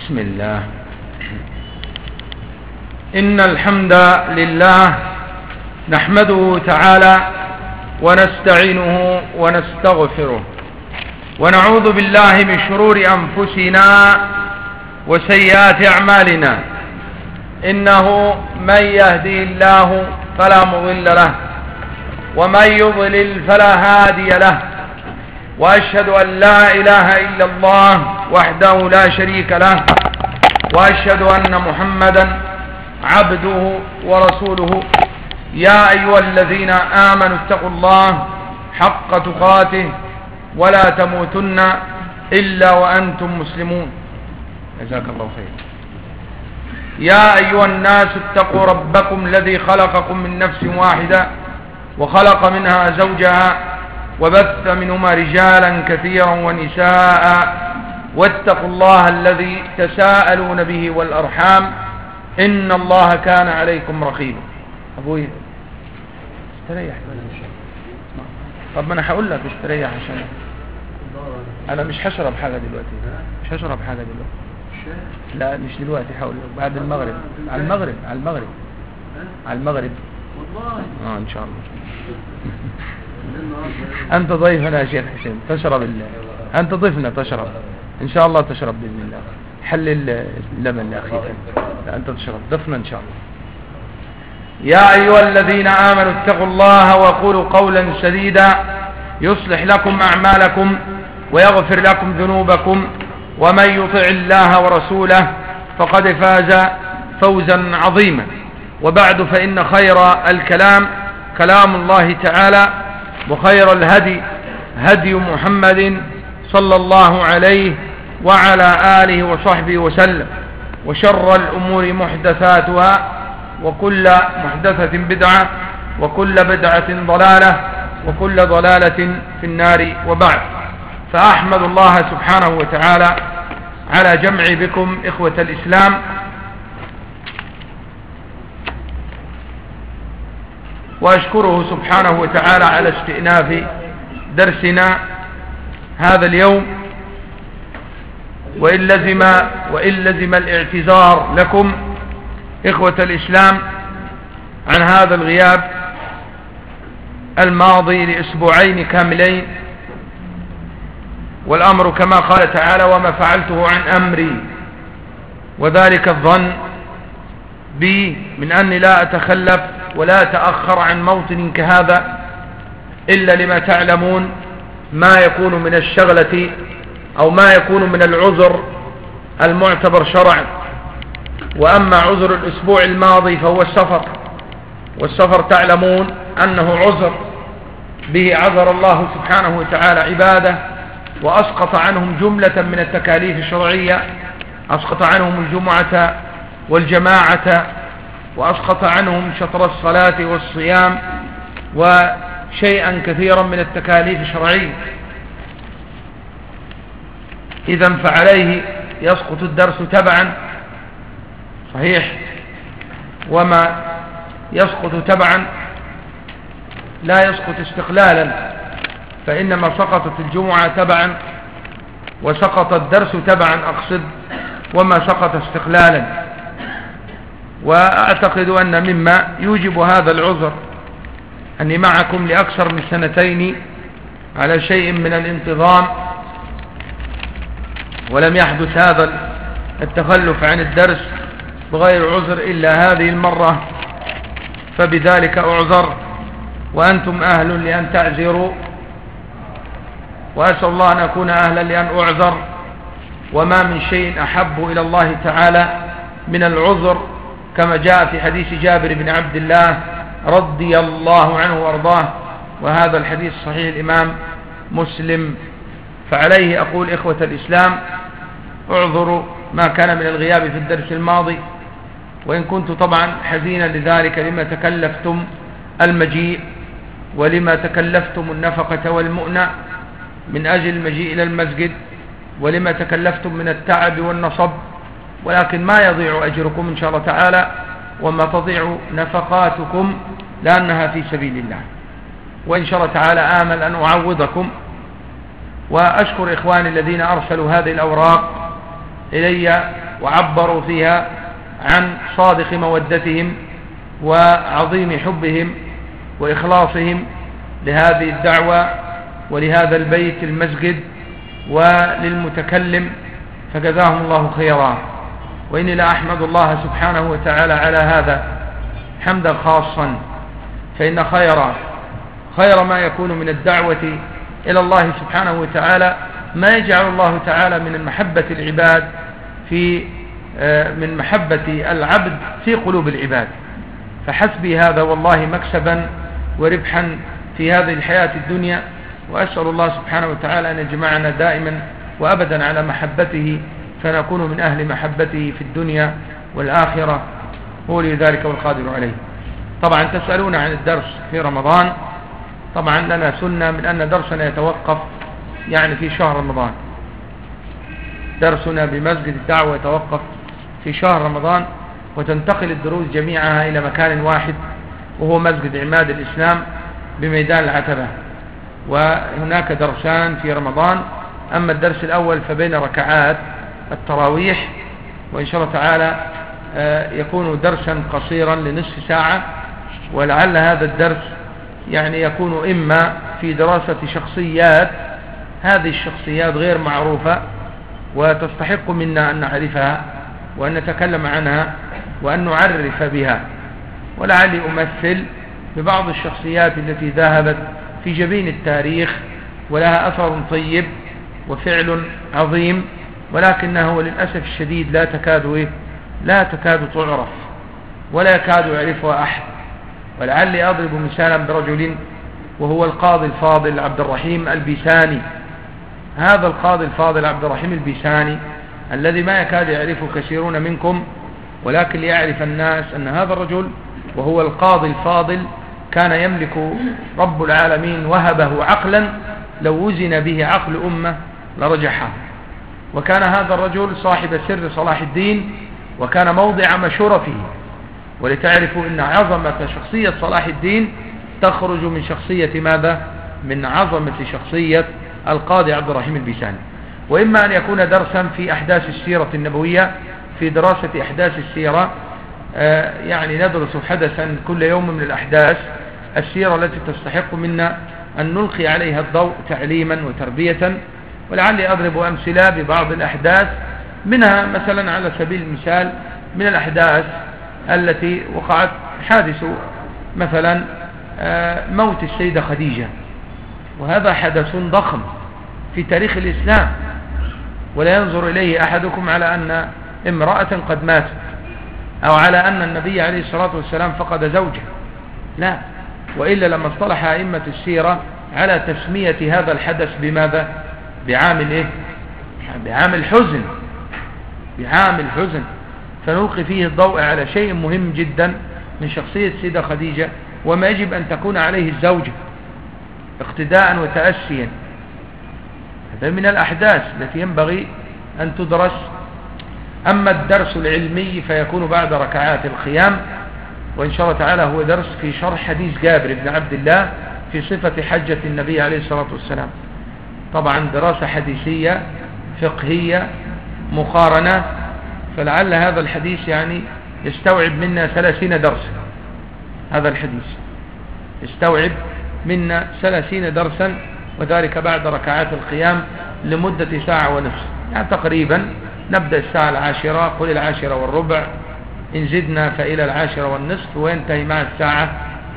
بسم الله. إن الحمد لله نحمده تعالى ونستعينه ونستغفره ونعوذ بالله من شرور أنفسنا وسيئات أعمالنا. إنه من يهدي الله فلا مضل له ومن يضلل فلا هادي له، وأشهد أن لا إله إلا الله وحده لا شريك له، وأشهد أن محمدا عبده ورسوله. يا أيها الذين آمنوا اتقوا الله حق تقاته ولا تموتن إلا وأنتم مسلمون. جزاك الله خير. يا أيها الناس اتقوا ربكم الذي خلقكم من نفس واحدة وخلق منها زوجها وبث منهما رجالا كثيرا ونساء، واتقوا الله الذي تساءلون به والأرحام إن الله كان عليكم رقيبا. أبوي استريح. طب ما أنا هقول لك استريح عشان أنا مش هشرب حاجة دلوقتي. مش هشرب حاجة دلوقتي. لا مش دلوقتي، هقول لك بعد المغرب. على المغرب على المغرب على المغرب والله. إن شاء الله. أنت ضيفنا يا شيخ حسين، تشرب أنت ضيفنا تشرب إن شاء الله، تشرب بإذن الله. حل اللبن يا أخي، أنت تشرب ضيفنا إن شاء الله. يا أيها الذين آمنوا اتقوا الله وقولوا قولا سديدا يصلح لكم أعمالكم ويغفر لكم ذنوبكم، ومن يطع الله ورسوله فقد فاز فوزا عظيما. وبعد، فإن خير الكلام كلام الله تعالى، وخير الهدي هدي محمد صلى الله عليه وعلى آله وصحبه وسلم، وشر الأمور محدثاتها، وكل محدثة بدعة، وكل بدعة ضلالة، وكل ضلالة في النار. وبعد، فأحمد الله سبحانه وتعالى على جمع بكم إخوة الإسلام، وأشكره سبحانه وتعالى على استئناف درسنا هذا اليوم، وإن لزم الاعتذار لكم إخوة الإسلام عن هذا الغياب الماضي لأسبوعين كاملين. والأمر كما قال تعالى: وما فعلته عن أمري، وذلك الظن بي من أني لا أتخلف ولا أتأخر عن موطن كهذا إلا لما تعلمون ما يكون من الشغلة أو ما يكون من العذر المعتبر شرعا. وأما عذر الأسبوع الماضي فهو السفر، والسفر تعلمون أنه عذر به عذر الله سبحانه وتعالى عباده، وأسقط عنهم جملة من التكاليف الشرعية. أسقط عنهم الجمعة والجماعة، وأسقط عنهم شطر الصلاة والصيام، وشيئا كثيرا من التكاليف الشرعية. إذن فعليه يسقط الدرس تبعا، صحيح، وما يسقط تبعا لا يسقط استقلالا، فإنما سقطت الجمعة تبعا وسقط الدرس تبعا أقصد، وما سقط استقلالا. وأعتقد أن مما يوجب هذا العذر أني معكم لأكثر من سنتين على شيء من الانتظام، ولم يحدث هذا التخلف عن الدرس بغير عذر إلا هذه المرة، فبذلك أعذر، وأنتم أهل لأن تعذروا، وأسأل الله أن أكون أهلا لأن أعذر. وما من شيء أحب إلى الله تعالى من العذر، كما جاء في حديث جابر بن عبد الله رضي الله عنه وارضاه، وهذا الحديث صحيح الإمام مسلم. فعليه أقول إخوة الإسلام: اعذروا ما كان من الغياب في الدرس الماضي، وإن كنت طبعا حزينا لذلك لما تكلفتم المجيء، ولما تكلفتم النفقة والمؤنة من أجل المجيء إلى المسجد، ولما تكلفتم من التعب والنصب، ولكن ما يضيع أجركم إن شاء الله تعالى، وما تضيع نفقاتكم لأنها في سبيل الله. وإن شاء الله تعالى آمل أن أعوضكم وأشكر إخواني الذين أرسلوا هذه الأوراق إلي وعبروا فيها عن صادق مودتهم وعظيم حبهم وإخلاصهم لهذه الدعوة ولهذا البيت المسجد وللمتكلم، فجزاهم الله خيرا. وإني لا أحمد الله سبحانه وتعالى على هذا حمدا خاصا، فإن خير ما يكون من الدعوة إلى الله سبحانه وتعالى ما يجعل الله تعالى من محبة العباد من محبة العبد في قلوب العباد. فحسبي هذا والله مكسبا وربحا في هذه الحياة الدنيا، وأسأل الله سبحانه وتعالى أن يجمعنا دائما وأبدا على محبته، فنكون من أهل محبته في الدنيا والآخرة، هو لي ذلك والقادر عليه. طبعا تسألون عن الدرس في رمضان. طبعا لنا سنة من أن درسنا يتوقف يعني في شهر رمضان، درسنا بمسجد الدعوة يتوقف في شهر رمضان، وتنتقل الدروس جميعها إلى مكان واحد وهو مسجد عماد الإسلام بميدان العتبة، وهناك درسان في رمضان. أما الدرس الأول فبين ركعات التراويح، وإن شاء الله تعالى يكون درسا قصيرا لنصف ساعة، ولعل هذا الدرس يعني يكون إما في دراسة شخصيات، هذه الشخصيات غير معروفة وتستحق منا أن نعرفها وأن نتكلم عنها وأن نعرف بها، ولعلي أمثل ببعض الشخصيات التي ذهبت في جبين التاريخ ولها أثر طيب وفعل عظيم، ولكنه للأسف الشديد لا تكاد تعرف ولا يكاد يعرفها أحد. ولعلي أضرب مثالا برجل وهو القاضي الفاضل عبد الرحيم البيساني. هذا القاضي الفاضل عبد الرحيم البيساني الذي ما يكاد يعرفه كثيرون منكم، ولكن ليعرف الناس أن هذا الرجل وهو القاضي الفاضل كان يملك رب العالمين وهبه عقلا لو وزن به عقل أمة لرجحه. وكان هذا الرجل صاحب سر صلاح الدين، وكان موضع مشورته. ولتعرفوا أن عظمة شخصية صلاح الدين تخرج من شخصية ماذا؟ من عظمة شخصية القاضي عبد الرحيم البيساني. وإما أن يكون درسا في أحداث السيرة النبوية، في دراسة أحداث السيرة، يعني ندرس حدثا كل يوم من الأحداث السيرة التي تستحق منا أن نلقي عليها الضوء تعليما وتربية. ولعلي أضرب أمثلة ببعض الأحداث، منها مثلا على سبيل المثال من الأحداث التي وقعت، حادث مثلا موت السيدة خديجة، وهذا حدث ضخم في تاريخ الإسلام، ولا ينظر إليه أحدكم على أن امرأة قد ماتت أو على أن النبي عليه الصلاة والسلام فقد زوجه، لا. وإلا لما اصطلح أئمة السيرة على تسمية هذا الحدث بماذا؟ بعامل بعامل حزن، فنلقي فيه الضوء على شيء مهم جدا من شخصية السيدة خديجة وما يجب أن تكون عليه الزوجة اقتداء وتأسيا. هذا من الأحداث التي ينبغي أن تدرس. أما الدرس العلمي فيكون بعد ركعات القيام، وإن شاء الله تعالى هو درس في شرح حديث جابر بن عبد الله في صفة حجة النبي عليه الصلاة والسلام. طبعا دراسة حديثية فقهية مقارنة، فلعل هذا الحديث يعني يستوعب منا 30 درسا. هذا الحديث يستوعب منا 30 درسا، وذلك بعد ركعات القيام لمدة ساعة ونصف، يعني تقريبا نبدأ الساعة 10، قل 10:15، إن زدنا فإلى 10:30، وينتهي مع الساعة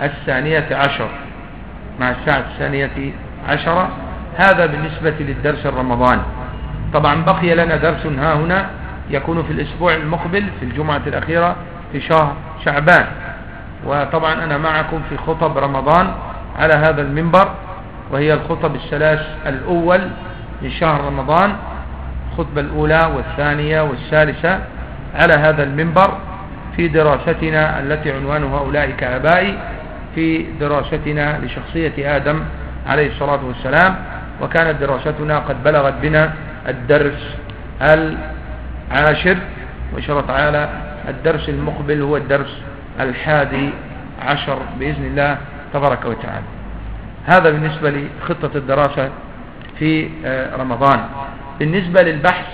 12:10. هذا بالنسبة للدرس الرمضاني. طبعا بقي لنا درس ها هنا يكون في الأسبوع المقبل في الجمعة الأخيرة في شهر شعبان، وطبعا أنا معكم في خطب رمضان على هذا المنبر، وهي الخطب الثلاث الأول من شهر رمضان، الخطبة الأولى والثانية والثالثة على هذا المنبر في دراستنا التي عنوانها أولئك آبائي، في دراستنا لشخصية آدم عليه الصلاة والسلام. وكانت دراستنا قد بلغت بنا الدرس 10، وإن شاء الله تعالى الدرس المقبل هو الدرس 11 بإذن الله تبارك وتعالى. هذا بالنسبة لخطة الدراسة في رمضان. بالنسبة للبحث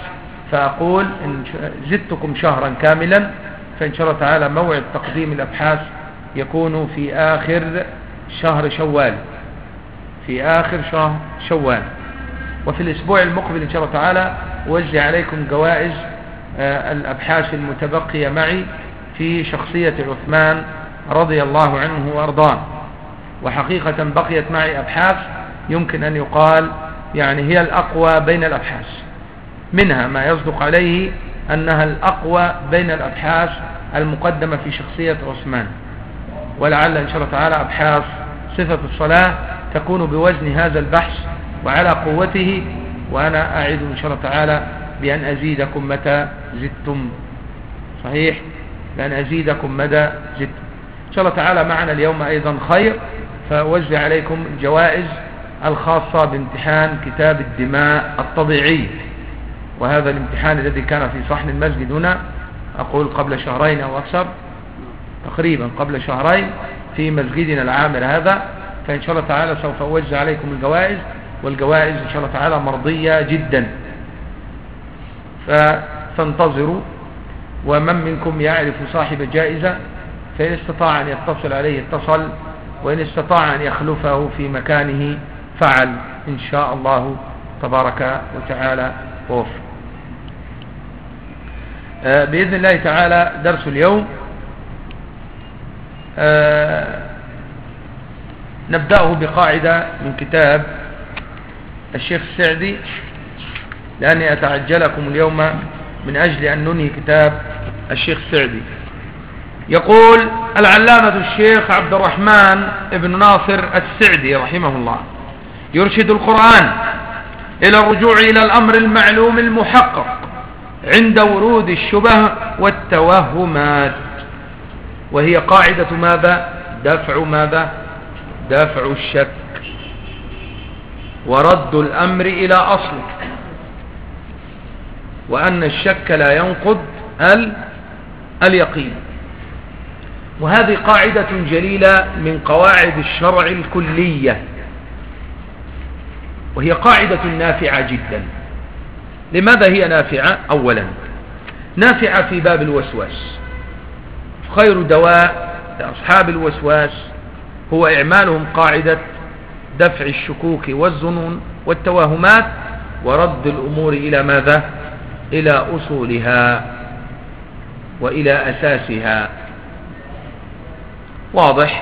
فأقول إن زدتكم شهرا كاملا، فإن شاء الله تعالى موعد تقديم الأبحاث يكون في آخر شهر شوال، في آخر شهر شوال. وفي الأسبوع المقبل إن شاء الله تعالى أوزع عليكم جوائز الأبحاث المتبقية معي في شخصية عثمان رضي الله عنه وأرضاه. وحقيقة بقيت معي أبحاث يمكن أن يقال يعني هي الأقوى بين الأبحاث، منها ما يصدق عليه أنها الأقوى بين الأبحاث المقدمة في شخصية عثمان. ولعل إن شاء الله تعالى أبحاث صفة الصلاة تكون بوزن هذا البحث وعلى قوته، وأنا أعد إن شاء الله تعالى بأن أزيدكم متى زدتم. صحيح، بأن أزيدكم مدى زدتم. إن شاء الله تعالى معنا اليوم أيضا خير، فأوزع عليكم الجوائز الخاصة بامتحان كتاب الدماء الطبيعي. وهذا الامتحان الذي كان في صحن المسجد هنا، أقول قبل شهرين أو أكثر، تقريبا قبل شهرين، في مسجدنا العامر هذا. فإن شاء الله تعالى سوف أوزع عليكم الجوائز، والجوائز إن شاء الله تعالى مرضية جدا، فانتظروا. ومن منكم يعرف صاحب جائزة فإن استطاع أن يتصل عليه اتصل، وإن استطاع أن يخلفه في مكانه فعل إن شاء الله تبارك وتعالى ووفق. بإذن الله تعالى درس اليوم نبدأه بقاعدة من كتاب الشيخ السعدي، لأني أتعجلكم اليوم من أجل أن ننهي كتاب الشيخ السعدي. يقول العلامة الشيخ عبد الرحمن ابن ناصر السعدي رحمه الله: يرشد القرآن إلى الرجوع إلى الأمر المعلوم المحقق عند ورود الشبه والتوهمات، وهي قاعدة ماذا؟ دفع الشك ورد الأمر إلى أصله، وأن الشك لا ينقض اليقين. وهذه قاعدة جليلة من قواعد الشرع الكلية، وهي قاعدة نافعة جدا. لماذا هي نافعة؟ أولا نافعة في باب الوسواس. خير دواء لأصحاب الوسواس هو إعمالهم قاعدة دفع الشكوك والظنون والتوهمات ورد الأمور إلى ماذا؟ إلى أصولها وإلى أساسها. واضح؟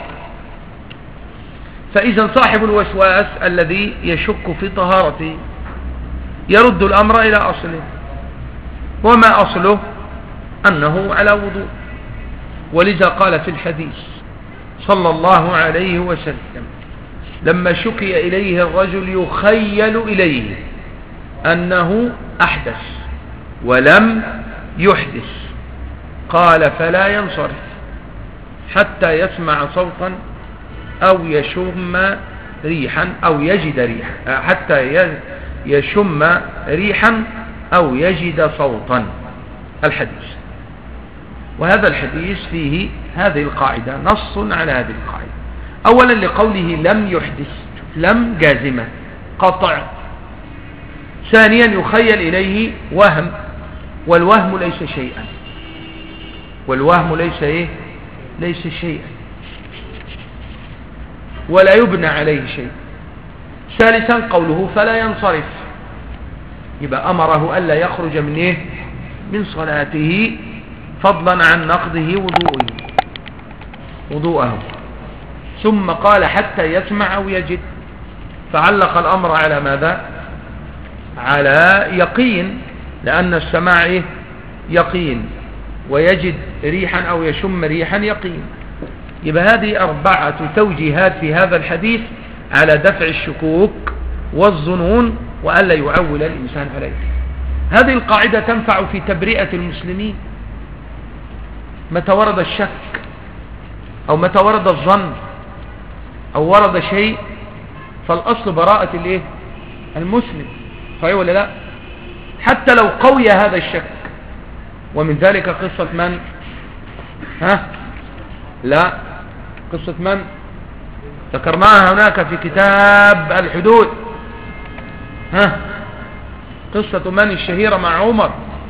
فإذا صاحب الوسواس الذي يشك في طهارته يرد الأمر إلى أصله، وما أصله؟ أنه على وضوء. ولذا قال في الحديث صلى الله عليه وسلم لما شكي إليه الرجل يخيل إليه أنه أحدث ولم يحدث، قال فلا ينصرف حتى يسمع صوتا أو يشم ريحا أو يجد ريحا، حتى يشم ريحا أو يجد صوتا. الحديث. وهذا الحديث فيه هذه القاعدة، نص على هذه القاعدة. أولا لقوله لم يحدث، لم جازمة قطع. ثانيا يخيل إليه وهم، والوهم ليس شيئا، والوهم ليس شيئا ولا يبنى عليه شيء. ثالثا قوله فلا ينصرف، يبقى أمره ألا يخرج من صلاته فضلا عن نقضه وضوءه. ثم قال حتى يسمع أو يجد، فعلق الأمر على ماذا؟ على يقين، لأن السماع يقين، ويجد ريحا أو يشم ريحا يقين. يبقى هذه 4 توجيهات في هذا الحديث على دفع الشكوك والظنون وألا يعول الإنسان عليه. هذه القاعدة تنفع في تبرئة المسلمين متى ورد الشك أو متى ورد الظن أو ورد شيء، فالأصل براءة المسلم. صحيح ولا لا؟ حتى لو قوي هذا الشك. ومن ذلك قصة من؟ لا، قصة من؟ ذكرناها هناك في كتاب الحدود. قصة من الشهيرة مع عمر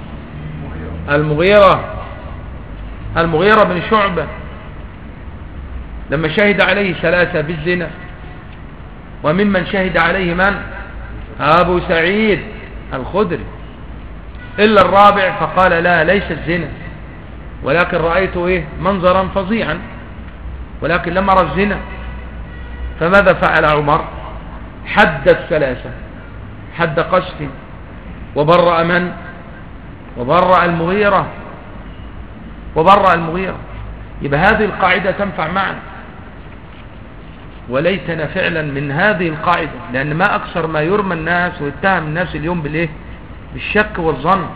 المغيرة بن شعبة لما شهد عليه 3 بالزنا، وممن شهد عليه من؟ أبو سعيد الخدري، إلا الرابع فقال لا ليس الزنا، ولكن رأيته منظرا فظيعا، ولكن لم أرى الزنا. فماذا فعل عمر؟ حد 3، حد قذف، وبرأ من؟ وبرأ المغيرة. يبقى هذه القاعدة تنفع معنا، وليتنا فعلا من هذه القاعدة، لأن ما أكثر ما يرمى الناس ويتهم الناس اليوم بالشك والظن.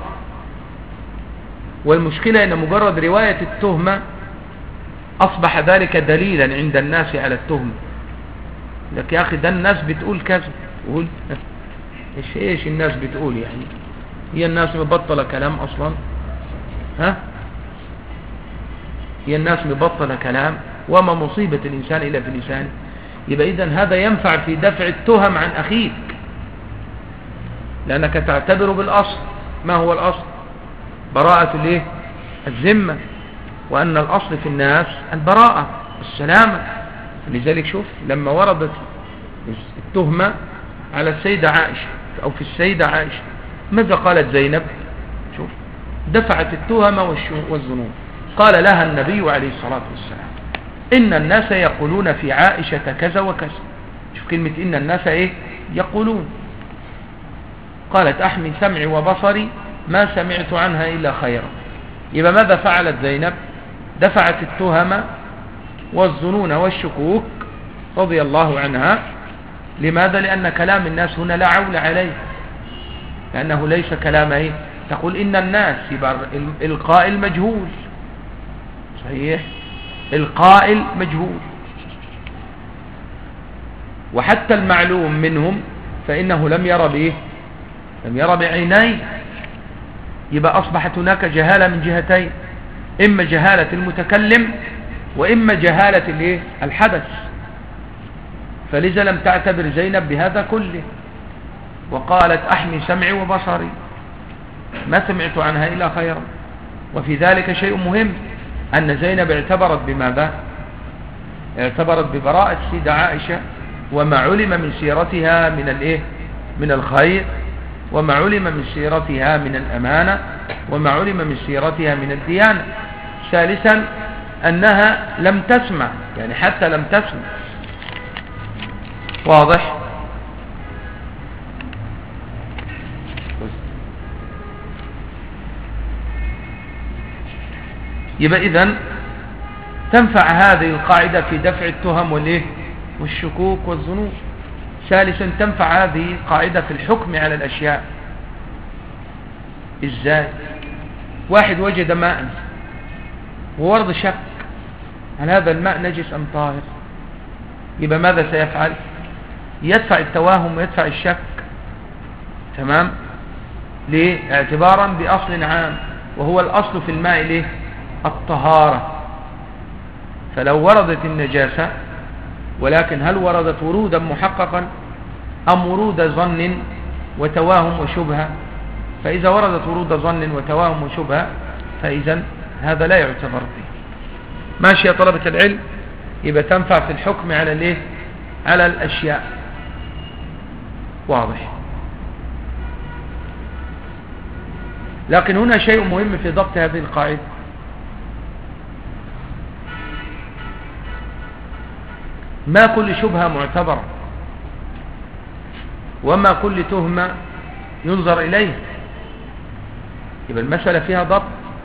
والمشكلة أن مجرد رواية التهمة أصبح ذلك دليلا عند الناس على التهمة. لك يا أخي ده الناس بتقول كذا، تقول إيش الناس بتقول؟ يعني هي الناس مبطلة كلام أصلا؟ هي الناس مبطلة كلام؟ وما مصيبة الإنسان إلا في لسانه. يبقى إذن هذا ينفع في دفع التهم عن أخيك، لأنك تعتبر بالأصل. ما هو الأصل؟ براءة الذمة، وأن الأصل في الناس البراءة السلامة. لذلك شوف لما وردت التهمة على السيدة عائشة أو في السيدة عائشة، ماذا قالت زينب؟ شوف دفعت التهمة والذنوب. قال لها النبي عليه الصلاة والسلام إن الناس يقولون في عائشة كذا وكذا. شوف كلمة إن الناس يقولون. قالت أحمي سمعي وبصري ما سمعت عنها إلا خيرا. يبقى ماذا فعلت زينب؟ دفعت التهم والظنون والشكوك رضي الله عنها. لماذا؟ لأن كلام الناس هنا لا عول عليه، لأنه ليس كلام تقول إن الناس، يبقى القائل مجهول. صحيح، القائل مجهول، وحتى المعلوم منهم فإنه لم يرى بعينيه. يبقى أصبحت هناك جهالة من جهتين، إما جهالة المتكلم وإما جهالة الحدث. فلذا لم تعتبر زينب بهذا كله، وقالت أحمي سمعي وبصري ما سمعت عنها إلا خيرا. وفي ذلك شيء مهم، أن زينب اعتبرت بماذا؟ اعتبرت ببراءة السيدة عائشة، وما علم من سيرتها من الخير، وما علم من سيرتها من الأمانة، وما علم من سيرتها من الديانة. ثالثا أنها لم تسمع، يعني حتى لم تسمع. واضح؟ يبقى إذن تنفع هذه القاعدة في دفع التهم والشكوك والظنون. ثالثا تنفع هذه القاعدة في الحكم على الأشياء. إزاي؟ واحد وجد ماء وورد شك هل هذا الماء نجس أم طاهر، يبقى ماذا سيفعل؟ يدفع التواهم ويدفع الشك. تمام؟ ليه؟ اعتبارا بأصل عام، وهو الأصل في الماء الطهارة. فلو وردت النجاسة، ولكن هل وردت ورودا محققا أم ورود ظن وتواهم وشبهة؟ فإذا وردت ورود ظن وتواهم وشبهة فإذا هذا لا يعتبر فيه. ماشي يا طلبة العلم؟ يبقى تنفع في الحكم على الأشياء. واضح؟ لكن هنا شيء مهم في ضبط هذه القاعدة. ما كل شبهة معتبرة، وما كل تهمة ينظر إليه. يبقى المسألة فيها ضبط.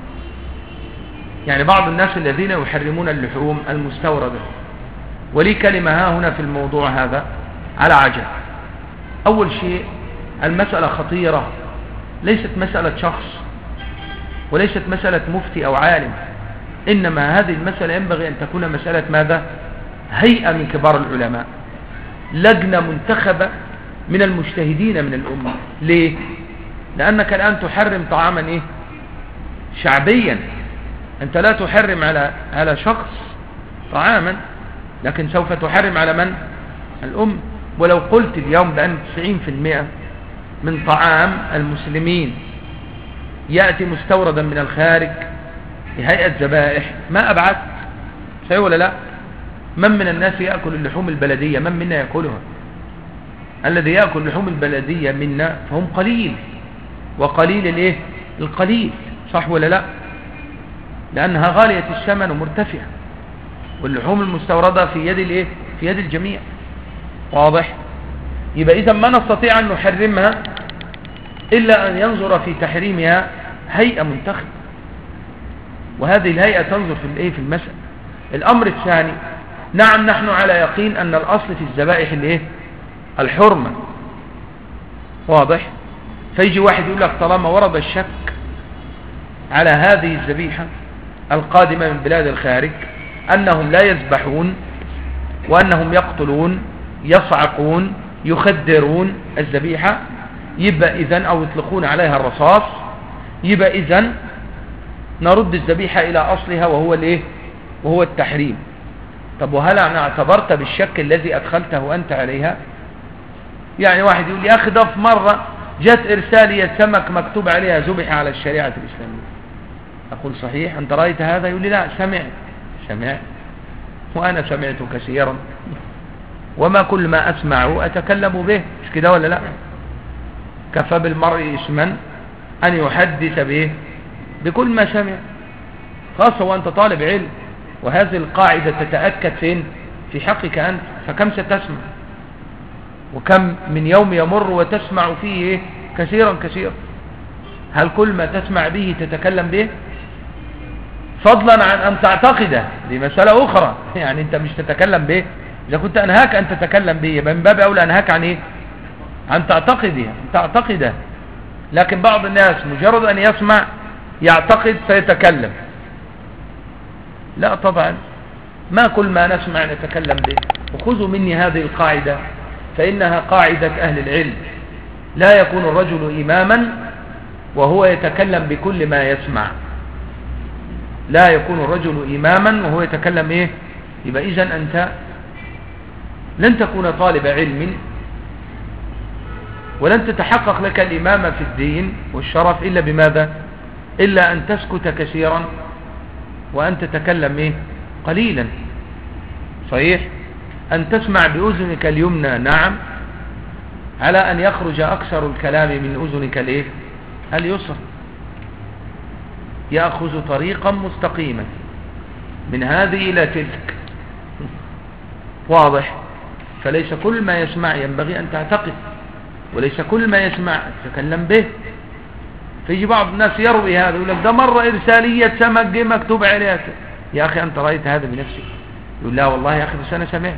يعني بعض الناس الذين يحرمون اللحوم المستوردة، ولي كلمة ها هنا في الموضوع هذا على عجل. أول شيء المسألة خطيرة، ليست مسألة شخص، وليست مسألة مفتي أو عالم، إنما هذه المسألة ينبغي أن تكون مسألة ماذا؟ هيئة من كبار العلماء، لجنة منتخبة من المجتهدين من الأمة. ليه؟ لأنك الآن تحرم طعاما شعبيا. أنت لا تحرم على شخص طعاما، لكن سوف تحرم على من؟ الأم. ولو قلت اليوم بأن 90% من طعام المسلمين يأتي مستوردا من الخارج بهيئة ذبائح، ما أبعد، صحيح ولا لا؟ من من الناس يأكل اللحوم البلدية؟ من منا يأكلها؟ الذي يأكل لحوم البلدية منا فهم قليل، وقليل الايه؟ القليل، صح ولا لا؟ لأنها غالية الثمن ومرتفعة، واللحوم المستوردة في يد الايه؟ في يد الجميع، واضح؟ يبقى إذا ما نستطيع أن نحرمها إلا أن ينظر في تحريمها هيئة منتخبة، وهذه الهيئة تنظر في الايه؟ في المسألة. الأمر الثاني، نعم نحن على يقين أن الأصل في الذبائح الايه؟ الحرمة، واضح؟ فيجي واحد يقول لك طالما ورد الشك على هذه الذبيحة القادمة من بلاد الخارج أنهم لا يذبحون، وأنهم يقتلون، يصعقون، يخدرون الذبيحة، يبقى إذن أو يطلقون عليها الرصاص، يبقى إذن نرد الذبيحة إلى أصلها وهو الإيه؟ وهو التحريم. طب وهل أنا اعتبرت بالشك الذي أدخلته أنت عليها؟ يعني واحد يقول لي أخي ده في مرة جت إرسالية سمك مكتوب عليها ذبح على الشريعة الإسلامية. أقول صحيح أنت رأيت هذا؟ يقول لي لا، سمعت وأنا سمعت كثيرا، وما كل ما أسمعه أتكلم به، مش كده ولا لا؟ كفى بالمرء إثما أن يحدث به بكل ما سمع، خاصة وأنت طالب علم، وهذه القاعدة تتأكد فين؟ في حقك أنت. فكم ستسمع، وكم من يوم يمر وتسمع فيه كثيرا كثيرا، هل كل ما تسمع به تتكلم به؟ فضلا عن أن تعتقده، دي مسألة أخرى، يعني أنت مش تتكلم به. إذا كنت أنهاك أن تتكلم به من باب أولى أنهاك عن إيه؟ عن تعتقده. لكن بعض الناس مجرد أن يسمع يعتقد فيتكلم. لا طبعا، ما كل ما نسمع نتكلم به. وخذوا مني هذه القاعدة، فإنها قاعدة أهل العلم. لا يكون الرجل إماما وهو يتكلم بكل ما يسمع. لا يكون الرجل إماما وهو يتكلم إيه؟ يبقى إذن أنت لن تكون طالب علم، ولن تتحقق لك الإمامة في الدين والشرف إلا بماذا؟ إلا أن تسكت كثيرا وأن تتكلم إيه؟ قليلا. صحيح؟ أن تسمع بأذنك اليمنى، نعم، على أن يخرج أكثر الكلام من أذنك الإيه؟ اليسرى. يأخذ طريقا مستقيما من هذه إلى تلك، واضح؟ فليس كل ما يسمع ينبغي أن تعتقد، وليس كل ما يسمع تتكلم به. فيجي بعض الناس يروي هذا، يقول لك ده مرة إرسالية سمك جه مكتوب عليها. يا أخي أنت رأيت هذا بنفسك؟ يقول لا والله يا أخي بس أنا سمعت.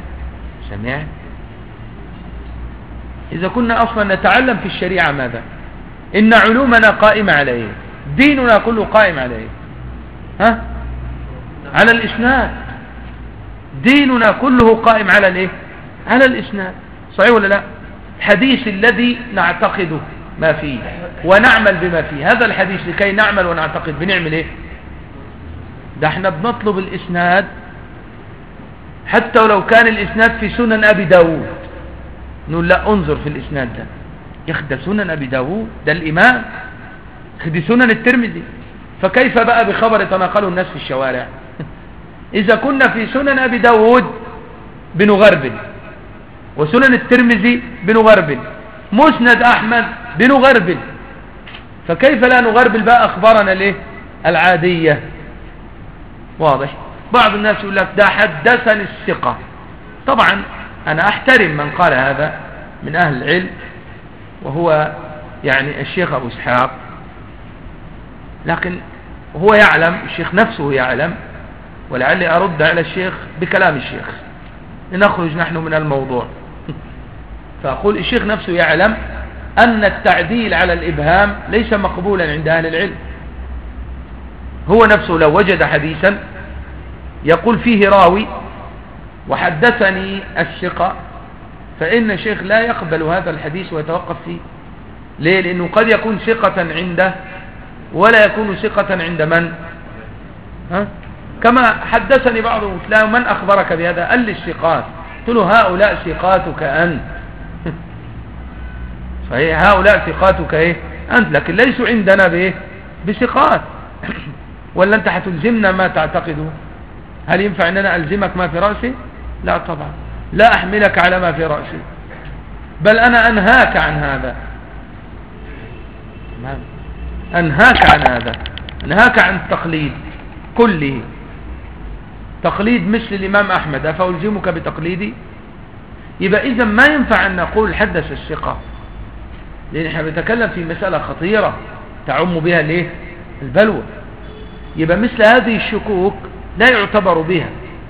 إذا كنا أصلا نتعلم في الشريعة ماذا؟ إن علومنا قائمة على إيه؟ ديننا كله قائم على إيه؟ ها؟ على الإسناد. ديننا كله قائم على الإيه؟ على الإسناد، صحيح ولا لا؟ الحديث الذي نعتقده ما فيه ونعمل بما فيه، هذا الحديث لكي نعمل ونعتقد بنعمل إيه؟ ده احنا بنطلب الإسناد حتى ولو كان الإسناد في سنن أبي داود، نقول لا انظر في الإسناد ده، يخدى سنن أبي داود ده الإمام، خدي سنن الترمذي، فكيف بقى بخبر تناقله الناس في الشوارع؟ إذا كنا في سنن أبي داود بنغربل، وسنن الترمذي بنغربل، مسند أحمد بنغربل، فكيف لا نغربل بقى أخبارنا ليه؟ العادية، واضح؟ بعض الناس يقول لك ده حدثني الثقة. طبعا أنا أحترم من قال هذا من أهل العلم، وهو يعني الشيخ أبو إسحاق، لكن هو يعلم، الشيخ نفسه يعلم، ولعلي أرد على الشيخ بكلام الشيخ لنخرج نحن من الموضوع. فأقول الشيخ نفسه يعلم أن التعديل على الإبهام ليس مقبولا عند أهل العلم. هو نفسه لو وجد حديثا يقول فيه راوي وحدثني الثقة، فإن الشيخ لا يقبل هذا الحديث ويتوقف فيه. ليه؟ لأنه قد يكون ثقة عنده ولا يكون ثقة عند من؟ كما حدثني بعضهم، تلاقوا من أخبرك بهذا؟ قال لي الثقات. قلت له هؤلاء ثقاتك أنت. صحيح، هؤلاء ثقاتك إيه؟ أنت، لكن ليسوا عندنا بإيه؟ بثقات. ولا أنت هتلزمنا ما تعتقده؟ هل ينفع أن أنا ألزمك ما في رأسي؟ لا طبعا، لا أحملك على ما في رأسي، بل أنا أنهاك عن هذا، أنهاك عن هذا، أنهاك عن التقليد كله. تقليد مثل الإمام أحمد أفألزمك بتقليدي؟ يبقى إذا ما ينفع أن نقول حدث الثقة، لأن احنا بنتكلم في مسألة خطيرة تعم بها الايه؟ البلوى. يبقى مثل هذه الشكوك لا يعتبر بها.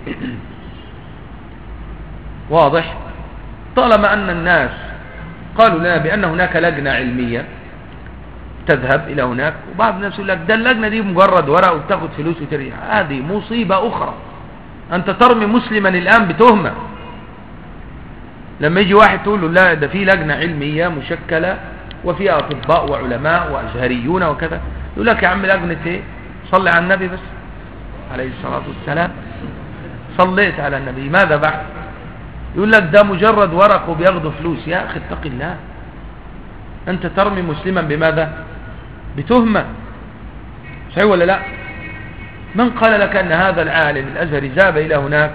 واضح؟ طالما أن الناس قالوا لنا بأن هناك لجنة علمية تذهب إلى هناك، وبعض الناس يقول لك ده اللجنة دي مجرد ورق وبتاخد فلوس وترجع، هذه مصيبة أخرى. أنت ترمي مسلما الآن بتهمة. لما يجي واحد تقول له لا ده في لجنة علمية مشكلة وفيها أطباء وعلماء وأزهريون وكذا، يقول لك يا عم لجنة ايه؟ صلي على النبي بس عليه الصلاة والسلام. صليت على النبي ماذا بعد؟ يقول لك ده مجرد ورق وبياخدوا فلوس. يا أخي اتق الله، أنت ترمي مسلما بماذا؟ بتهمة. صحيح ولا لا؟ من قال لك أن هذا العالم الأزهري ذهب إلى هناك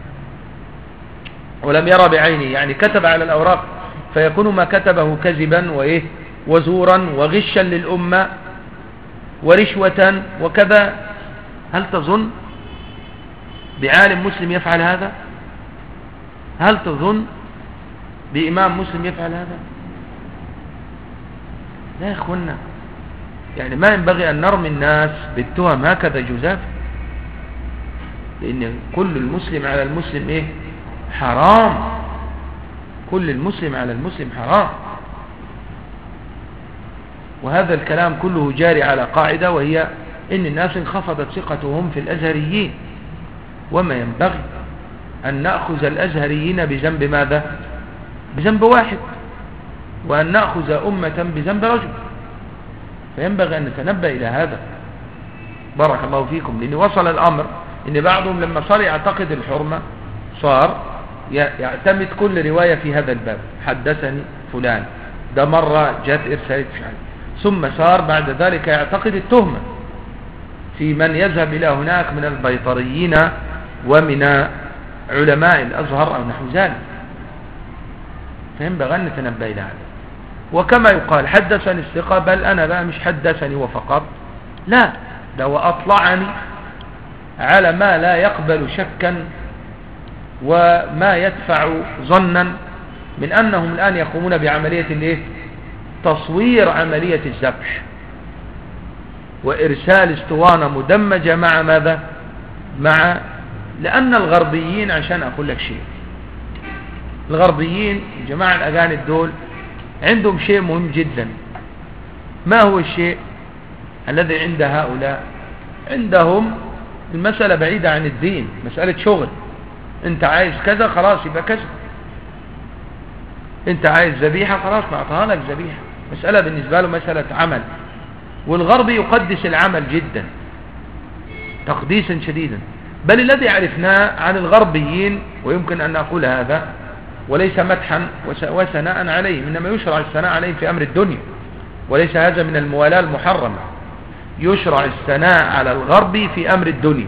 ولم يرى بعينه، يعني كتب على الأوراق فيكون ما كتبه كذبا وإيه وزورا وغشا للأمة ورشوة وكذا؟ هل تظن بعالم مسلم يفعل هذا؟ هل تظن بإمام مسلم يفعل هذا؟ لا يا أخوانا، يعني ما ينبغي أن نرمي الناس بالتهم هكذا جزاف، لأن كل المسلم على المسلم إيه؟ حرام. كل المسلم على المسلم حرام. وهذا الكلام كله جاري على قاعدة، وهي إن الناس انخفضت ثقتهم في الأزهريين، وما ينبغي أن نأخذ الأزهريين بذنب ماذا؟ بذنب واحد، وأن نأخذ أمة بذنب رجل. فينبغي أن نتنبه إلى هذا. بارك الله فيكم. لأن وصل الأمر إن بعضهم لما صار يعتقد الحرمة صار يعتمد كل رواية في هذا الباب، حدثني فلان، ده مرة جاءت إرسالة فعل، ثم صار بعد ذلك يعتقد التهمة في من يذهب إلى هناك من البيطريين ومن علماء الأزهر أو نحو ذلك. فينبغي أن نتنبه إلى هذا. وكما يقال حدثني الثقة، بل أنا بقى مش حدثني وفقط، لا، ده وأطلعني على ما لا يقبل شكا وما يدفع ظنا من أنهم الآن يقومون بعملية الايه؟ تصوير عملية الذبح وإرسال اسطوانة مدمجة مع ماذا؟ لأن الغربيين، عشان أقول لك شيء، الغربيين جماعة الأجانب دول عندهم شيء مهم جدا. ما هو الشيء الذي عند هؤلاء؟ عندهم المسألة بعيدة عن الدين، مسألة شغل. انت عايز كذا خلاص يبقى كذا، انت عايز ذبيحة خلاص نعطيها لك ذبيحة. مسألة بالنسبة له مسألة عمل. والغرب يقدس العمل جدا تقديسا شديدا. بل الذي عرفناه عن الغربيين، ويمكن أن نقول هذا وليس مدحا وثناء عليهم، إنما يشرع الثناء عليهم في أمر الدنيا، وليس هذا من الموالاة المحرمة. يشرع الثناء على الغرب في أمر الدنيا.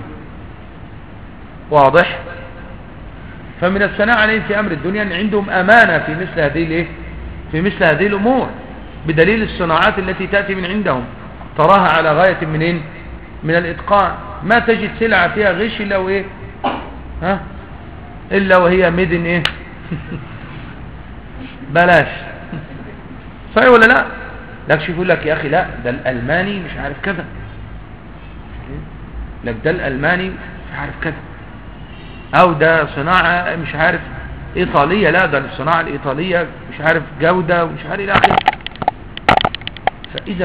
واضح؟ فمن الثناء عليهم في أمر الدنيا أن عندهم أمانة في مثل هذه الأمور، بدليل الصناعات التي تأتي من عندهم تراها على غاية من الإتقان. ما تجد سلعة فيها غش إلا وإيه؟ إلا وهي ميدن إيه؟ بلاش. صحيح ولا لا؟ لك يقول لك يا أخي لا ده الألماني مش عارف كذا، لك ده الألماني مش عارف كذا، أو ده صناعة مش عارف إيطالية، لا ده الصناعة الإيطالية مش عارف جودة ومش عارف إلى آخره. فإذا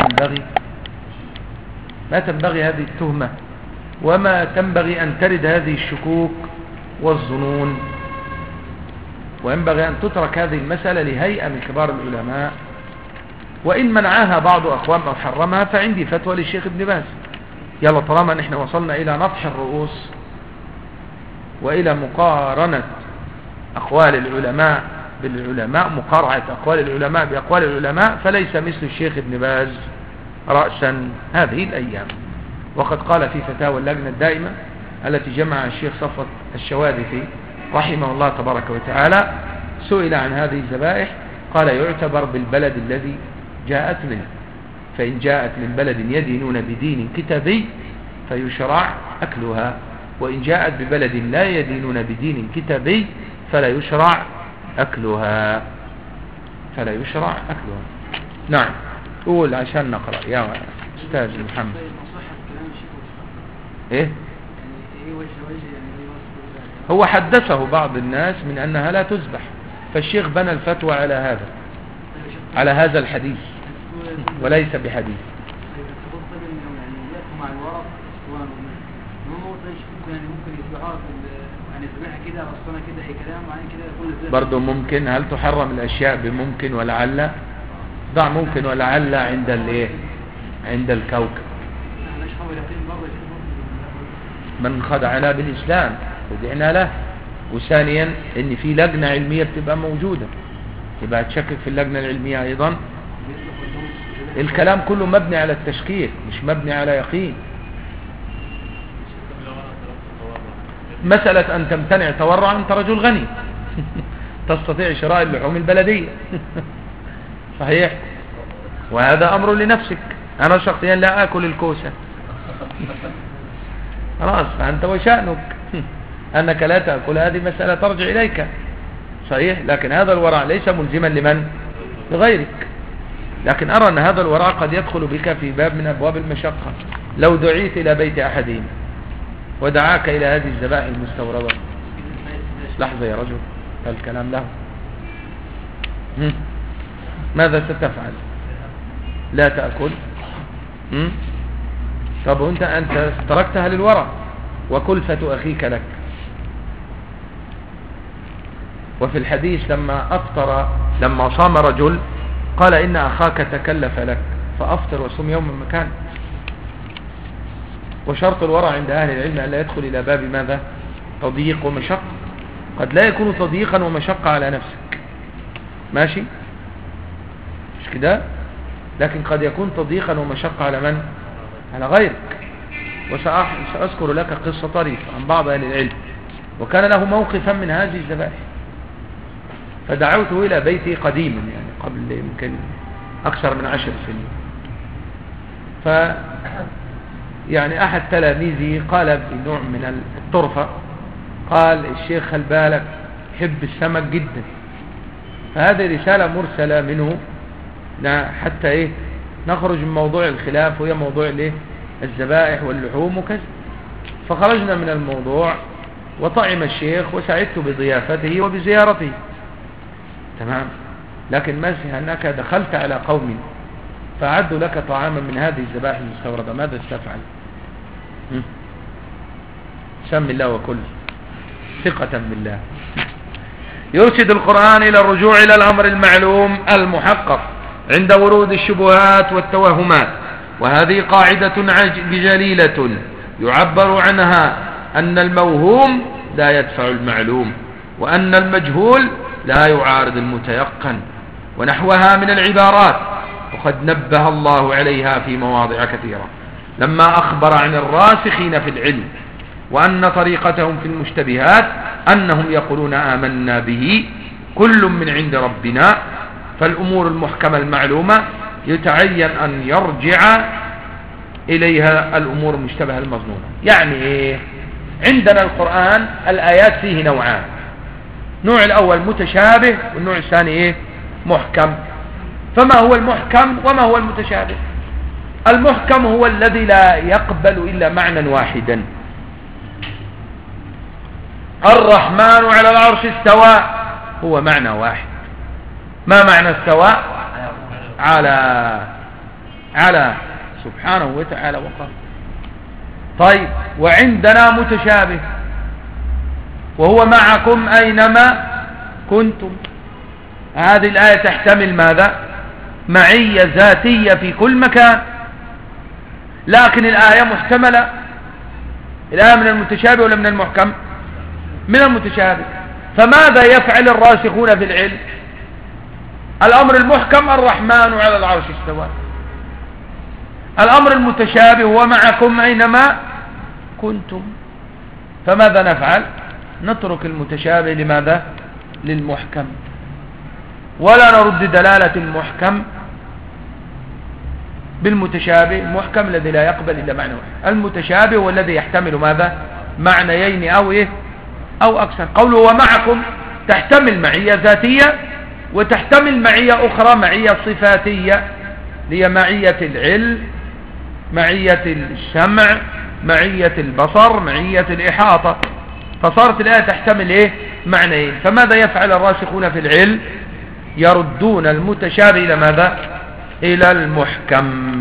ما تنبغي هذه التهمة، وما تنبغي أن ترد هذه الشكوك والظنون، وينبغي أن تترك هذه المسألة لهيئة من كبار العلماء. وإن منعها بعض أقوام أو حرمها فعندي فتوى للشيخ ابن باز. يلا طالما نحن وصلنا إلى نطح الرؤوس وإلى مقارنة أقوال العلماء بالعلماء، مقارعة أقوال العلماء بأقوال العلماء، فليس مثل الشيخ ابن باز رأسا هذه الأيام. وقد قال في فتاوى اللجنة الدائمة التي جمع الشيخ صفوت الشواذفي رحمه الله تبارك وتعالى، سئل عن هذه الذبائح قال يعتبر بالبلد الذي جاءت منه، فإن جاءت من بلد يدينون بدين كتابي فيشرع أكلها، وإن جاءت ببلد لا يدينون بدين كتابي فلا يشرع أكلها. نعم، قول عشان نقرأ يا أستاذ محمد. إيه؟ هو حدثه بعض الناس من أنها لا تذبح، فالشيخ بنى الفتوى على هذا الحديث وليس بحديث. برضو ممكن. هل تحرم الأشياء بممكن ولعل؟ ضع ممكن ولعل عند الكوكب. من خدعنا بالإسلام خدعنا له. وثانيا ان في لجنة علمية بتبقى موجودة، يبقى تشكك في اللجنة العلمية ايضا. الكلام كله مبني على التشكيك مش مبني على يقين. مسألة ان تمتنع تورعا، انت رجل غني تستطيع شراء اللحوم البلدية صحيح، وهذا امر لنفسك. انا شخصيا لا اكل الكوسة خلاص، فانت وشأنك انك لا تأكل، هذه مسألة ترجع اليك صحيح. لكن هذا الورع ليس ملزما لمن؟ لغيرك. لكن ارى ان هذا الورع قد يدخل بك في باب من ابواب المشقة. لو دعيت الى بيت احدهم ودعاك الى هذه الذبائح المستوردة، لحظة يا رجل الكلام له، ماذا ستفعل؟ لا تأكل. طب انت تركتها للورع وكلفة اخيك لك. وفي الحديث لما صام رجل قال ان اخاك تكلف لك فافطر وصم يوما مكان. وشرط الورع عند اهل العلم ان لا يدخل الى باب ماذا؟ تضييق ومشقة. قد لا يكون تضييقا ومشقة على نفسك ماشي مش كده، لكن قد يكون تضييقا ومشقة على من؟ على غيرك. وسأذكر لك قصة طريفة عن بعض أهل العلم، وكان له موقفا من هذه الذبائح، فدعوته إلى بيتي قديما يعني قبل يمكن أكثر من 10 سنين. يعني أحد تلاميذي قال بنوع من الطرفة، قال الشيخ خل بالك حب السمك جدا، فهذه رسالة مرسلة منه حتى نخرج من موضوع الخلاف وهي موضوع الذبائح واللحوم وكذا. فخرجنا من الموضوع وطعم الشيخ وسعدت بضيافته وبزيارته تمام. لكن ما في أنك دخلت على قوم فأعدوا لك طعاما من هذه الذبائح المستوردة، ماذا ستفعل؟ سم الله وكل ثقة بالله. يرشد القرآن إلى الرجوع إلى الأمر المعلوم المحقق عند ورود الشبهات والتوهمات، وهذه قاعدة جليلة يعبر عنها أن الموهوم لا يدفع المعلوم، وأن المجهول لا يعارض المتيقن، ونحوها من العبارات، وقد نبه الله عليها في مواضع كثيرة لما أخبر عن الراسخين في العلم وأن طريقتهم في المشتبهات أنهم يقولون آمنا به كل من عند ربنا. فالأمور المحكمة المعلومة يتعين أن يرجع إليها الأمور المشتبهة المظنونة. يعني عندنا القرآن الآيات فيه نوعان، النوع الأول متشابه والنوع الثاني محكم. فما هو المحكم وما هو المتشابه؟ المحكم هو الذي لا يقبل إلا معنى واحدا. الرحمن على العرش استوى هو معنى واحد. ما معنى استوى؟ على سبحانه وتعالى وقال. طيب وعندنا متشابه وهو معكم أينما كنتم. هذه الآية تحتمل ماذا؟ معية ذاتية في كل مكان، لكن الآية محتملة. الآية من المتشابه ولا من المحكم؟ من المتشابه. فماذا يفعل الراسخون في العلم؟ الأمر المحكم الرحمن على العرش استوى، الأمر المتشابه هو معكم أينما كنتم، فماذا نفعل؟ نترك المتشابه لماذا؟ للمحكم، ولا نرد دلالة المحكم بالمتشابه. المحكم الذي لا يقبل إلا معنى واحد، المتشابه هو الذي يحتمل ماذا؟ معنيين أو إيه أو أكثر. قوله ومعكم تحتمل معية ذاتية وتحتمل معية أخرى، معية صفاتية، هي معية العلم، معية السمع، معية البصر، معية الإحاطة. فصارت الآية تحتمل إيه؟ معنيين. فماذا يفعل الراسخون في العلم؟ يردون المتشابه إلى ماذا؟ إلى المحكم.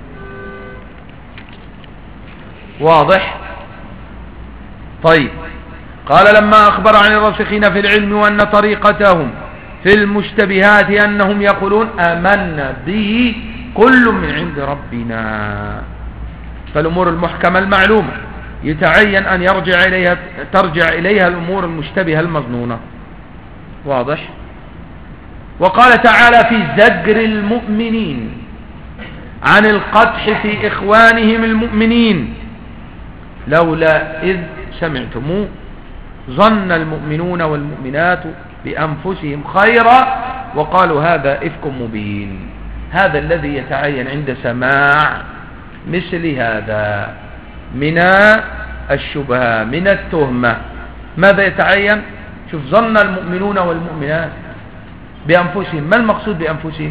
واضح؟ طيب، قال لما أخبر عن الراسخين في العلم وأن طريقتهم في المشتبهات أنهم يقولون آمنا به كل من عند ربنا، فالأمور المحكمة المعلومة يتعين أن ترجع إليها الأمور المشتبهة المظنونة. واضح؟ وقال تعالى في زجر المؤمنين عن القدح في إخوانهم المؤمنين لولا إذ سمعتموه ظن المؤمنون والمؤمنات بأنفسهم خيرا وقالوا هذا إفك مبين. هذا الذي يتعين عند سماع مثل هذا من الشبهة، من التهمة. ماذا يتعين؟ شوف، ظن المؤمنون والمؤمنات بأنفسهم، ما المقصود بأنفسهم؟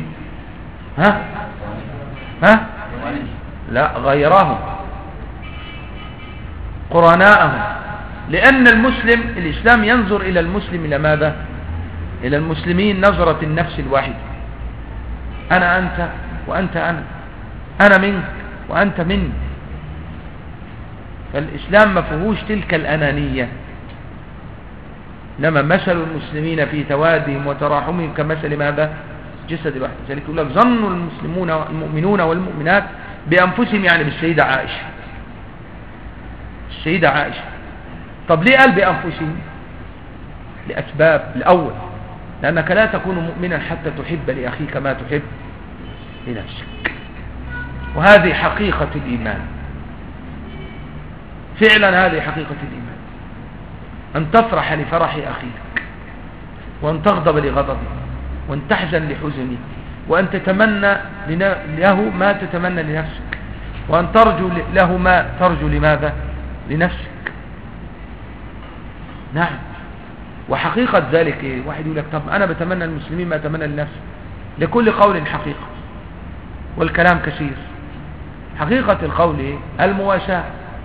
ها؟ لا، غيرهم، قرناءهم. لأن المسلم، الإسلام ينظر إلى المسلم إلى ماذا؟ إلى المسلمين نظرة النفس الواحدة. أنا أنت وأنت أنا منك وأنت مني. فالإسلام ما فيهوش تلك الأنانية، إنما مثل المسلمين في توادهم وتراحمهم كمثل ماذا؟ جسد الواحد. لذلك يقول لك ظن المؤمنون والمؤمنات بأنفسهم، يعني بالسيدة عائشة. السيدة عائشة. طب ليه قال بأنفسهم؟ لأسباب. الأول، لأنك لا تكون مؤمنا حتى تحب لأخيك ما تحب لنفسك، وهذه حقيقة الإيمان. فعلا هذه حقيقة الإيمان، أن تفرح لفرح أخيك، وأن تغضب لغضبه، وأن تحزن لحزنه، وأن تتمنى له ما تتمنى لنفسك، وأن ترجو له ما ترجو لماذا؟ لنفسك. نعم. وحقيقة ذلك إيه؟ واحد يقول لك طب أنا بتمنى المسلمين ما أتمنى لنفسي. لكل قول حقيقة، والكلام كثير. حقيقة القول إيه؟ المواساة.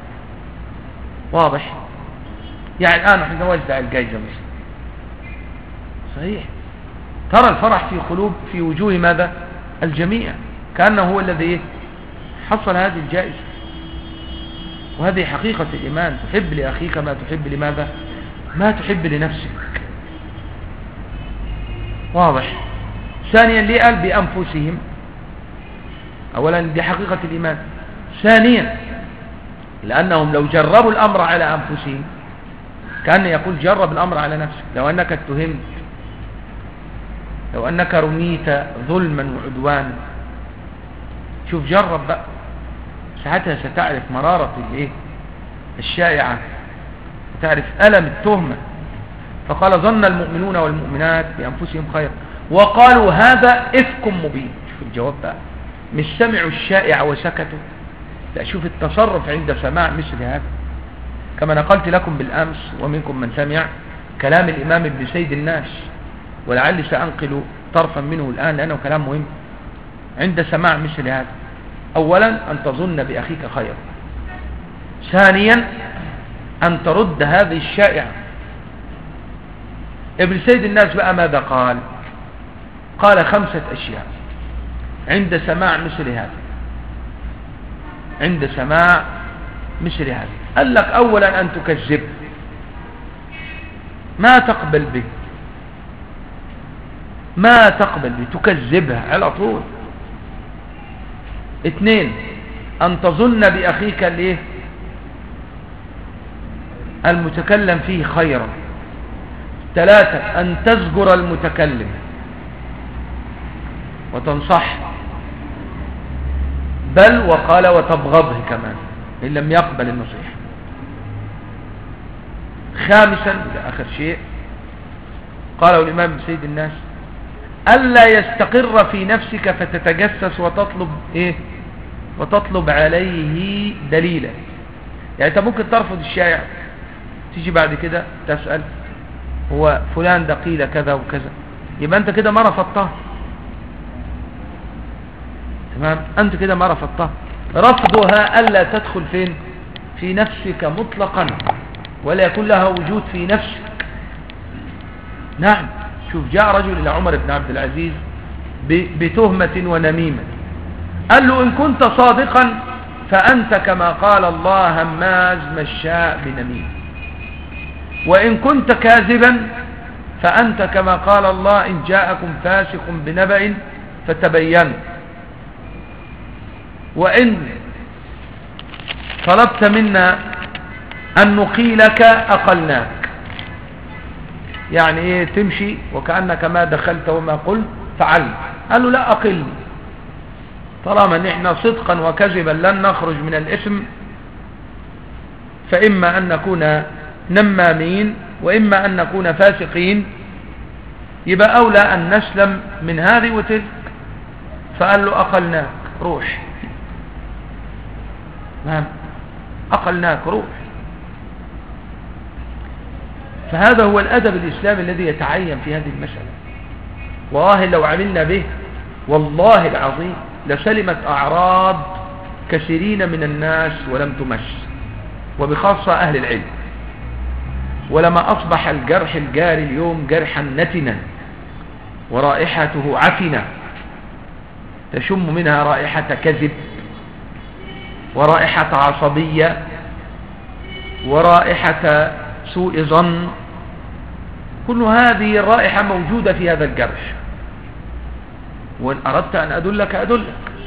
واضح؟ يعني الآن نحن نوزع الجائزة مثلا، صحيح، ترى الفرح في وجوه ماذا؟ الجميع، كأنه هو الذي حصل هذه الجائزة. وهذه حقيقة الإيمان، تحب لأخيك ما تحب لماذا؟ ما تحب لنفسك. واضح؟ ثانيا، ليه قال بأنفسهم؟ أولا دي حقيقة الإيمان. ثانيا، لأنهم لو جربوا الأمر على أنفسهم كان يقول جرب الأمر على نفسك. لو أنك اتهمت، لو أنك رميت ظلما وعدوانا، شوف جرب بقى، ساعتها ستعرف مرارة الشائعة، تعرف ألم التهمة. فقال ظن المؤمنون والمؤمنات بأنفسهم خير وقالوا هذا إفك مبين. شوف الجواب بقى، مش سمعوا الشائع وسكتوا، لا، شوف التصرف عند سماع مثل هذا. كما نقلت لكم بالأمس ومنكم من سمع كلام الإمام ابن سيد الناس، ولعلي سأنقل طرفا منه الآن لأنه كلام مهم. عند سماع مثل هذا، أولا أن تظن بأخيك خيرا، ثانيا أن ترد هذه الشائعة. ابن سيد الناس بقى ماذا قال؟ قال 5 أشياء عند سماع مثل هذا. عند سماع مثل هذا قال لك أولا أن تكذب، ما تقبل به، ما تقبل به، تكذبها على طول. 2 أن تظن بأخيك المتكلم فيه خيرا. 3 أن تزجر المتكلم وتنصح بل وقال وتبغضه كمان إن لم يقبل النصيحة. خامسا آخر شيء قاله الإمام ابن سيد الناس: ألا يستقر في نفسك فتتجسس وتطلب إيه؟ وتطلب عليه دليلا. يعني أنت ممكن ترفض الشائع، تيجي بعد كده تسأل هو فلان ده قيل كذا وكذا، يبقى أنت كده ما رفضتها. تمام، أنت كده ما رفضتها. رفضها ألا تدخل فين؟ في نفسك مطلقا، ولا يكون لها وجود في نفسك. نعم، شوف جاء رجل إلى عمر بن عبد العزيز بتهمة ونميمة، قال له: إن كنت صادقا فأنت كما قال الله هماز مشاء بنميم، وإن كنت كاذبا فأنت كما قال الله إن جاءكم فاسق بنبأ فتبينوا، وإن طلبت منا أن نقيلك أقلناك. يعني إيه؟ تمشي وكأنك ما دخلت وما قلت فعلت. قال له: لا، أقلني، طالما نحن صدقا وكذبا لن نخرج من الإثم، فإما أن نكون نمامين وإما أن نكون فاسقين، يبقى أولى أن نسلم من هذه وتلك. فقال له: أقلناك، روح. نعم، أقلناك، روح. فهذا هو الأدب الإسلامي الذي يتعين في هذه المسألة. والله لو عملنا به والله العظيم لسلمت أعراض كثيرين من الناس ولم تمس، وبخاصة أهل العلم، ولما أصبح الجرح الجاري اليوم جرحا نتنا ورائحته عفنة تشم منها رائحة كذب ورائحة عصبية ورائحة سوء ظن. كل هذه الرائحة موجودة في هذا الجرح، وإن أردت أن أدلك أدلك.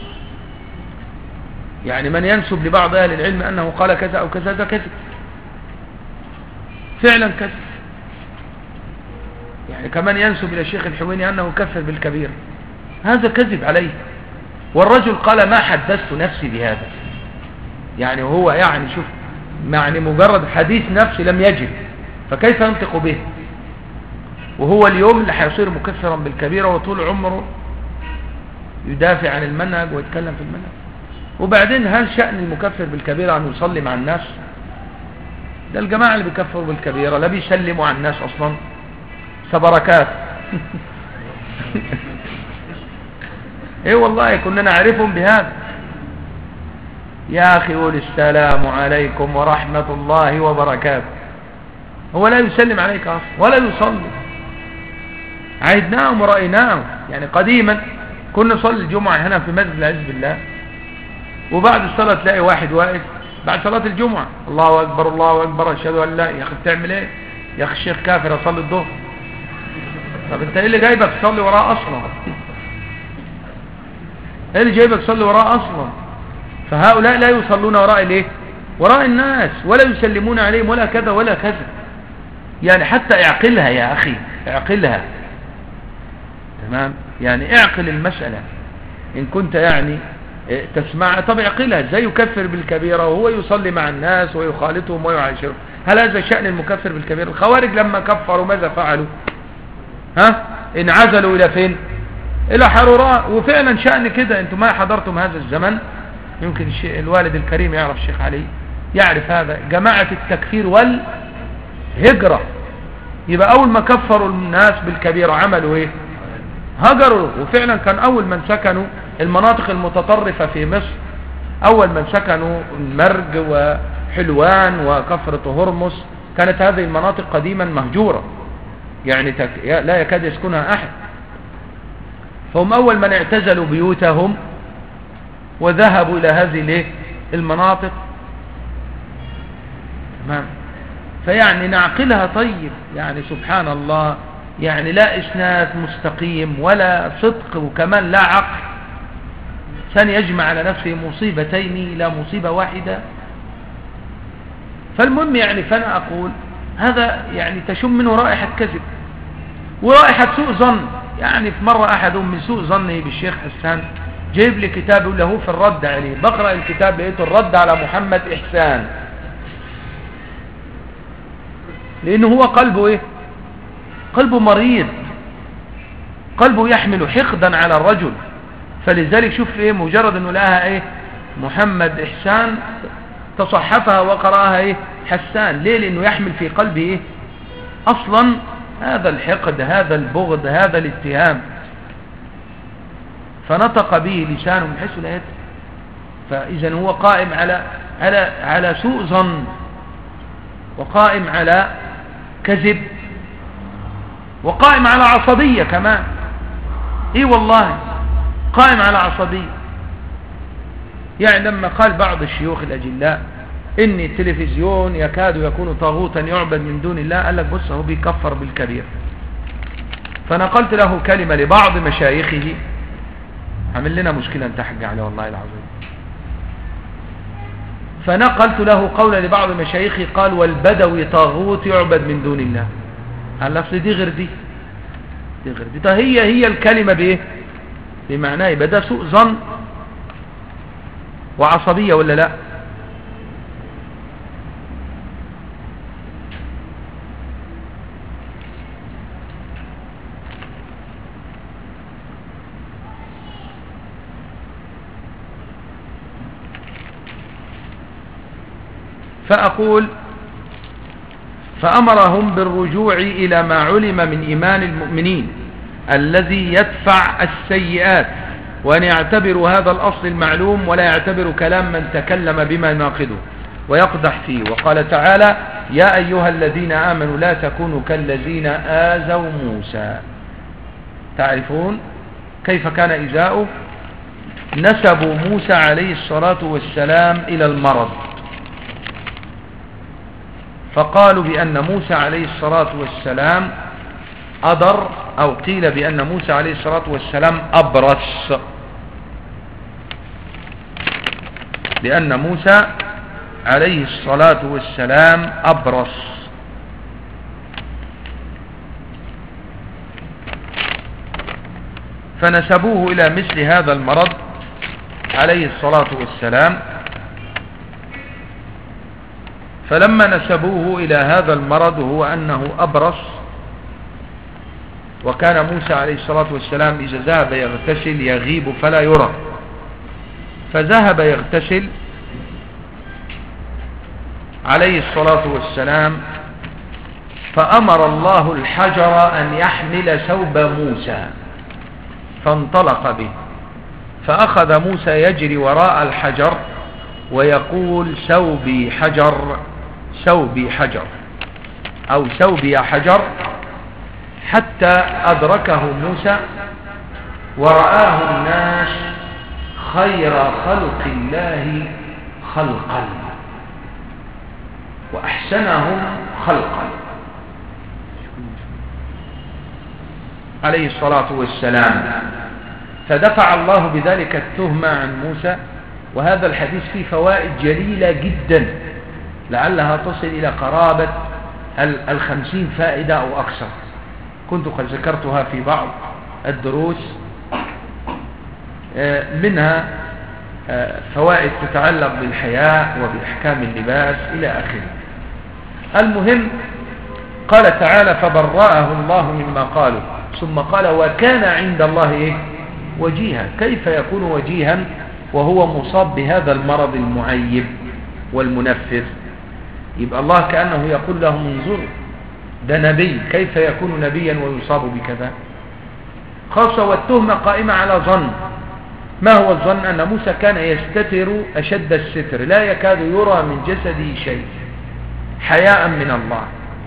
يعني من ينسب لبعض أهل العلم أنه قال كذا أو كذا، ده كذب، فعلا كذب. يعني كمان ينسب إلى الشيخ الحويني أنه كفر بالكبير، هذا كذب عليه. والرجل قال: ما حدثت نفسي بهذا. يعني هو يعني شوف، يعني مجرد حديث نفسي لم يجب، فكيف ينطق به؟ وهو اليوم اللي هيصير مكفرا بالكبيرة وطول عمره يدافع عن المنهج ويتكلم في المنهج. وبعدين هل شأن المكفر بالكبيرة أن يصلي مع الناس؟ ده الجماعة اللي بيكفروا بالكبيرة لا بيسلموا على الناس أصلا، سبركات. ايه والله كنا نعرفهم بهذا. يا أخي قول السلام عليكم ورحمة الله وبركاته، هو لا يسلم عليك أصلا ولا يصلي. عهدناهم ورأيناهم. يعني قديما كنا نصلي الجمعة هنا في مسجد العز بالله، وبعد الصلاة تلاقي واحد واقف بعد صلاة الجمعة: الله أكبر الله أكبر أشهد أن لا. يا أخي بتعمل إيه؟ يا أخي الشيخ كافر أصلي الظهر. طب أنت إيه اللي جايبك تصلي وراه أصلا؟ إيه اللي جايبك تصلي وراه أصلا؟ فهؤلاء لا يصلون وراء الايه؟ وراء الناس، ولا يسلمون عليهم ولا كذا ولا كذا. يعني حتى اعقلها يا أخي، اعقلها. تمام، يعني اعقل المسألة إن كنت يعني تسمع. طب اعقلها، ازاي يكفر بالكبيرة وهو يصلي مع الناس ويخالطهم ويعاشرهم؟ هل هذا شأن المكفر بالكبيرة؟ الخوارج لما كفروا ماذا فعلوا؟ انعزلوا إلى فين؟ إلى حروراء. وفعلا شأن كده. انتم ما حضرتم هذا الزمن، يمكن الوالد الكريم يعرف، الشيخ علي يعرف هذا، جماعة التكفير والهجرة. يبقى أول ما كفروا الناس بالكبيرة عملوا إيه؟ هجروا. وفعلا كان أول من سكنوا المناطق المتطرفة في مصر، أول من سكنوا المرج وحلوان وكفرة هرمس، كانت هذه المناطق قديما مهجورة، يعني لا يكاد يسكنها أحد. فهم أول من اعتزلوا بيوتهم وذهبوا إلى هذه المناطق. تمام. فيعني نعقلها. طيب يعني سبحان الله، يعني لا إسناد مستقيم ولا صدق، وكمان لا عقل. ثاني يجمع على نفسه مصيبتين لا مصيبة واحدة. فالمهم يعني فأنا أقول هذا يعني تشم منه رائحة كذب ورائحة سوء ظن. يعني في مرة أحدهم من سوء ظنه بالشيخ حسان جيب لي كتاب له في الرد عليه. بقرأ الكتاب لقيته الرد على محمد إحسان، لأنه هو قلبه إيه؟ قلبه مريض، قلبه يحمل حقدا على الرجل. فلذلك شوف إيه، مجرد أنه لقاها إيه محمد إحسان تصحفها وقرأها إيه حسان. ليه؟ لأنه يحمل في قلبه إيه أصلا هذا الحقد، هذا البغض، هذا الاتهام، فنطق به لسانه من حيث لا يدري. فإذا هو قائم على سوء ظن، وقائم على كذب، وقائم على عصبية كمان. ايه والله قائم على عصبية. يعني لما قال بعض الشيوخ الأجلاء إن التلفزيون يكاد يكون طاغوتا يعبد من دون الله، قال لك بص هو بيكفر بالكبير. فنقلت له كلمة لبعض مشايخه، عمل لنا مشكلة انت حق عليه والله العظيم. فنقلت له قول لبعض مشايخه قال والبدوي طاغوت يعبد من دون الله. قال لفظ دي غير دي، دي غير دي. هي الكلمة بايه بمعناه. يبقى ده سوء ظن وعصبية ولا لا؟ فأقول فأمرهم بالرجوع إلى ما علم من إيمان المؤمنين الذي يدفع السيئات، وأن يعتبروا هذا الأصل المعلوم ولا يعتبروا كلام من تكلم بما يناقضه ويقدح فيه. وقال تعالى يا أيها الذين آمنوا لا تكونوا كالذين آذوا موسى. تعرفون كيف كان إيذاؤه؟ نسبوا موسى عليه الصلاة والسلام إلى المرض، فقالوا بأن موسى عليه الصلاة والسلام أضر، أو قيل بأن موسى عليه الصلاة والسلام أبرص، لأن موسى عليه الصلاة والسلام أبرص. فنسبوه إلى مثل هذا المرض عليه الصلاة والسلام. فلما نسبوه إلى هذا المرض وهو أنه أبرص، وكان موسى عليه الصلاة والسلام إذا ذهب يغتسل يغيب فلا يرى، فذهب يغتسل عليه الصلاة والسلام، فأمر الله الحجر أن يحمل ثوب موسى، فانطلق به، فأخذ موسى يجري وراء الحجر ويقول ثوبي حجر ثوبي حجر أو ثوبي حجر، حتى أدركه موسى ورآه الناس خير خلق الله خلقا وأحسنهم خلقا عليه الصلاة والسلام. فدفع الله بذلك التهمة عن موسى. وهذا الحديث فيه فوائد جليلة جدا، لعلها تصل إلى قرابة 50 فائدة أو أكثر، كنت قد ذكرتها في بعض الدروس. منها فوائد تتعلق بالحياء وبأحكام اللباس إلى آخره. المهم قال تعالى فبرأه الله مما قالوا، ثم قال وكان عند الله إيه؟ وجيها. كيف يكون وجيها وهو مصاب بهذا المرض المعيب والمنفر؟ يبقى الله كأنه يقول لهم انظروا ده نبي، كيف يكون نبيا ويصاب بكذا؟ خاصة والتهمة قائمة على ظن. ما هو الظن؟ أن موسى كان يستتر أشد الستر، لا يكاد يرى من جسده شيء حياء من الله.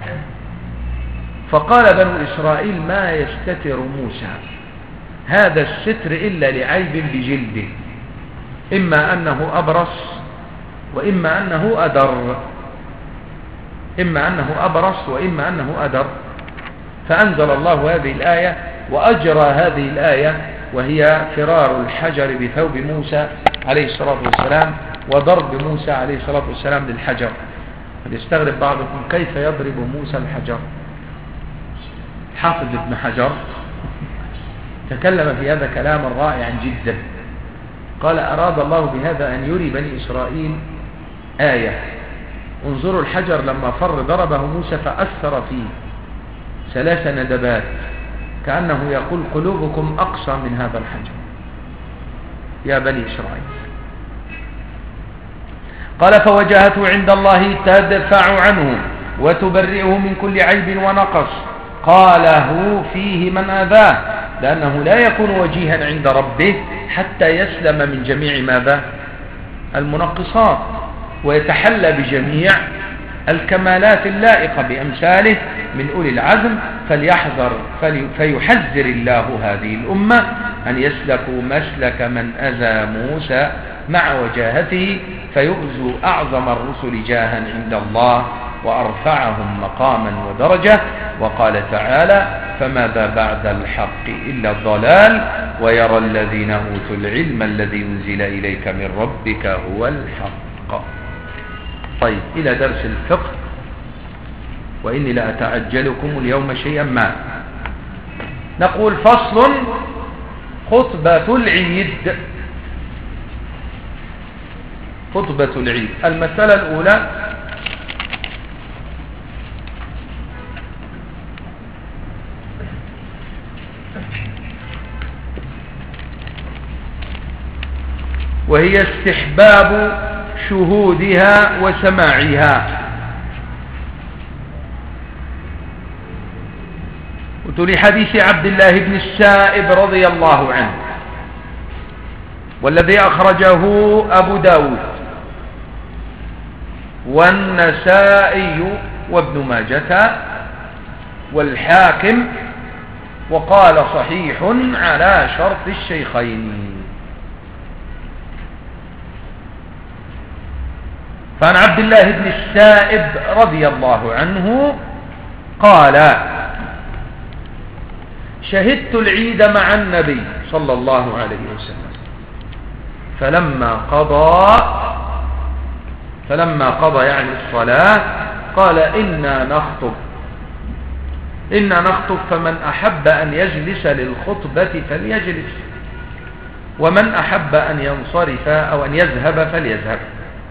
فقال بنو إسرائيل ما يستتر موسى هذا الستر إلا لعيب بجلده، إما أنه أبرص وإما أنه أدر، إما أنه أبرص وإما أنه أدر. فأنزل الله هذه الآية وأجرى هذه الآية، وهي فرار الحجر بثوب موسى عليه الصلاة والسلام وضرب موسى عليه الصلاة والسلام للحجر. يستغرب بعضكم كيف يضرب موسى الحجر. حافظ ابن حجر تكلم في هذا كلاما رائعا جدا، قال أراد الله بهذا أن يري بني إسرائيل آية. انظروا الحجر لما فر ضربه موسى فأثر فيه 3 ندبات، كأنه يقول قلوبكم أقسى من هذا الحجر يا بني إسرائيل. قال فوجهته عند الله تدفع عنه وتبرئه من كل عيب ونقص. قاله فيه من آذاه، لأنه لا يكون وجيها عند ربه حتى يسلم من جميع ماذا؟ المنقصات، ويتحلى بجميع الكمالات اللائقة بأمثاله من أولي العزم. فيحذر الله هذه الأمة أن يسلكوا مسلك من أذى موسى مع وجاهته، فيؤذوا أعظم الرسل جاها عند الله وأرفعهم مقاما ودرجة. وقال تعالى فماذا بعد الحق إلا الضلال ويرى الذين أوتوا العلم الذي أنزل إليك من ربك هو الحق. طيب، إلى درس الفقه. وإني لأتعجلكم اليوم شيئا ما. نقول فصل: خطبة العيد. خطبة العيد. المسألة الأولى: وهي استحباب شهودها وسماعها. لحديث عبد الله بن السائب رضي الله عنه، والذي أخرجه أبو داود والنسائي وابن ماجة والحاكم، وقال صحيح على شرط الشيخين. فعن عبد الله بن السائب رضي الله عنه قال: شهدت العيد مع النبي صلى الله عليه وسلم، فلما قضى يعني الصلاة قال: إنا نخطب فمن أحب أن يجلس للخطبة فليجلس، ومن أحب أن ينصرف أو أن يذهب فليذهب.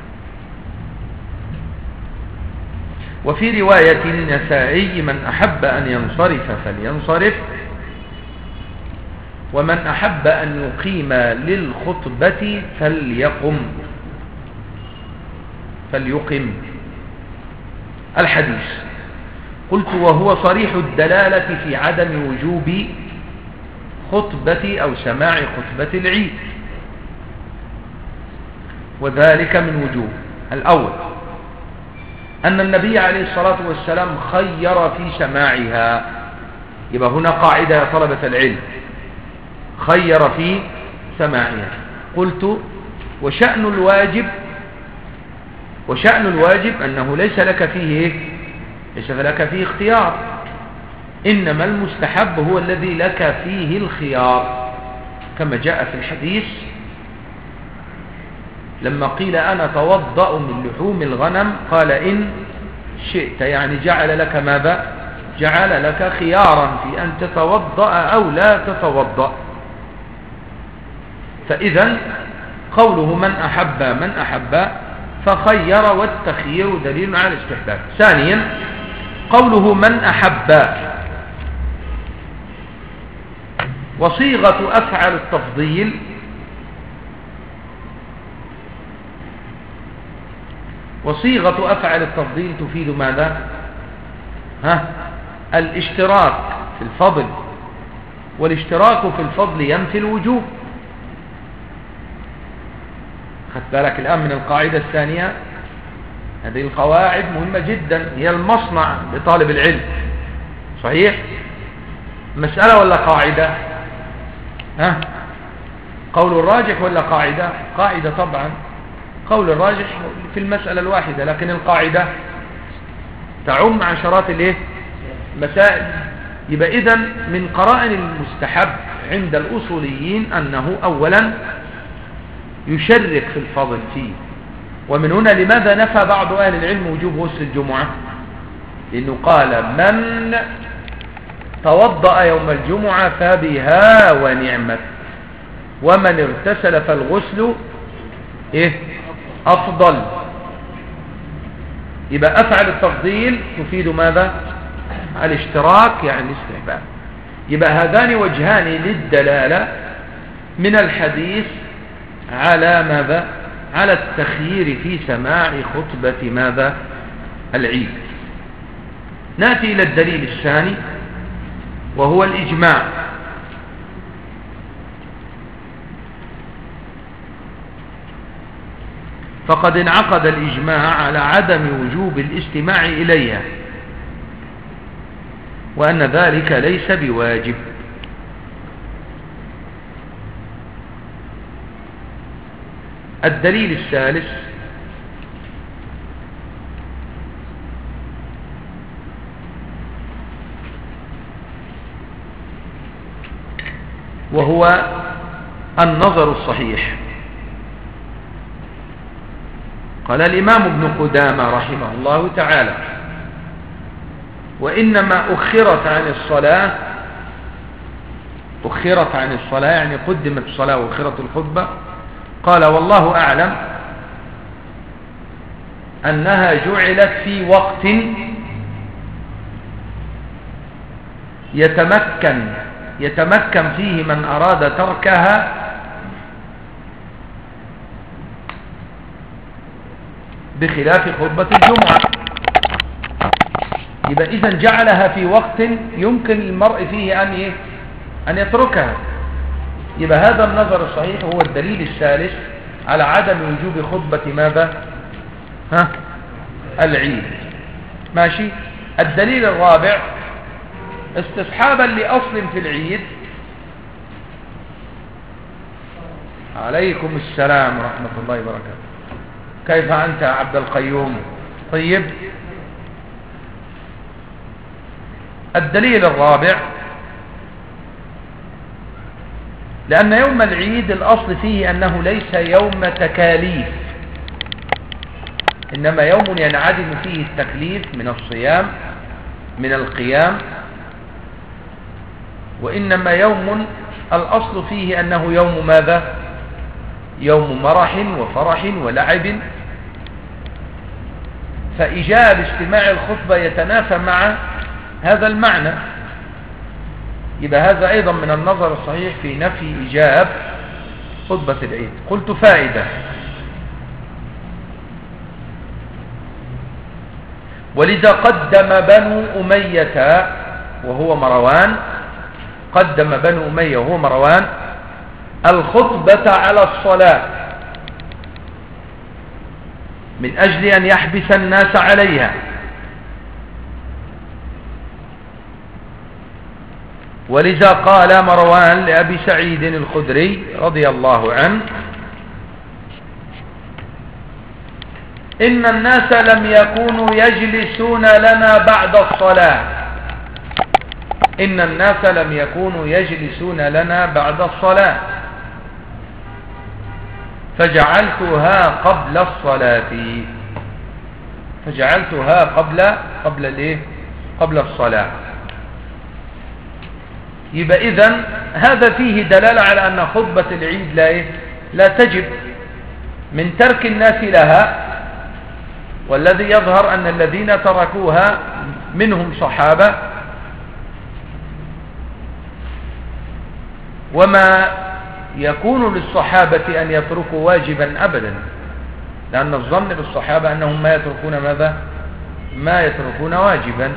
وفي رواية النسائي: من أحب أن ينصرف فلينصرف، ومن أحب أن يقيم للخطبة فليقم. الحديث. قلت: وهو صريح الدلالة في عدم وجوب خطبة أو سماع خطبة العيد، وذلك من وجوه. الأول: أن النبي عليه الصلاة والسلام خير في سماعها. يبقى هنا قاعدة يا طلبة العلم: خير في سماعها. قلت: وشأن الواجب أنه ليس لك فيه اختيار، إنما المستحب هو الذي لك فيه الخيار، كما جاء في الحديث لما قيل: أنا توضأ من لحوم الغنم، قال: إن شئت، يعني جعل لك ماذا؟ جعل لك خيارا في أن تتوضأ أو لا تتوضأ. فإذا قوله من أحب فخير، والتخيير دليل على الاستحباب. ثانيا: قوله من أحب، وصيغة أفعل التفضيل تفيد ماذا؟ الاشتراك في الفضل، والاشتراك في الفضل ينفي الوجوب. خدت بالك الآن من القاعدة الثانية؟ هذه القواعد مهمة جدا، هي المصنع لطالب العلم. صحيح؟ مسألة ولا قاعدة؟ قول الراجح ولا قاعدة؟ قاعدة طبعا. قول الراجح في المسألة الواحدة، لكن القاعدة تعم عشرات مسائل. يبقى إذن من قرائن المستحب عند الأصوليين أنه أولا يشرك في الفضل فيه. ومن هنا لماذا نفى بعض أهل العلم وجوب غسل الجمعة؟ لأنه قال: من توضأ يوم الجمعة فبها ونعمت. ومن اغتسل فالغسل إيه؟ أفضل. يبقى أفعل التفضيل تفيد ماذا؟ الاشتراك يعني الاستحباب. يبقى هذان وجهان للدلالة من الحديث على ماذا؟ على التخيير في سماع خطبة ماذا؟ العيد. نأتي إلى الدليل الثاني وهو الإجماع. فقد انعقد الإجماع على عدم وجوب الاستماع إليها، وأن ذلك ليس بواجب. الدليل الثالث وهو النظر الصحيح. قال الإمام ابن قدامة رحمه الله تعالى: وإنما أخرت عن الصلاة يعني قدمت الصلاة وأخرت الخطبة. قال: والله أعلم أنها جعلت في وقت يتمكن فيه من أراد تركها بخلاف خطبة الجمعة. يبقى إذن جعلها في وقت يمكن المرء فيه أن يتركها. يبقى هذا النظر الصحيح هو الدليل الثالث على عدم وجوب خطبة ماذا؟ العيد. ماشي. الدليل الرابع استصحابا لأصل في العيد. عليكم السلام ورحمة الله وبركاته. كيف أنت يا عبد القيوم؟ طيب. الدليل الرابع لأن يوم العيد الأصل فيه أنه ليس يوم تكاليف، إنما يوم ينعدم فيه التكليف من الصيام من القيام، وإنما يوم الأصل فيه أنه يوم ماذا؟ يوم مرح وفرح ولعب. فإيجاب استماع الخطبة يتنافى مع هذا المعنى. يبقى هذا أيضا من النظر الصحيح في نفي إيجاب خطبة العيد. قلت فائدة: ولذا قدم بنو أمية وهو مروان الخطبة على الصلاة من أجل أن يحبس الناس عليها. ولذا قال مروان لأبي سعيد الخدري رضي الله عنه: إن الناس لم يكونوا يجلسون لنا بعد الصلاة. إن الناس لم يكونوا يجلسون لنا بعد الصلاة فجعلتها قبل الصلاة. فجعلتها قبل الصلاة. يبقى إذن هذا فيه دلالة على أن خطبة العيد لا تجب من ترك الناس لها. والذي يظهر أن الذين تركوها منهم صحابة، وما يكون للصحابة أن يتركوا واجبا أبدا، لأن الظن بالصحابة أنهم ما يتركون ماذا؟ ما يتركون واجبا.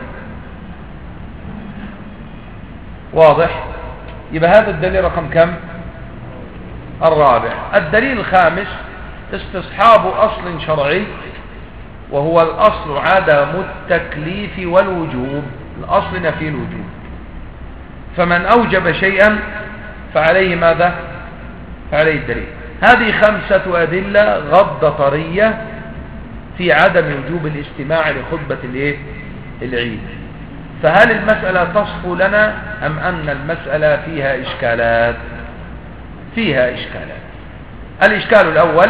واضح؟ يبقى هذا الدليل رقم كم؟ الرابع. الدليل الخامس استصحاب أصل شرعي وهو الأصل عدم التكليف والوجوب. الأصل نفي الوجوب، فمن أوجب شيئا فعليه ماذا؟ فعليه الدليل. هذه 5 أدلة غض طرية في عدم وجوب الاستماع لخطبة العيد. فهل المسألة تصفو لنا أم أن المسألة فيها إشكالات؟ فيها إشكالات. الإشكال الأول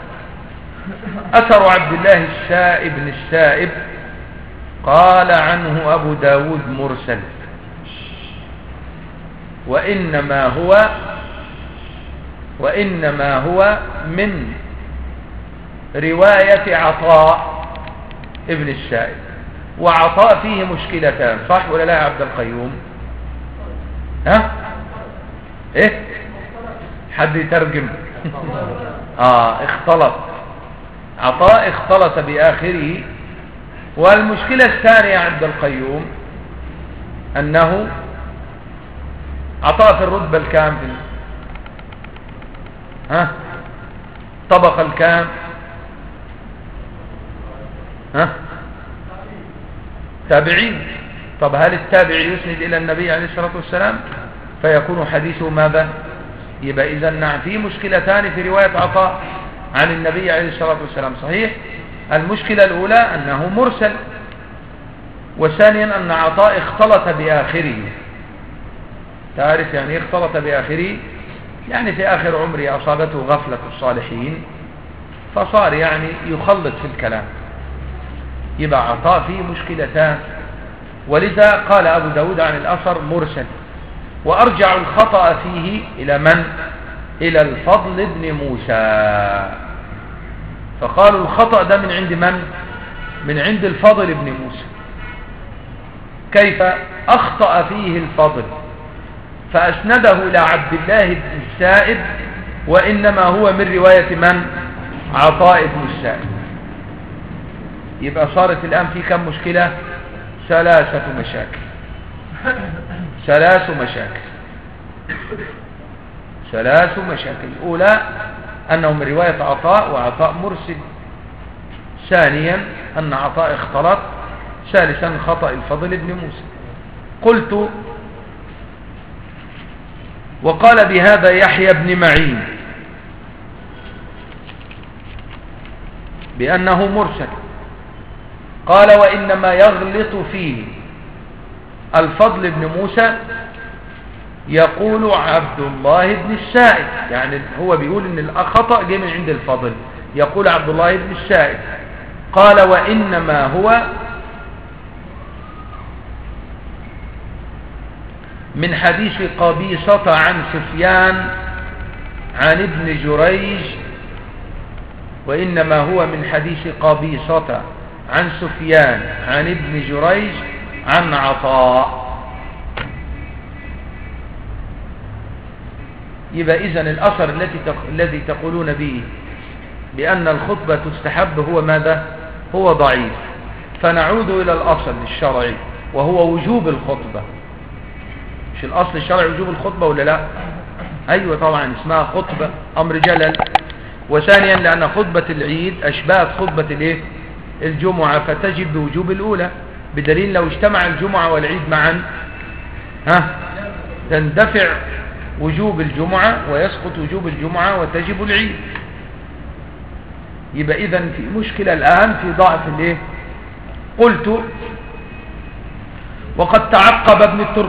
أثر عبد الله بن السائب قال عنه أبو داود مرسل، وإنما هو وإنما هو من رواية عطاء ابن السائب. وعطاء فيه مشكلتان، صح ولا لا يا عبد القيوم؟ ها ايه حد يترجم؟ اختلط، عطاء اختلط بآخره. والمشكلة الثانية يا عبد القيوم أنه عطاء في الرتبة الكام، طبقة الكام؟ تابعين. طب هل التابعي يسند إلى النبي عليه الصلاة والسلام فيكون حديثه ماذا؟ يبقى إذن نعم في مشكلتان في رواية عطاء عن النبي عليه الصلاة والسلام. صحيح، المشكلة الأولى أنه مرسل، وثانيا أن عطاء اختلط بآخره. تعرف يعني اختلط بآخره؟ يعني في آخر عمره أصابته غفلة الصالحين فصار يعني يخلط في الكلام. يبقى عطاء فيه مشكلتان، ولذا قال أبو داود عن الأثر مرسل. وأرجع الخطأ فيه إلى من؟ إلى الفضل بن موسى. فقالوا الخطأ ده من عند من؟ من عند الفضل بن موسى. كيف أخطأ فيه الفضل؟ فأسنده إلى عبد الله بن السائب، وإنما هو من رواية من؟ عطاء بن السائب. يبقى صارت الآن في كم مشكلة؟ ثلاث مشاكل. الأولى أنه من رواية عطاء، وعطاء مرسل. ثانيا أن عطاء اختلط. ثالثا خطأ الفضل بن موسى. قلت وقال بهذا يحيى بن معين بأنه مرسل. قال وإنما يغلط فيه الفضل بن موسى، يقول عبد الله بن السائب، يعني هو بيقول ان الخطأ جاي من عند الفضل، يقول عبد الله بن السائب. قال وإنما هو من حديث قبيصة عن سفيان عن ابن جريج، وإنما هو من حديث قبيصة عن سفيان عن ابن جريج عن عطاء. يبقى إذن الأثر الذي تقولون به بأن الخطبة تستحب هو ماذا؟ هو ضعيف. فنعود إلى الأصل الشرعي وهو وجوب الخطبة. مش الأصل الشرعي وجوب الخطبة ولا لا؟ أيوة طبعا، اسمها خطبة أمر جلل. وثانيا لأن خطبة العيد أشبهت خطبة الجمعة، فتجب بوجوب الأولى، بدليل لو اجتمع الجمعة والعيد معا تندفع وجوب الجمعة ويسقط وجوب الجمعة وتجب العيد. يبقى إذن في مشكلة الآن في ضعف قلت وقد تعقب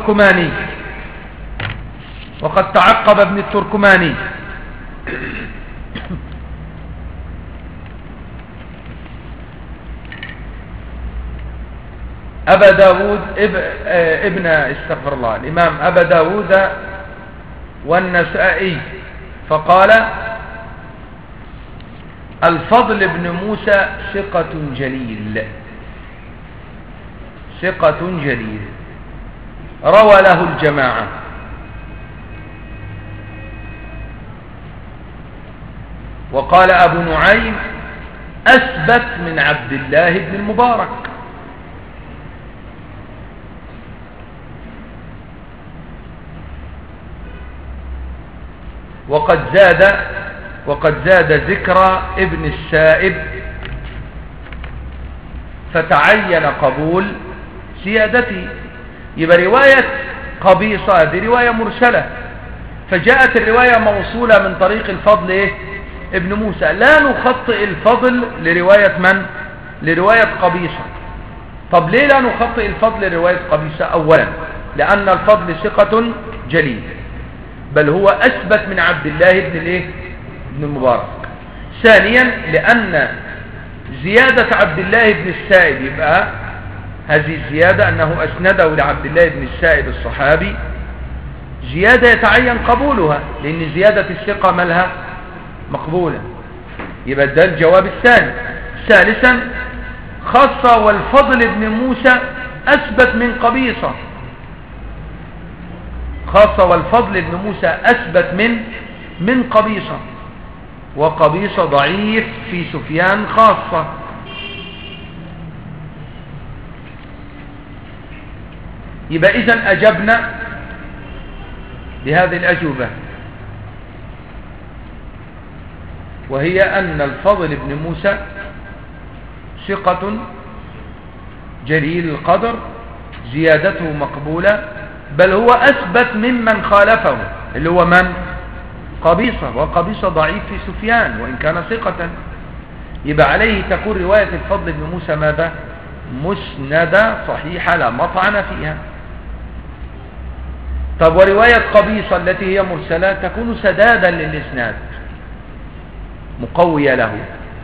ابن التركماني أبا داود استغفر الله، الإمام أبا داود والنسائي، فقال الفضل بن موسى ثقة جليل روى له الجماعة. وقال أبو نعيم أثبت من عبد الله بن المبارك. وقد زاد ذكر ابن السائب فتعين قبول زيادته. يبقى رواية قبيصة هذه رواية مرسلة، فجاءت الرواية موصولة من طريق الفضل ابن موسى. لا نخطئ الفضل لرواية من؟ لرواية قبيصة. طب ليه لا نخطئ الفضل لرواية قبيصة؟ أولا لأن الفضل ثقة جليل، بل هو أثبت من عبد الله بن المبارك. ثانيا لأن زيادة عبد الله بن السائب، يبقى هذه الزيادة أنه أسنده لعبد الله بن السائب الصحابي، زيادة يتعين قبولها، لأن زيادة الثقة مالها مقبولة. يبقى ده الجواب الثاني. ثالثا خاصة والفضل بن موسى أثبت من قبيصة. خاصة والفضل بن موسى أثبت من قبيصة، وقبيصة ضعيف في سفيان خاصة. يبقى إذن أجبنا بهذه الأجوبة، وهي أن الفضل بن موسى ثقة جليل القدر، زيادته مقبولة، بل هو أثبت ممن خالفه اللي هو من؟ قبيصة. وقبيصة ضعيف في سفيان وإن كان ثقة. يبقى عليه تكون رواية الفضل بن موسى ماذا؟ مسندة صحيحة لا مطعن فيها. طب ورواية قبيصة التي هي مرسلة تكون سدادا للإسناد مقوية له.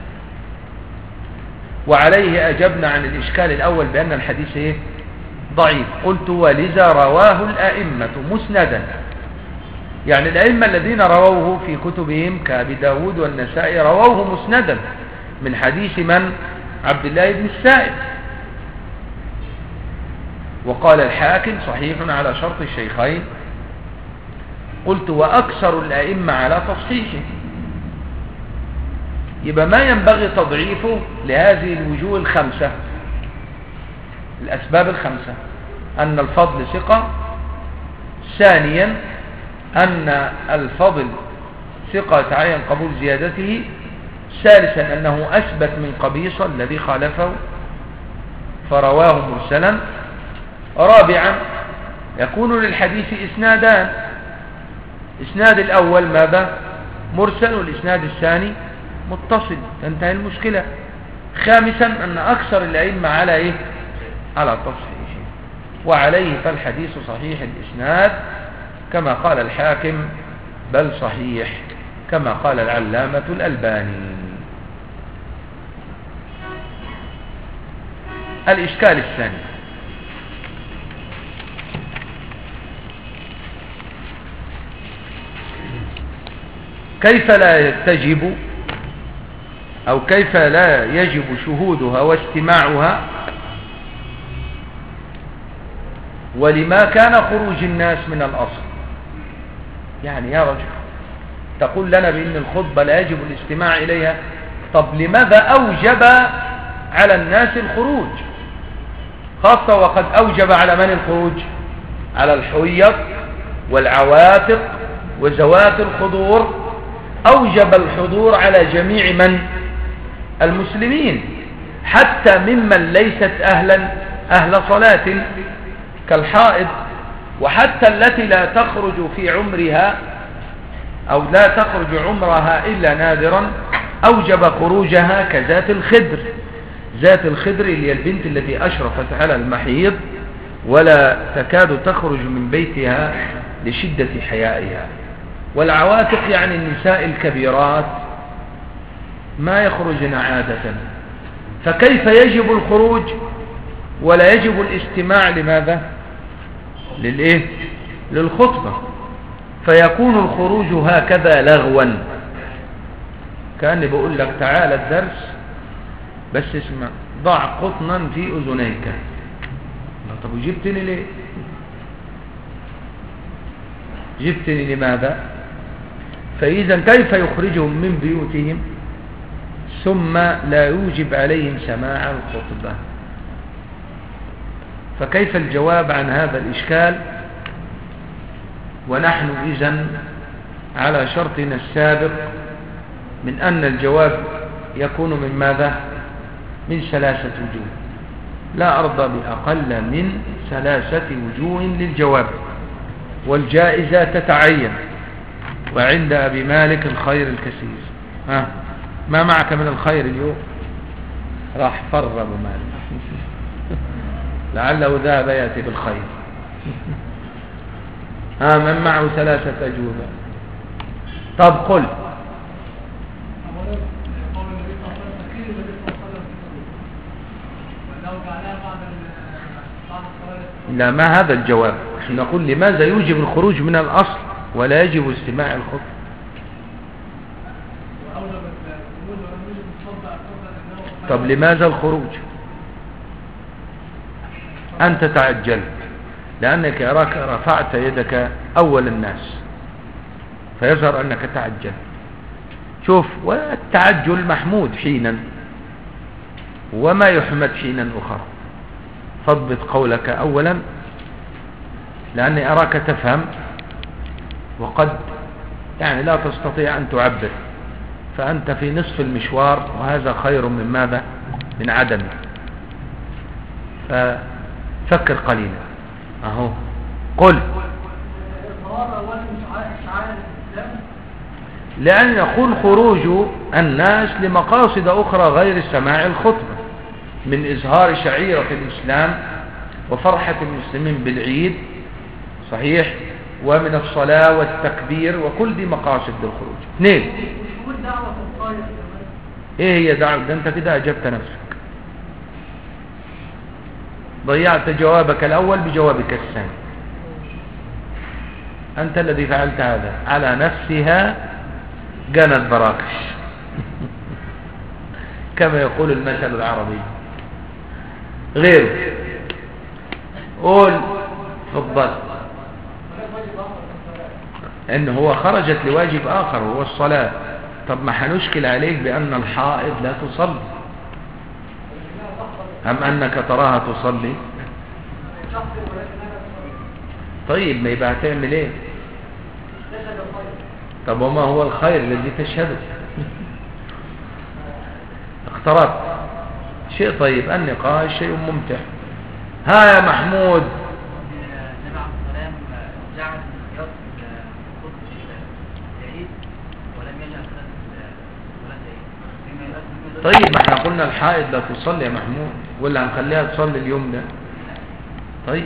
وعليه أجبنا عن الإشكال الأول بأن الحديث ضعيف. قلت ولذا رواه الأئمة مسندا، يعني الأئمة الذين رووه في كتبهم كأبي داود والنسائي رووه مسندا من حديث من؟ عبد الله بن السائب. وقال الحاكم صحيح على شرط الشيخين. قلت وأكثر الأئمة على تصحيحه. يبقى ما ينبغي تضعيفه لهذه الوجوه الخمسة، الأسباب الخمسة: أن الفضل ثقة، ثانيا أن الفضل ثقة تعين قبول زيادته، ثالثا أنه أثبت من قبيصة الذي خالفه فرواه مرسلا، رابعا يكون للحديث إسنادان، إسناد الأول ماذا؟ مرسل، والإسناد الثاني متصل، تنتهي المشكلة. خامسا أن أكثر الأئمة على على تصحيحه، وعليه فالحديث صحيح الإسناد كما قال الحاكم، بل صحيح كما قال العلامة الألباني. الإشكال الثاني: كيف لا تجب أو كيف لا يجب شهودها واستماعها، ولما كان خروج الناس من الأصل؟ يعني يا رجل تقول لنا بأن الخطبة لا يجب الاستماع إليها، طب لماذا أوجب على الناس الخروج؟ خاصة وقد أوجب على من الخروج؟ على الحيض والعواتق وذوات الخضور. أوجب الحضور على جميع من؟ المسلمين، حتى ممن ليست أهل صلاة كالحائض، وحتى التي لا تخرج في عمرها أو لا تخرج عمرها إلا نادرا أوجب خروجها كذات الخدر. ذات الخدر هي البنت التي أشرفت على المحيض ولا تكاد تخرج من بيتها لشدة حيائها. والعواتق يعني النساء الكبيرات ما يخرجن عادة، فكيف يجب الخروج ولا يجب الاستماع؟ لماذا؟ للخطبة. فيكون الخروج هكذا لغوا، كأني بقول لك تعال الدرس بس اسمع، ضع قطنا في أذنيك. طب وجبتني ليه؟ جبتني لماذا؟ فإذا كيف يخرجهم من بيوتهم ثم لا يوجب عليهم سماع الخطبة؟ فكيف الجواب عن هذا الإشكال ونحن إذن على شرطنا السابق من أن الجواب يكون من ماذا؟ من 3 وجوه. لا أرضى بأقل من 3 وجوه للجواب، والجائزة تتعين. وعند أبي مالك الخير الكثير. ما معك من الخير اليوم؟ راح فر أبو مالك لعله ذهب يأتي بالخير. من معه 3 أجوبة؟ طب قل. لا، ما هذا الجواب. نحن نقول لماذا يوجب الخروج من الأصل ولا يجب استماع الخطبة؟ طب لماذا الخروج؟ أنت تعجلت لأنك أراك رفعت يدك أول الناس فيظهر أنك تعجل. شوف، والتعجل محمود حينا وما يحمد حينا أخرى. فاضبط قولك أولا لأني أراك تفهم وقد يعني لا تستطيع أن تعبر، فأنت في نصف المشوار وهذا خير من ماذا؟ من عدمه. ففكر قليلا. أهو قل. لأن يكون خروج الناس لمقاصد أخرى غير سماع الخطبة، من إظهار شعيرة الإسلام وفرحة المسلمين بالعيد، صحيح، ومن الصلاة والتكبير، وكل دي مقاصد للخروج. اثنين، ايه هي دعوة؟ ده انت كده اجبت نفسك، ضيعت جوابك الاول بجوابك الثاني. انت الذي فعلت هذا على نفسها جنت براكش كما يقول المثل العربي. غيره قول تفضل. ان هو خرجت لواجب اخر هو الصلاة. طب ما هنشكل عليك بان الحائض لا تصلي ام انك تراها تصلي؟ طيب ما يبقى هتعمل ايه؟ طب وما هو الخير الذي تشهده؟ اقتربت شيء. طيب النقاش شيء ممتع. ها يا محمود. طيب ما احنا قلنا الحائض لا تصلي يا محمود، ولا هنخليها تصلي اليوم ده؟ طيب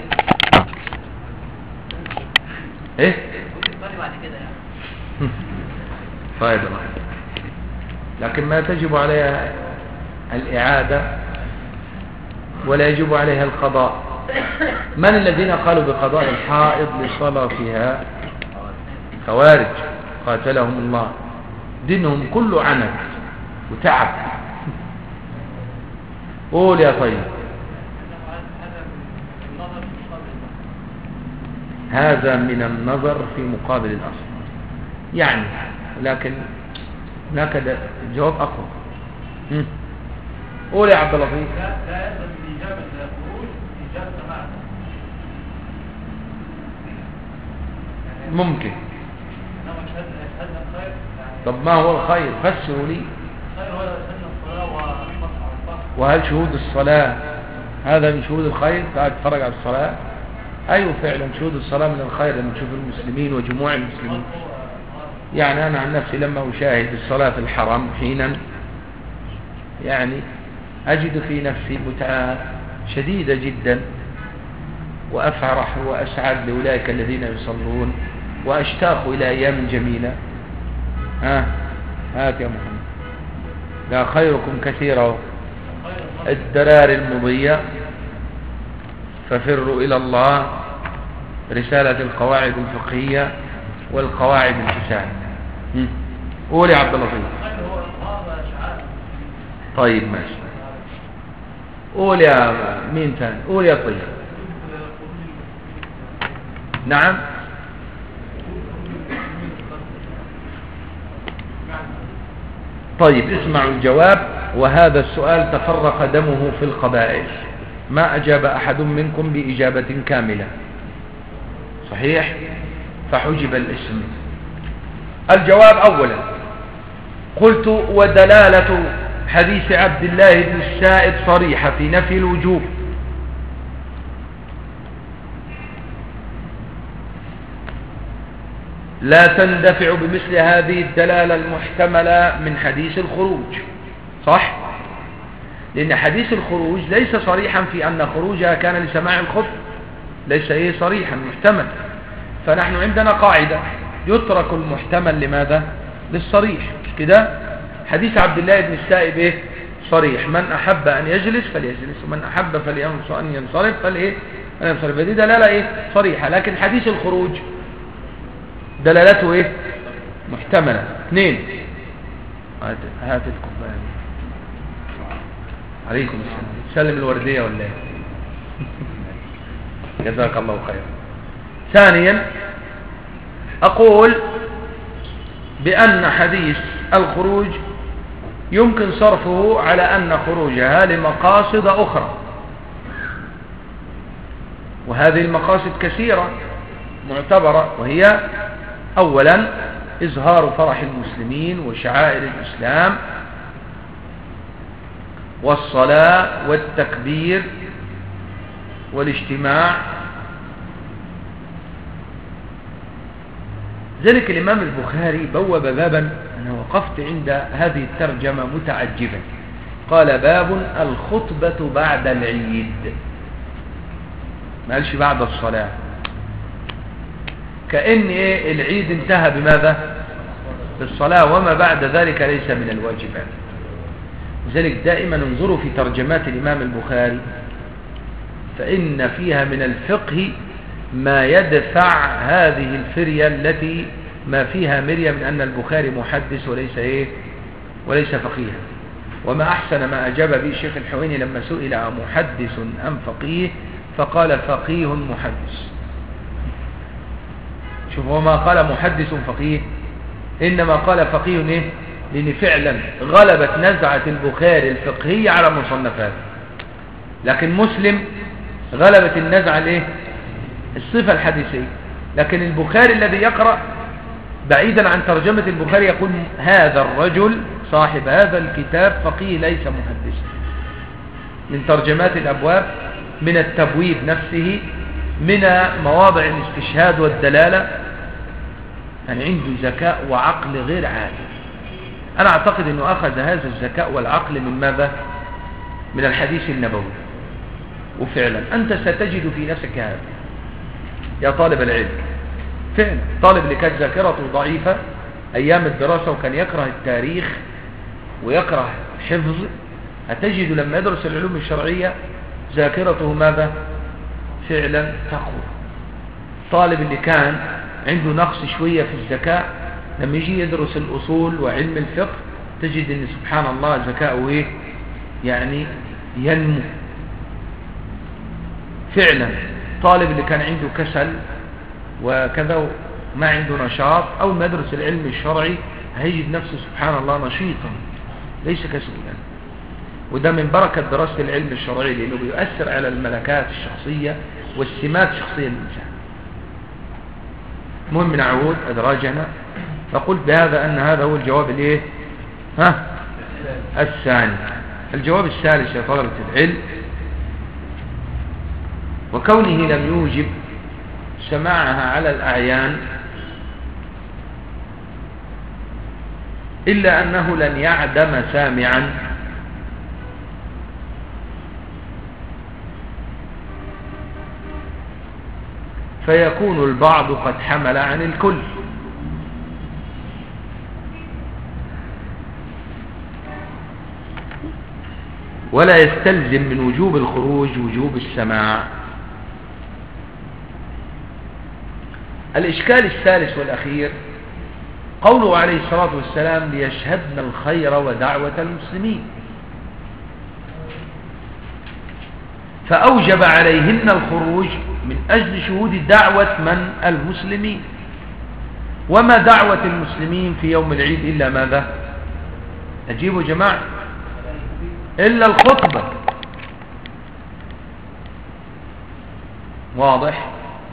ايه بعد كده يعني طيب لكن ما تجب عليها الإعادة ولا يجب عليها القضاء. من الذين قالوا بقضاء الحائض لصلاتها؟ خوارج قاتلهم الله، دينهم كله عنت وتعب. قول يا طيب. هذا من النظر في مقابل الأصل يعني، لكن هناك جواب أقوى. قول يا عبد اللطيف. لا يلزم إجابة الخروج إجابة سماع. ممكن. طب ما هو الخير؟ فسروا لي. الخير هو الصلاة وهل شهود الصلاة هذا من شهود الخير؟ تعال تتفرج على الصلاة. أيوة فعلا شهود الصلاة من الخير لما تشوف المسلمين وجموع المسلمين. يعني أنا عن نفسي لما أشاهد الصلاة في الحرم حينا يعني أجد في نفسي متعة شديدة جدا، وأفرح وأسعد لأولئك الذين يصلون، وأشتاق إلى أيام جميلة. هات يا محمد. لا خيركم كثيرا الدرار المضية ففروا إلى الله، رسالة القواعد الفقهية والقواعد الحسان. قول يا عبد اللطيف. طيب ماشي. قول يا مين ثاني؟ قول يا طيب. نعم طيب اسمعوا الجواب. وهذا السؤال تفرق دمه في القبائل، ما أجاب أحد منكم بإجابة كاملة، صحيح، فحجب الاسم. الجواب أولا قلت: ودلالة حديث عبد الله بن السائب صريحة في نفي الوجوب، لا تندفع بمثل هذه الدلالة المحتملة من حديث الخروج، صح؟ لأن حديث الخروج ليس صريحا في أن خروجها كان لسماع الخطب، ليس صريحا، محتمل. فنحن عندنا قاعدة: يترك المحتمل لماذا؟ للصريح، مش كده؟ حديث عبد الله بن السائب صريح: من أحب أن يجلس فليجلس، ومن أحب أن ينصرف فدي دلالة إيه صريحة. لكن حديث الخروج دلالته إيه محتملة. 2 هات الكوباية عليكم السلام. سلم الوردية ولا ايه؟ جزاك الله خيرا. ثانيا أقول بأن حديث الخروج يمكن صرفه على أن خروجها لمقاصد أخرى، وهذه المقاصد كثيرة معتبرة، وهي أولا إظهار فرح المسلمين وشعائر الإسلام والصلاة والتكبير والاجتماع. ذلك الإمام البخاري بوب بابا، أنا وقفت عند هذه الترجمة متعجبا، قال باب الخطبة بعد العيد، ما قالش بعد الصلاة، كأن العيد انتهى بماذا؟ بالصلاة، وما بعد ذلك ليس من الواجبات. لذلك دائما انظروا في ترجمات الإمام البخاري، فإن فيها من الفقه ما يدفع هذه الفرية التي ما فيها مرية من أن البخاري محدث وليس فقيها. وما أحسن ما أجاب به الشيخ الحويني لما سئل محدث أم فقيه، فقال فقيه محدث. شوف، هو ما قال محدث فقيه، إنما قال فقيه لأن فعلا غلبت نزعة البخاري الفقهية على مصنفاته، لكن مسلم غلبت النزعة الصفة الحديثية. لكن البخاري الذي يقرأ بعيدا عن ترجمة البخاري يقول هذا الرجل صاحب هذا الكتاب فقيه ليس محدثا، من ترجمات الأبواب، من التبويب نفسه، من مواضع الاستشهاد والدلالة، يعني عنده ذكاء وعقل غير عادي. أنا أعتقد أنه أخذ هذا الذكاء والعقل من ماذا؟ من الحديث النبوي. وفعلا أنت ستجد في نفسك هذا يا طالب العلم، فعلا طالب اللي كانت ذاكرته ضعيفة أيام الدراسة وكان يكره التاريخ ويكره حفظ، هتجد لما يدرس العلوم الشرعية ذاكرته ماذا؟ فعلا تقوى. طالب اللي كان عنده نقص شوية في الذكاء لما يجي يدرس الأصول وعلم الفقه تجد أن سبحان الله ذكاؤه يعني ينمو. فعلا طالب اللي كان عنده كسل وكذا ما عنده نشاط، أول ما يدرس العلم الشرعي هيجد نفسه سبحان الله نشيطا ليس كسولا. وده من بركة دراسة العلم الشرعي، لأنه بيؤثر على الملكات الشخصية والسمات الشخصية للإنسان. المهم نعود أدراجنا، فقلت بهذا أن هذا هو الجواب الثاني. الجواب الثالث يا طلبة العلم، وكونه لم يوجب سماعها على الأعيان إلا أنه لن يعدم سامعا، فيكون البعض قد حمل عن الكل. ولا يستلزم من وجوب الخروج وجوب السماع. الإشكال الثالث والأخير قوله عليه الصلاة والسلام ليشهدن الخير ودعوة المسلمين، فأوجب عليهن الخروج من أجل شهود دعوة من؟ المسلمين. وما دعوة المسلمين في يوم العيد إلا ماذا؟ أجيبوا جماعة، إلا الخطبة. واضح؟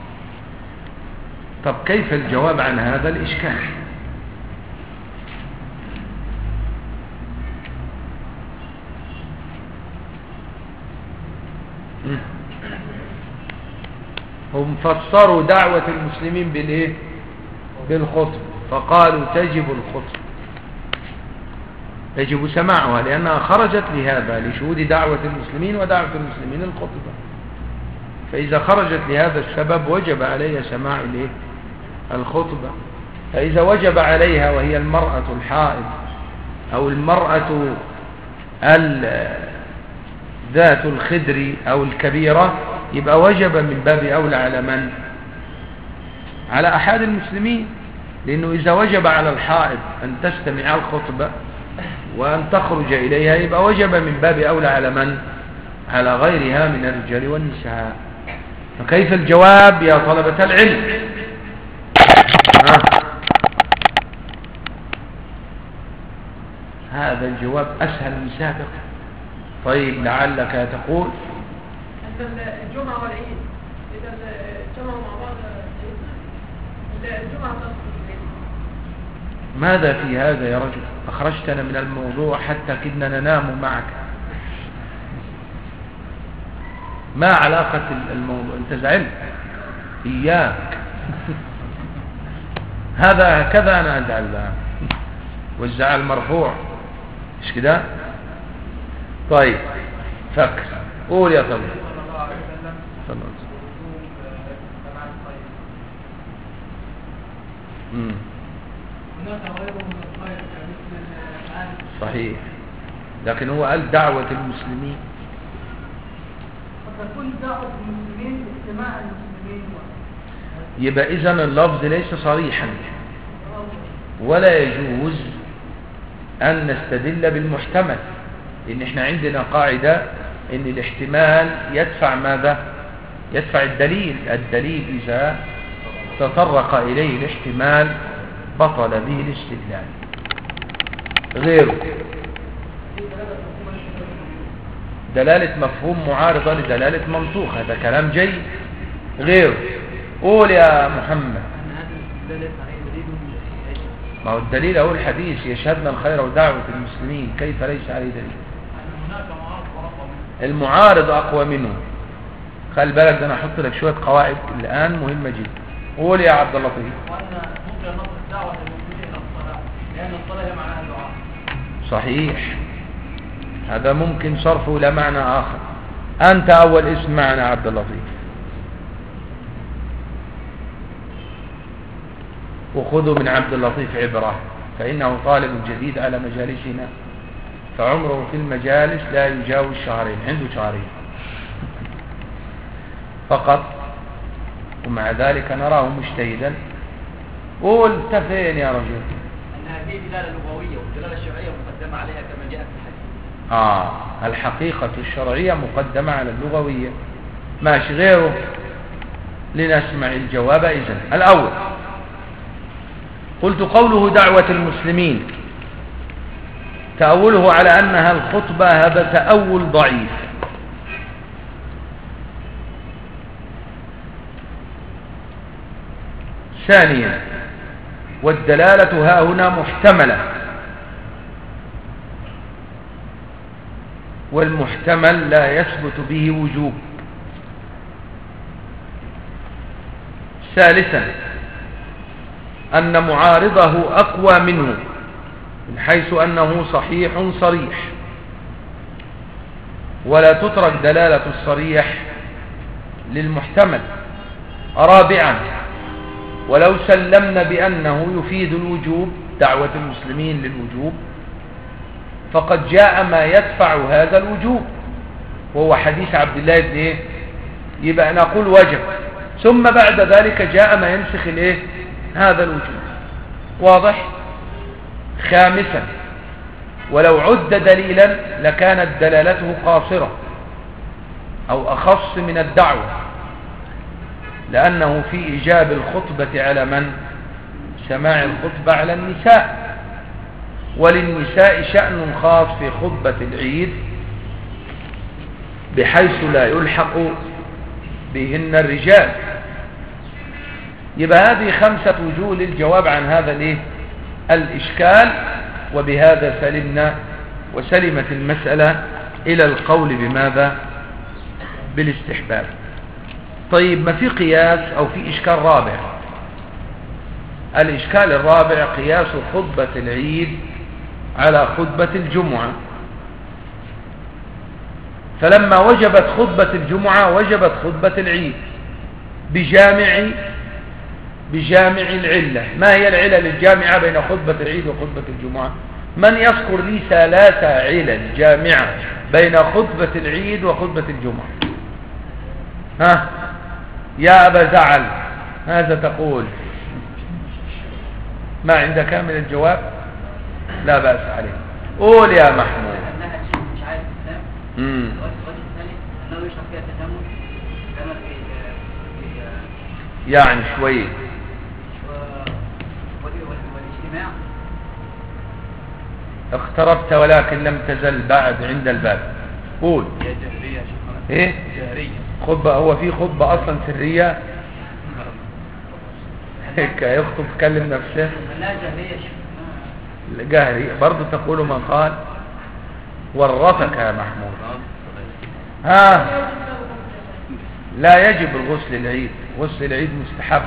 طب كيف الجواب عن هذا الإشكال؟ هم فسروا دعوة المسلمين بالخطبة، فقالوا تجب الخطبة، يجب سماعها لأنها خرجت لهذا، لشهود دعوة المسلمين ودعوة المسلمين الخطبة. فإذا خرجت لهذا السبب وجب عليها سماع الخطبة. فإذا وجب عليها وهي المرأة الحائض أو المرأة ذات الخدر أو الكبيرة يبقى وجب من باب أولى على من؟ على أحد المسلمين، لأنه إذا وجب على الحائض أن تستمع الخطبة وأن تخرج إليها يبقى وجب من باب أولى على من؟ على غيرها من الرجال والنساء. فكيف الجواب يا طلبة العلم؟ هذا الجواب أسهل من سابق. طيب لعلك تقول الجمعة والعيد إذا اجتمعوا مع بعض الجمعة ماذا في هذا يا رجل؟ أخرجتنا من الموضوع حتى كدنا ننام معك. ما علاقة الموضوع؟ أنت زعلت إياك. هذا هكذا أنا أزعل بها، والزعل مرفوع مش كده؟ طيب فكر، قول يا طويل. صحيح، لكن هو قال دعوة المسلمين. فتكون دعوة المسلمين اجتماع المسلمين. يبقى إذن اللفظ ليس صريحا، ولا يجوز أن نستدل بالمحتمل، لأن احنا عندنا قاعدة أن الاحتمال يدفع ماذا؟ يدفع الدليل. الدليل إذا تطرق إليه الاحتمال بطل به الاستدلال. غيره دلالة مفهوم معارضة لدلالة منطوق، هذا كلام جيد. غيره قول يا محمد. ما هو الدليل هو الحديث يشهدنا الخير ودعوة المسلمين، كيف ليس عليه دليل؟ المعارض أقوى منه. خلي بالك ده أنا أحط لك شوية قواعد الآن مهمة جدا. قول يا عبد اللطيف. صحيح، هذا ممكن صرفه إلى معنى آخر. أنت أول اسم معنا عبد اللطيف، وخذوا من عبد اللطيف عبرة، فإنه طالب جديد على مجالسنا، فعمره في المجالس لا يجاوز شهرين، عنده شهرين فقط، ومع ذلك نراه مجتهدا. قول تفين يا رجل. أن هذه دلالة لغوية والدلالة الشرعية مقدمة عليها كما جاء في الحديث. الحقيقة الشرعية مقدمة على اللغوية. ماشي، غيره لنسمع الجواب. إذن الأول قلت قوله دعوة المسلمين تأوله على أنها الخطبة، هذا تأول ضعيف. ثانيا والدلالة ها هنا محتملة، والمحتمل لا يثبت به وجوب. ثالثا أن معارضه أقوى منه من حيث أنه صحيح صريح، ولا تترك دلالة الصريح للمحتمل. رابعا ولو سلمنا بأنه يفيد الوجوب، دعوة المسلمين للوجوب، فقد جاء ما يدفع هذا الوجوب وهو حديث عبد الله بن إيه؟ يبقى نقول وجب، ثم بعد ذلك جاء ما ينسخ الإيه؟ هذا الوجوب. واضح؟ خامسا ولو عد دليلا لكانت دلالته قاصرة أو أخص من الدعوة، لأنه في إيجاب الخطبة على من؟ سماع الخطبة على النساء، وللنساء شأن خاص في خطبة العيد بحيث لا يلحق بهن الرجال. يبقى هذه 5 وجوه للجواب عن هذا الإشكال، وبهذا سلمنا وسلمت المسألة إلى القول بماذا؟ بالاستحباب. طيب ما في قياس أو في إشكال رابع. الإشكال الرابع قياس خطبة العيد على خطبة الجمعة. فلما وجبت خطبة الجمعة وجبت خطبة العيد بجامع العلة. ما هي العلل الجامعة بين خطبة العيد وخطبة الجمعة؟ من يذكر لي 3 علل جامعة بين خطبة العيد وخطبة الجمعة؟ ها يا أبا زعل ماذا تقول؟ ما عندك من الجواب؟ لا بأس عليه. قول يا محمود. أنها شيء مش عارف الإسلام. الوجه الثاني أنه يشرح فيها التجمل كما في يعني شوية والاجتماع. اقتربت ولكن لم تزل بعد عند الباب. قول. هي جهرية يا شيخ. ايه جهرية. خطبة؟ هو في خطبة اصلا سرية؟ هيك يخطب تكلم نفسه؟ لا جهرية يا شيخ. جهري برضو تقول من قال ورطك يا محمود. ها لا يجب الغسل العيد، غسل العيد مستحب.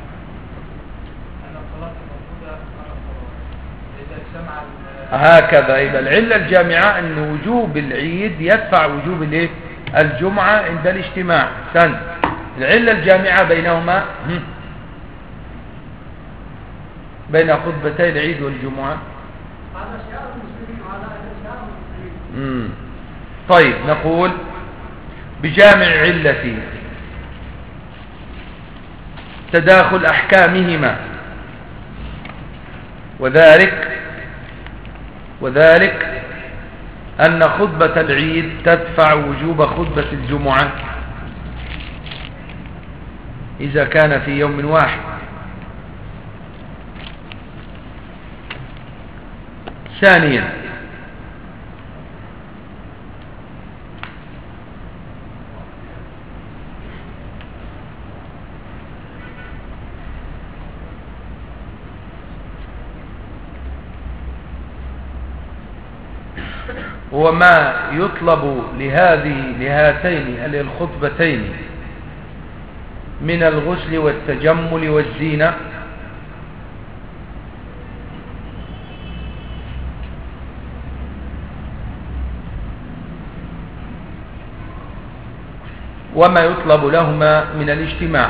هكذا. إذا العلة الجامعة أن وجوب العيد يدفع وجوب الايه الجمعة عند الاجتماع. سن العلة الجامعة بينهما بين خطبتي العيد والجمعة. هذا شعار المسلمين وهذا شعار المسلمين. طيب نقول بجامع علتي تداخل أحكامهما، وذلك أن خطبة العيد تدفع وجوب خطبة الجمعة إذا كان في يوم واحد. ثانيا وما يطلب لهاتين الخطبتين من الغسل والتجمل والزينة وما يطلب لهما من الاجتماع.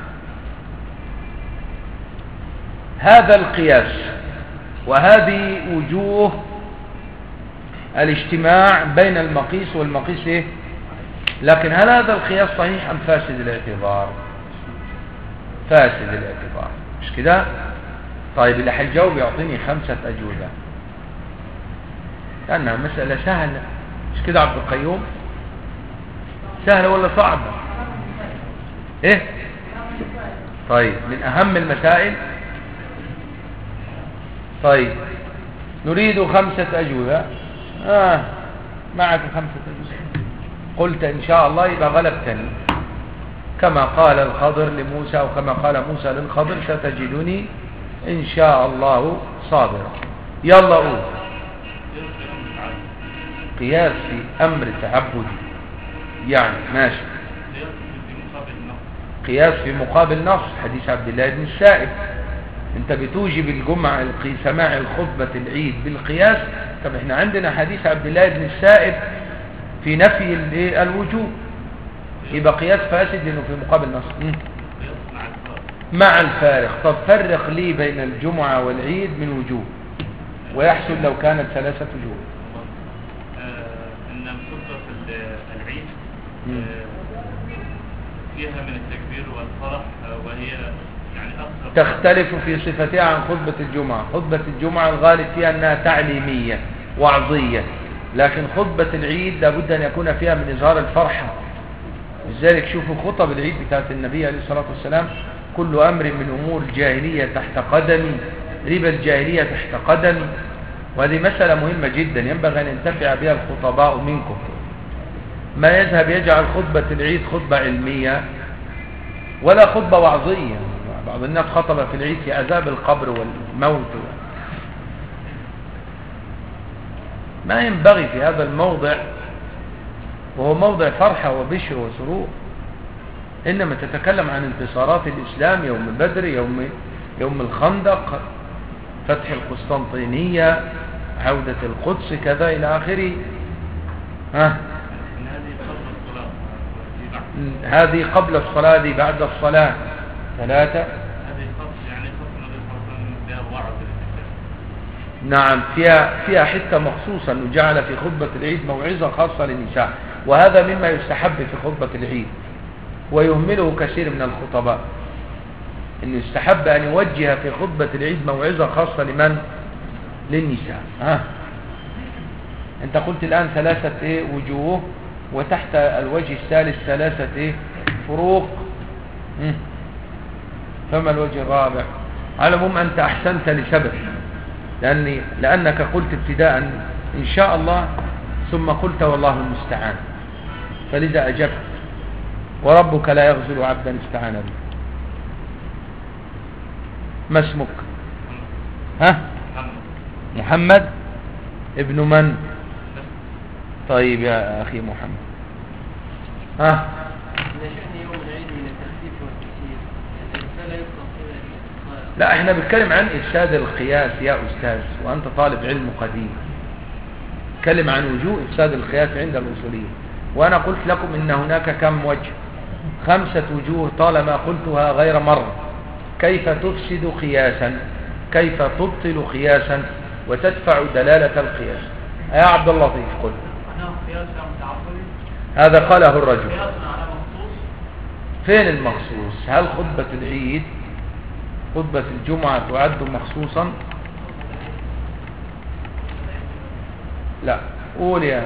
هذا القياس وهذه وجوه الاجتماع بين المقيس والمقيس إيه؟ لكن هل هذا القياس صحيح أم فاسد الاعتبار؟ فاسد الاعتبار مش كده؟ طيب اللي حيجاوب يعطيني 5 أجوبة لأنها مسألة سهلة مش كده عبد القيوم؟ سهلة ولا صعبة؟ ايه؟ طيب من أهم المسائل. طيب نريد 5 أجوبة. معك 5 أجوبة. قلت إن شاء الله يبقى غلبتني كما قال الخضر لموسى وكما قال موسى للخضر ستجدني إن شاء الله صابرا. يلا قول. قياس في أمر تعبدي يعني ماشي. قياس في مقابل نص حديث عبد الله بن السائب. انت بتوجب الجمعة سماع الخطبة العيد بالقياس. طب احنا عندنا حديث عبد الله بن السائب في نفي الوجوب يبقى قياس فاسد لانه في مقابل نص مع الفارق. طب فرق لي بين الجمعة والعيد من وجوب ويحصل لو كانت 3 وجوب. ان الخطبة في العيد فيها من التكبير والفرح وهي يعني أكثر تختلف في صفتها عن خطبة الجمعة. خطبة الجمعة الغالب فيها أنها تعليمية وعظية، لكن خطبة العيد لابد أن يكون فيها من إظهار الفرحة. لذلك شوفوا خطب العيد بتاعت النبي عليه الصلاة والسلام: كل أمر من أمور الجاهلية تحت قدمي، ربا الجاهلية تحت قدمي. وهذه مسألة مهمة جدا ينبغي أن ينتفع بها الخطباء منكم. ما يذهب يجعل خطبة العيد خطبة علمية ولا خطبة وعظية. بعض الناس خطب في العيد في عذاب القبر والموت. ما ينبغي في هذا الموضع، وهو موضع فرحة وبشر وسرور، إنما تتكلم عن انتصارات الإسلام، يوم بدر، يوم الخندق، فتح القسطنطينية، عودة القدس، كذا إلى آخره. هذه قبل الصلاة، هذه بعد الصلاة. 3. نعم فيها حتة مخصوصة أنه جعل في خطبة العيد موعظة خاصة للنساء، وهذا مما يستحب في خطبة العيد. ويهمله كثير من الخطباء، انه يستحب ان يوجه في خطبة العيد موعظة خاصة لمن؟ للنساء. انت قلت الان 3 وجوه، وتحت الوجه الثالث 3 فروق. فما الوجه الرابع؟ على العموم انت احسنت لسبب، لانك قلت ابتداء ان شاء الله، ثم قلت والله المستعان، فلذا اجبت. وربك لا يغفل عبدا استعان به. ما اسمك؟ محمد ابن من؟ طيب يا اخي محمد. نشأني يوم العيد من التخفيف والتسيير، فلا يفرق لا، احنا بنتكلم عن افساد القياس يا استاذ، وانت طالب علم قديم. نتكلم عن وجوه افساد القياس عند الاصوليين، وانا قلت لكم ان هناك كم وجه؟ 5 وجوه طالما قلتها غير مرة. كيف تفسد قياسا؟ كيف تبطل قياسا وتدفع دلالة القياس؟ يا عبد اللطيف قل. هذا قاله الرجل. فين المخصوص؟ هل خطبة العيد، خطبة الجمعة تعد مخصوصا؟ لا. قول يا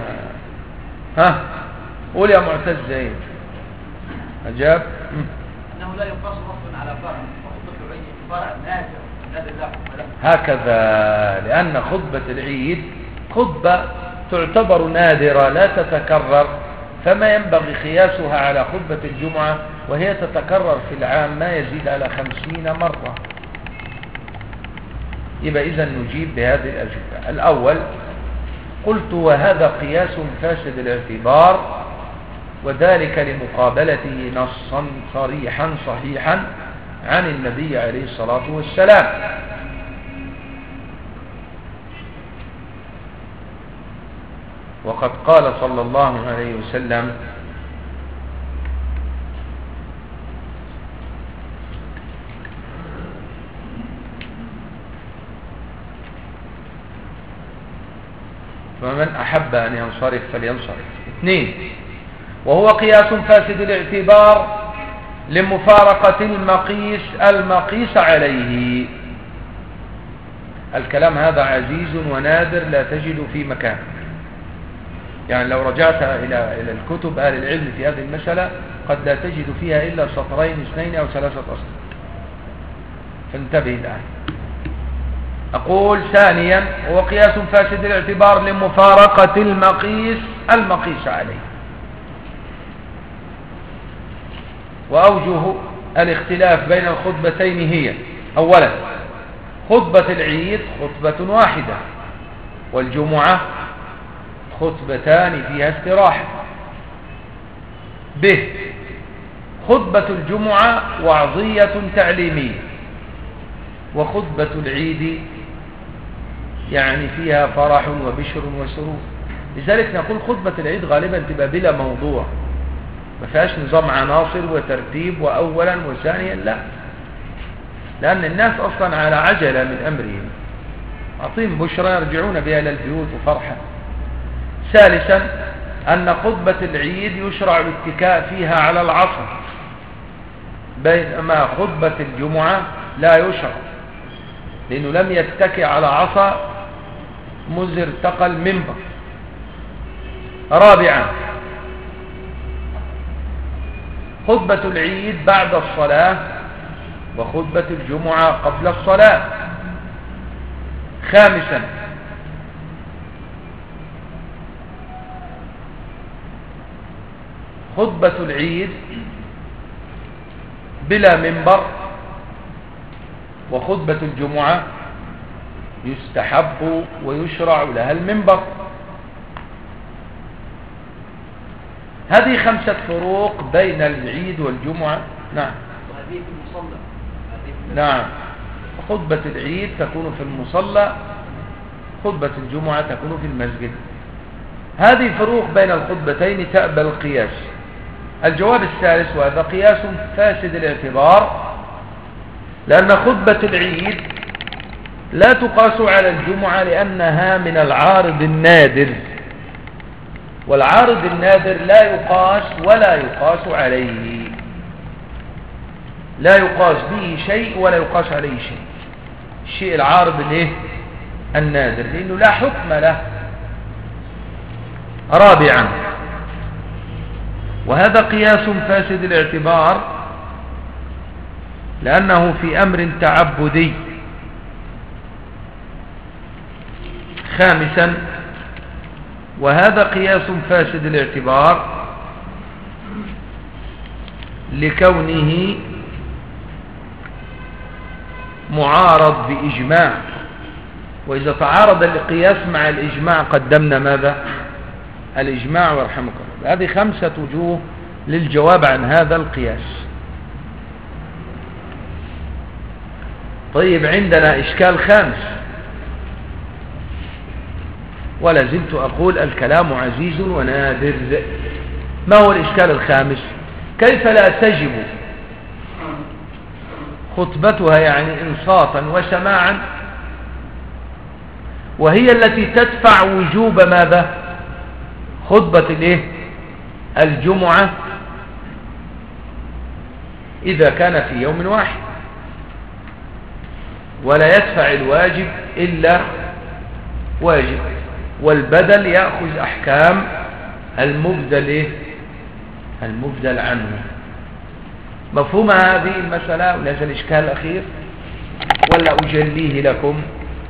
قول يا معتز زين. أجاب. أنه لا يقاس أصلا على فرع، وخطبة العيد فرع نادر له. هكذا، لأن خطبة العيد خطبة تعتبر نادرة لا تتكرر، فما ينبغي قياسها على خطبة الجمعة وهي تتكرر في العام ما يزيد على 50 مرة. يبقى إذن نجيب بهذه الأجوبة. الأول قلت وهذا قياس فاسد الاعتبار، وذلك لمقابلته نصا صريحا صحيحا عن النبي عليه الصلاة والسلام. وقد قال صلى الله عليه وسلم: فمن أحب أن ينصرف فلينصرف. 2. وهو قياس فاسد الاعتبار لمفارقة المقيس عليه. الكلام هذا عزيز ونادر لا تجد في مكان، يعني لو رجعت إلى الكتب أهل العلم في هذه المسألة قد لا تجد فيها إلا 2 2 أو 3 أسطر. فانتبه الآن. أقول ثانيا: هو قياس فاسد الاعتبار لمفارقة المقيس عليه. وأوجه الاختلاف بين الخطبتين هي: أولا، خطبة العيد خطبة واحدة، والجمعة خطبتان فيها استراحة. ب. خطبة الجمعة وعظية تعليمية، وخطبة العيد يعني فيها فرح وبشر وسرور. لذلك نقول خطبة العيد غالبا تبقى بلا موضوع، ما فيهاش نظام عناصر وترتيب وأولا وثانيا، لا، لأن الناس أصلا على عجلة من أمرهم، أعطيهم بشرى يرجعون بها إلى البيوت وفرحة. ثالثا، أن خطبة العيد يشرع الاتكاء فيها على العصا، بينما خطبة الجمعة لا يشرع، لأنه لم يتكئ على عصا منذ ارتقى المنبر. رابعا، خطبة العيد بعد الصلاة، وخطبة الجمعة قبل الصلاة. خامسا، خطبة العيد بلا منبر، وخطبة الجمعة يستحب ويشرع لها المنبر. هذه 5 فروق بين العيد والجمعة. نعم. وهذه في المصلى. نعم. خطبة العيد تكون في المصلى، خطبة الجمعة تكون في المسجد. هذه فروق بين الخطبتين تأبى القياس. الجواب الثالث: وهذا قياس فاسد الاعتبار، لأن خطبة العيد لا تقاس على الجمعة لأنها من العارض النادر، والعارض النادر لا يقاس ولا يقاس عليه. لا يقاس به شيء ولا يقاس عليه شيء، الشيء العارض الايه النادر، لأنه لا حكم له. رابعا، وهذا قياس فاسد الاعتبار لأنه في أمر تعبدي. خامسا، وهذا قياس فاسد الاعتبار لكونه معارض بإجماع، وإذا تعارض القياس مع الإجماع قدمنا ماذا؟ الإجماع، ورحمك الله. هذه 5 وجوه للجواب عن هذا القياس. طيب، عندنا إشكال خامس، ولا زلت أقول الكلام عزيز ونادر. ما هو الإشكال الخامس؟ كيف لا تجب خطبتها، يعني إنصاتا وسماعا، وهي التي تدفع وجوب ماذا؟ خطبة الجمعة إذا كان في يوم واحد، ولا يدفع الواجب إلا واجب، والبدل يأخذ أحكام المبدل عنه. مفهوم هذه المسألة وليس الإشكال الأخير؟ ولا أجليه لكم؟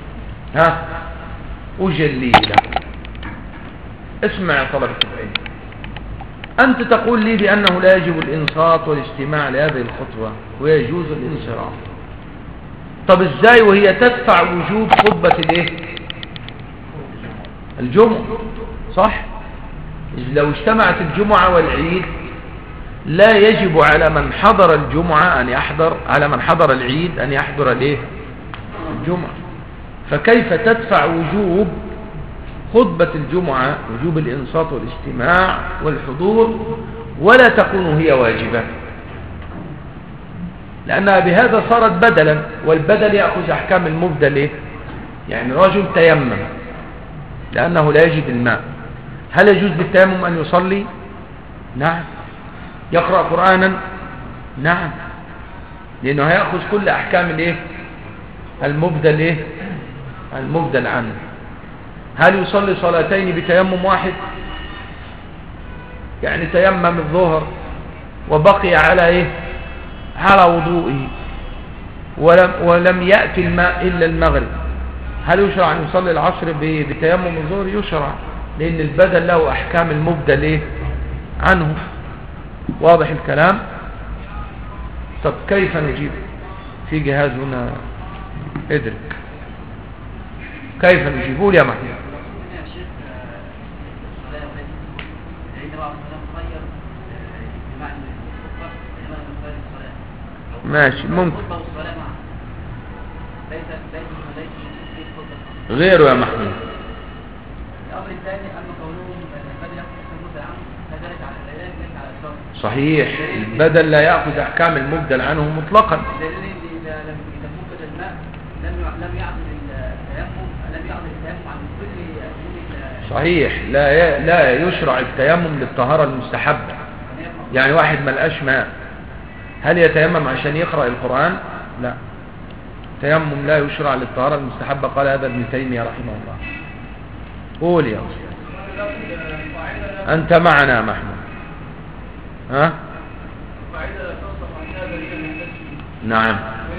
أجليه لكم. اسمع يا طلبة العلم، أنت تقول لي بأنه لا يجب الإنصات والاستماع لهذه الخطبة ويجوز الانصراف. طب إزاي وهي تدفع وجوب خطبة الجمعة؟ صح؟ لو اجتمعت الجمعة والعيد لا يجب على من حضر الجمعة أن يحضر، على من حضر العيد أن يحضر الجمعة. فكيف تدفع وجوب خطبة الجمعة، وجوب الإنصات والاستماع والحضور، ولا تكون هي واجبة؟ لأنها بهذا صارت بدلا، والبدل يأخذ أحكام المبدل. يعني رجل تيمم لأنه لا يجد الماء، هل يجوز بالتيمم أن يصلي؟ نعم. يقرأ قرآنا؟ نعم، لأنه هيأخذ كل أحكام المبدل عنه. هل يصلي صلاتين بتيمم واحد؟ يعني تيمم الظهر وبقي على على وضوئه ولم يأتي الماء إلا المغرب، هل يشرع أن يصلي العصر بتيمم الظهر؟ يشرع، لأن البدل له أحكام المبدل عنه. واضح الكلام؟ طب كيف نجيب؟ في جهاز هنا ادرك، كيف نجيبه يا محمود؟ ماشي، ممكن غيره يا محمود. الأمر الثاني أن قولهم البدل يأخذ المبدل عنه، فذلك على الدلالة ليس على الشرط. صحيح، البدل لا يأخذ أحكام المبدل عنه مطلقا. إذا فقد الماء لم يعقد التيمم عن كل. صحيح، لا يشرع التيمم للطهارة المستحبة. يعني واحد ما لقاش ماء، هل يتيمم عشان يقرأ القرآن؟ لا، التيمم لا يشرع للطهارة المستحبة. قال هذا ابن تيمية رحمه الله. قول يا أستاذ، أنت معنا يا محمود؟ ها؟ نعم،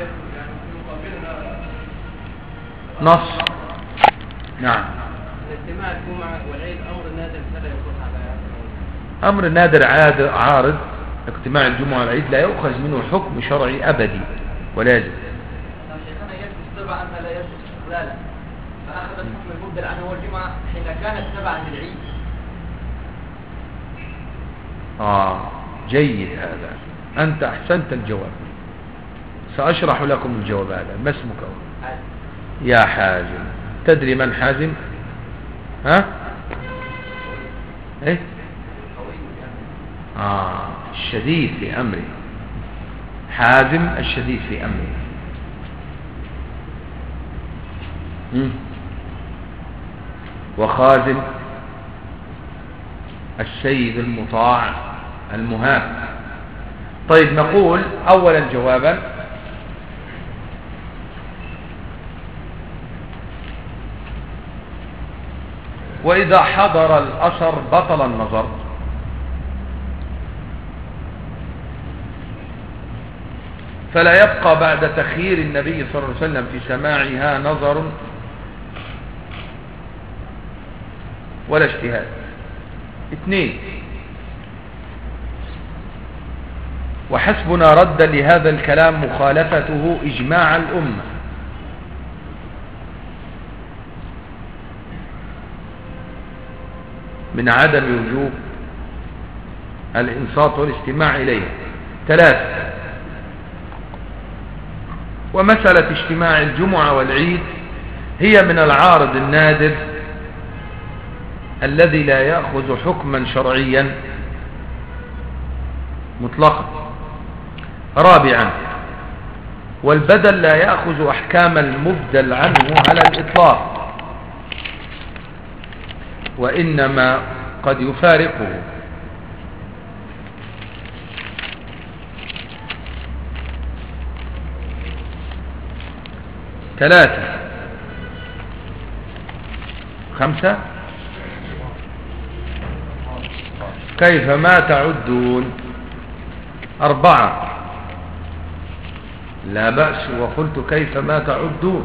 نص. نعم، الاجتماع الجمعة والعيد أمر نادر فلا يكون على أمر نادر عارض. اجتماع الجمعة والعيد لا يؤخذ منه حكم شرعي أبدي ولازم. شيخنا يجب السبع أما لا يجب استقلالا، فأخذت حكم المبدل عنه هو الجمعة حين كانت تبعا للعيد. جيد، هذا أنت أحسنت الجواب. سأشرح لكم الجواب هذا. ما اسمك؟ يا حازم. تدري من حازم؟ ها؟ ايه؟ الشديد في أمره، حازم الشديد في أمره. وخازم السيد المطاع المهاب. طيب نقول أولا جوابا: وإذا حضر الأثر بطل النظر. فلا يبقى بعد تخيير النبي صلى الله عليه وسلم في سماعها نظر ولا اجتهاد. 2: وحسبنا ردا لهذا الكلام مخالفته إجماع الأمة من عدم وجوب الإنصات والاستماع إليه. 3: ومسألة اجتماع الجمعة والعيد هي من العارض النادر الذي لا يأخذ حكما شرعيا مطلقا. 4: والبدل لا يأخذ أحكام المبدل عنه على الإطلاق، وإنما قد يفارقه. 3. 5: كيفما تعدون. 4: لا بأس وقلت كيفما تعدون.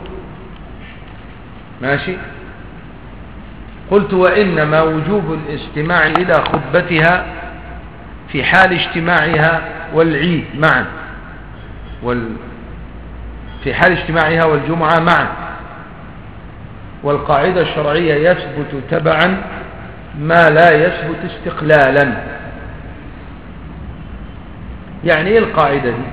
ماشي. قلت: وإنما وجوب الاستماع إلى خطبتها في حال اجتماعها والعيد معا، في حال اجتماعها والجمعة معا. والقاعدة الشرعية يثبت تبعا ما لا يثبت استقلالا. يعني ايه القاعدة دي؟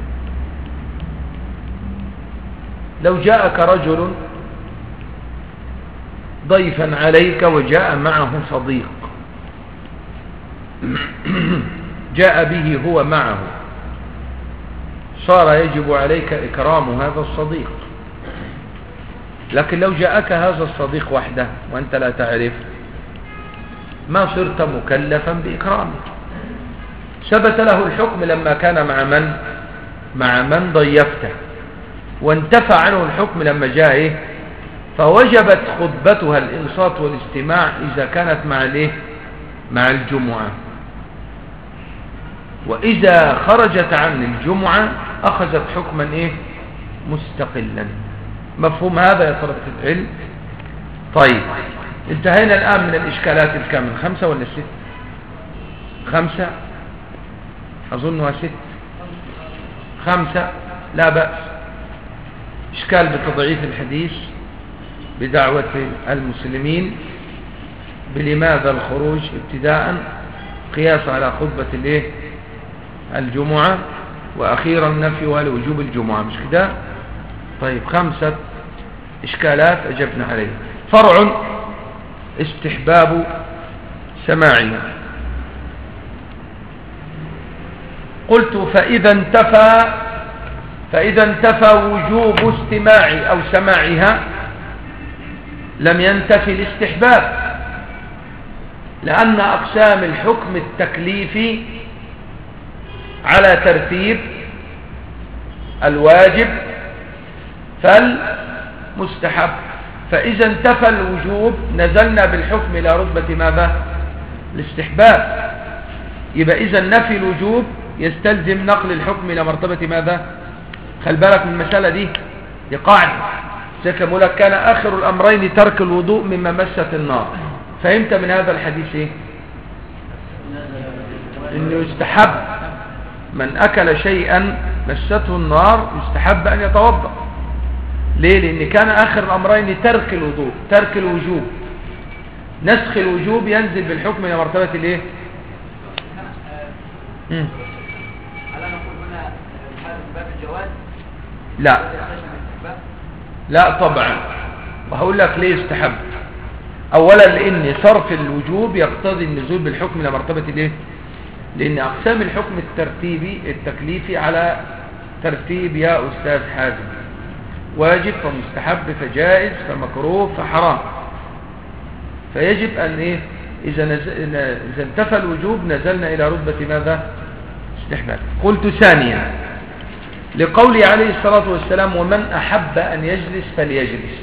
لو جاءك رجل ضيفا عليك وجاء معه صديق، جاء به هو معه، صار يجب عليك إكرام هذا الصديق. لكن لو جاءك هذا الصديق وحده وأنت لا تعرف، ما صرت مكلفا بإكرامه. ثبت له الحكم لما كان مع من ضيفته، وانتفى عنه الحكم لما جاء فوجبت خطبتها الإنصات والاستماع إذا كانت مع الجمعة. وإذا خرجت عن الجمعة أخذت حكما مستقلا. مفهوم هذا يا طلبة العلم؟ طيب، انتهينا الآن من الإشكالات الكامل. 5 ولا 6؟ 5 أظنها 6. 5 لا بأس. إشكال بتضعيف الحديث بدعوة المسلمين بلماذا الخروج ابتداء قياس على خطبة الجمعة، وأخيرا نفيها لوجوب الجمعة، مش كده؟ طيب، 5 إشكالات أجبنا عليه. فرع: استحباب سماعها. قلت: فإذا انتفى وجوب استماع أو سماعها لم ينتفي الاستحباب، لأن أقسام الحكم التكليفي على ترتيب الواجب فالمستحب. فإذا انتفى الوجوب نزلنا بالحكم إلى رتبة ماذا؟ الاستحباب. يبقى إذا نفي الوجوب يستلزم نقل الحكم إلى مرتبة ماذا؟ خل بالك من المسألة دي قاعدة. سيكون لك كان آخر الأمرين ترك الوضوء مما مست النار. فهمت من هذا الحديث إنه يستحب من أكل شيئا مسته النار يستحب أن يتوضأ. ليه؟ لأن كان آخر الأمرين ترك الوضوء، ترك الوجوب. نسخ الوجوب ينزل بالحكم إلى مرتبة ألا نقول هنا هذا باب الجواز؟ لا طبعا. وهقول لك ليه يستحب. أولا لأن صرف الوجوب يقتضي النزول بالحكم إلى مرتبة لأن أقسام الحكم التكليفي على ترتيب يا أستاذ حازم: واجب فمستحب فجائز فمكروه فحرام. فيجب أن إذا انتفى الوجوب نزلنا إلى رتبة ماذا؟ استحباب. قلت ثانيا لقوله عليه الصلاة والسلام ومن أحب أن يجلس فليجلس،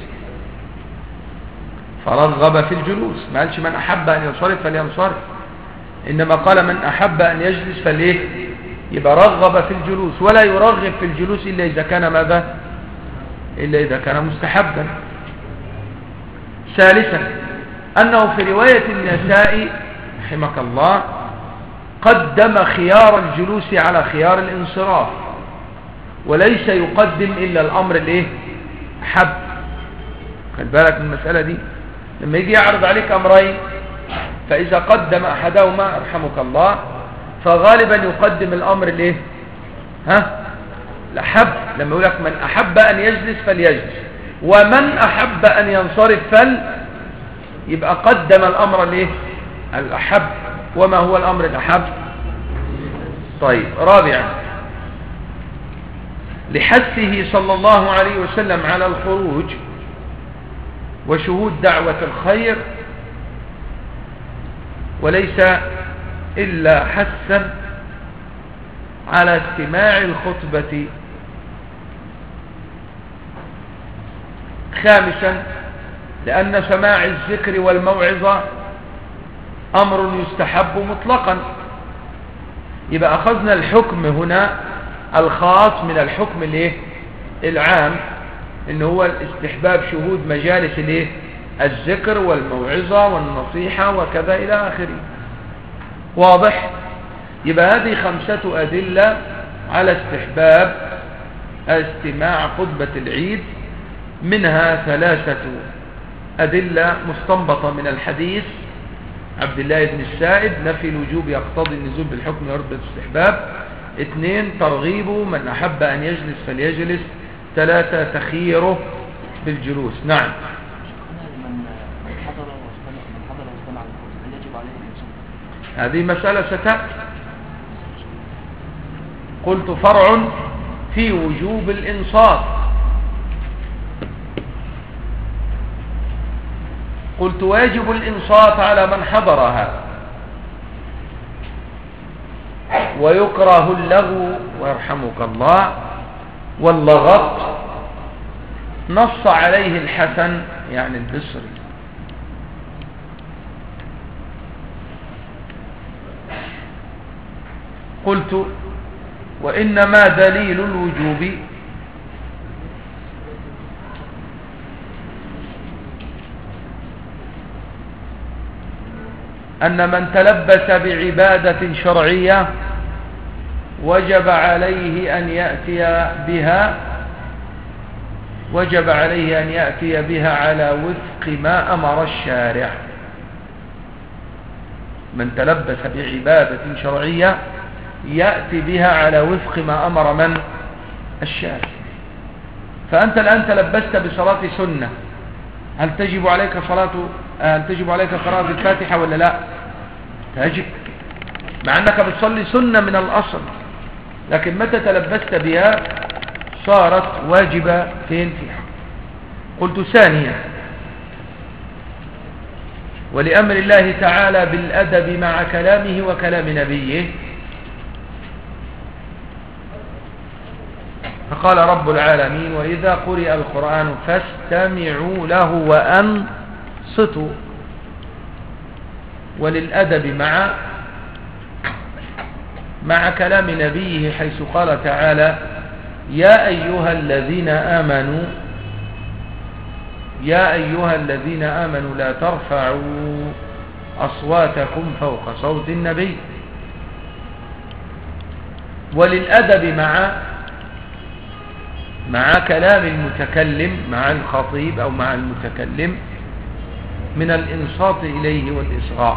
فرغب في الجلوس، ما قالش من أحب أن ينصرف فلينصرف، إنما قال من أحب أن يجلس فليه، يبقى رغب في الجلوس، ولا يرغب في الجلوس إلا إذا كان ماذا؟ إلا إذا كان مستحبا. ثالثا أنه في رواية النسائي رحمك الله قدم خيار الجلوس على خيار الانصراف، وليس يقدم إلا الأمر الايه؟ حب. خد بالك من المسألة دي، لما يجي يعرض عليك أمرين فإذا قدم أحدهما رحمك الله فغالبا يقدم الأمر الايه؟ الأحب. لما يقول لك من أحب أن يجلس فليجلس، ومن أحب أن ينصرف يبقى قدم الأمر الايه؟ الأحب. وما هو الأمر الأحب؟ طيب. رابعا لحثه صلى الله عليه وسلم على الخروج وشهود دعوة الخير، وليس إلا حثا على استماع الخطبة. خامسا لأن سماع الذكر والموعظة أمر يستحب مطلقا، يبقى أخذنا الحكم هنا الخاص من الحكم الايه؟ العام، إن هو الاستحباب شهود مجالس الايه؟ الذكر والموعظة والنصيحة وكذا إلى آخره. واضح؟ يبقى هذه 5 أدلة على استحباب استماع خطبة العيد، منها 3 أدلة مستنبطة من الحديث عبد الله بن السائب نفي الوجوب يقتضي النزول بالحكم ورد الاستحباب. 2 ترغيبه من أحب أن يجلس فليجلس. 3 تخييره بالجلوس. نعم. من حضر واستمع للخطبة هل يجب عليه الإنصات؟ هذه مسألة ستأتي. قلت فرع في وجوب الإنصات. قلت واجب الإنصات على من حضرها، ويكره اللغو ويرحمك الله واللغط، نص عليه الحسن يعني البصري. قلت وإنما دليل الوجوب أن من تلبس بعبادة شرعية وجب عليه أن يأتي بها على وفق ما أمر الشارع. من تلبس بعبادة شرعية يأتي بها على وفق ما أمر من؟ الشارع. فأنت الآن تلبست بصلاة سنة، هل تجب عليك قراءة الفاتحة ولا لا؟ تجب، مع أنك بتصلي سنة من الأصل، لكن متى تلبست بها صارت واجبة فين؟ فيها. قلت ثانيا ولأمر الله تعالى بالأدب مع كلامه وكلام نبيه، فقال رب العالمين وإذا قرئ القرآن فاستمعوا له وأنصتوا. وللأدب مع كلام نبيه، حيث قال تعالى يا أيها الذين آمنوا لا ترفعوا أصواتكم فوق صوت النبي. وللأدب مع كلام المتكلم، مع الخطيب أو مع المتكلم، من الإنصات إليه والإصغاء.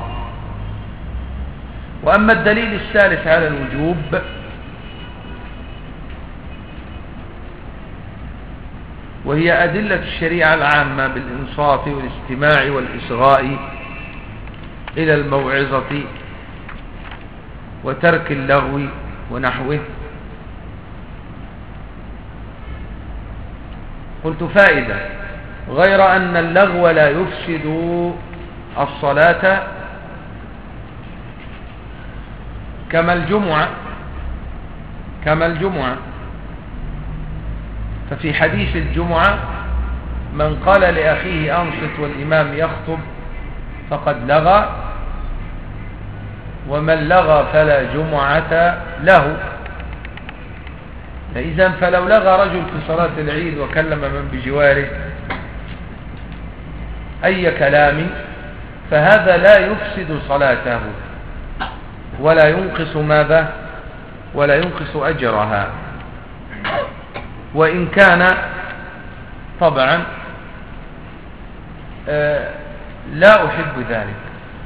وأما الدليل الثالث على الوجوب وهي أدلة الشريعة العامة بالإنصات والاستماع والإصغاء إلى الموعظة وترك اللغو ونحوه. قلت فائدة غير أن اللغو لا يفسد الصلاة كما الجمعة، كما الجمعة. ففي حديث الجمعة من قال لأخيه أنصت والإمام يخطب فقد لغى، ومن لغى فلا جمعة له. إذن فلو لغى رجل في صلاة العيد وكلم من بجواره أي كلام فهذا لا يفسد صلاته ولا ينقص ماذا؟ ولا ينقص أجرها، وإن كان طبعا لا أحب ذلك.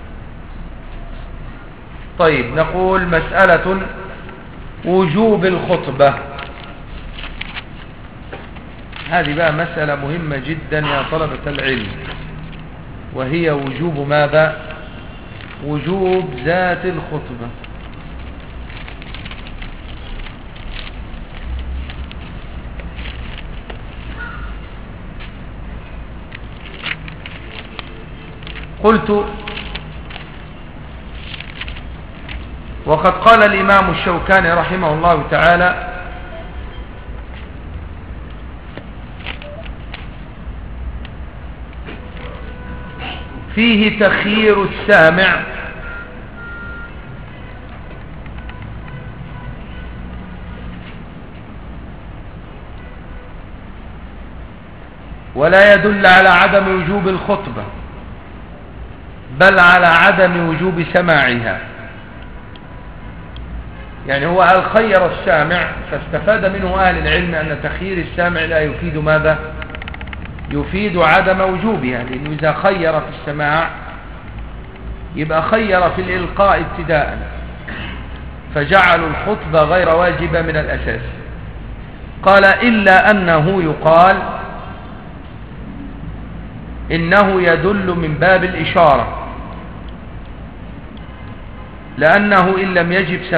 طيب، نقول مسألة وجوب الخطبة. هذه بقى مسألة مهمة جدا يا طلبة العلم، وهي وجوب ماذا؟ وجوب ذات الخطبة. قلت وقد قال الإمام الشوكاني رحمه الله تعالى فيه تخيير السامع ولا يدل على عدم وجوب الخطبة، بل على عدم وجوب سماعها. يعني هو هل خير السامع، فاستفاد منه أهل العلم أن تخيير السامع لا يفيد ماذا؟ يفيد عدم وجوبها، لأنه إذا خير في السماع يبقى خير في الإلقاء ابتداء، فجعلوا الخطبة غير واجبة من الأساس. قال إلا أنه يقال إنه يدل من باب الإشارة، لأنه إن لم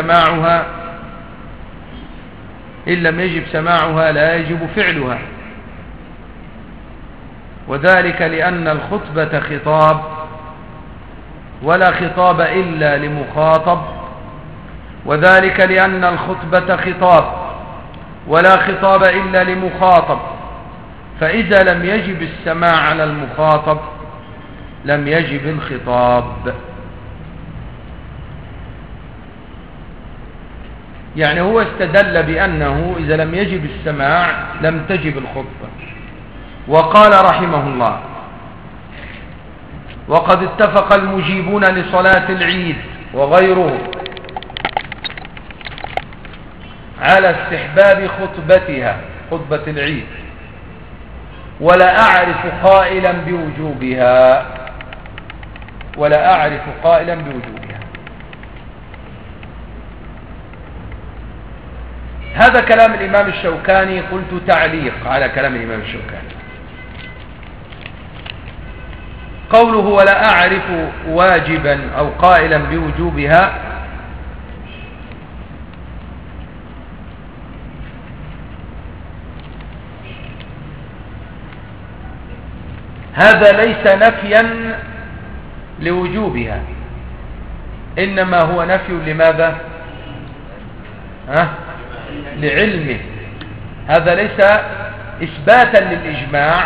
يجب سماعها لا يجب فعلها، وذلك لأن الخطبة خطاب، ولا خطاب إلا لمخاطب، وذلك لأن الخطبة خطاب ولا خطاب إلا لمخاطب، فإذا لم يجب السماع على المخاطب لم يجب الخطاب. يعني هو استدل بأنه إذا لم يجب السماع لم تجب الخطبة. وقال رحمه الله وقد اتفق المجيبون لصلاة العيد وغيره على استحباب خطبتها، خطبة العيد، ولا أعرف قائلا بوجوبها، ولا أعرف قائلا بوجوبها. هذا كلام الإمام الشوكاني، قلت تعليق على كلام الإمام الشوكاني. قوله ولا أعرف واجبا أو قائلا بوجوبها، هذا ليس نفيا لوجوبها، إنما هو نفي لماذا؟ لعلمه. هذا ليس إثباتا للإجماع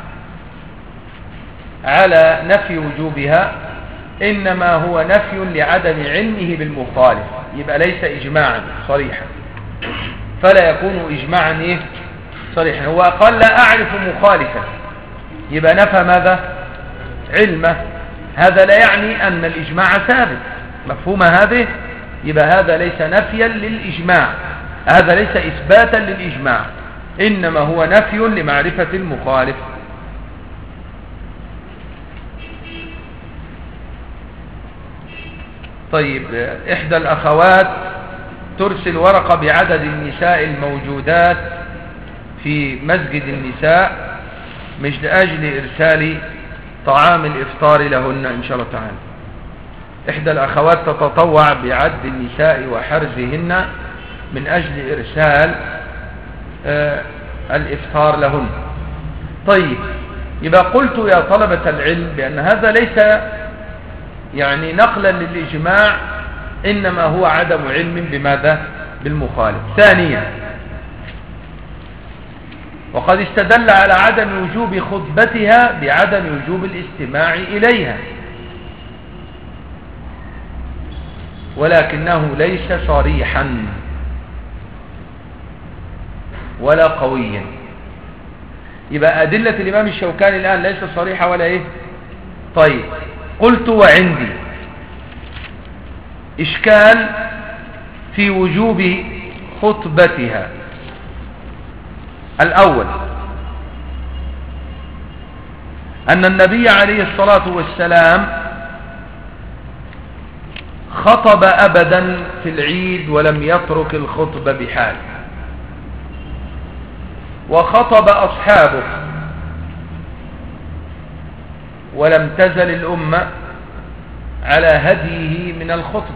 على نفي وجوبها، إنما هو نفي لعدم علمه بالمخالف. يبقى ليس إجماعا صريحا، فلا يكون إجماعا صريحا. هو قال لا أعرف مخالفا، يبقى نفى ماذا؟ علمه. هذا لا يعني أن الإجماع ثابت، مفهوم هذه؟ يبقى هذا ليس نفيا للإجماع، هذا ليس إثباتا للإجماع، إنما هو نفي لمعرفة المخالف. طيب، إحدى الأخوات ترسل ورقة بعدد النساء الموجودات في مسجد النساء مش لأجل إرسال طعام الإفطار لهن إن شاء الله تعالى. إحدى الأخوات تتطوع بعد النساء وحرزهن من أجل إرسال الإفطار لهن. طيب، يبقى قلت يا طلبة العلم بأن هذا ليس يعني نقلا للإجماع، إنما هو عدم علم بماذا؟ بالمخالف. ثانيا، وقد استدل على عدم وجوب خطبتها بعدم وجوب الاستماع إليها، ولكنه ليس صريحا ولا قويا. يبقى أدلة الإمام الشوكاني الآن ليس صريحة ولا إيه؟ طيب، قلت وعندي إشكال في وجوب خطبتها. الأول أن النبي عليه الصلاة والسلام خطب أبدا في العيد ولم يترك الخطبة بحال، وخطب أصحابه ولم تزل الأمة على هديه من الخطبة.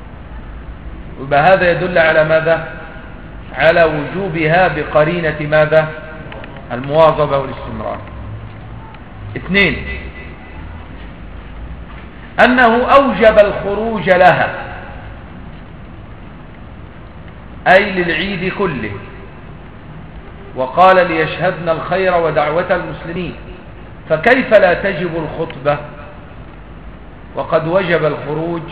وهذا يدل على ماذا؟ على وجوبها بقرينة ماذا؟ المواظبة والاستمرار. اثنين، أنه أوجب الخروج لها، أي للعيد كله، وقال ليشهدن الخير ودعوة المسلمين، فكيف لا تجب الخطبة وقد وجب الخروج؟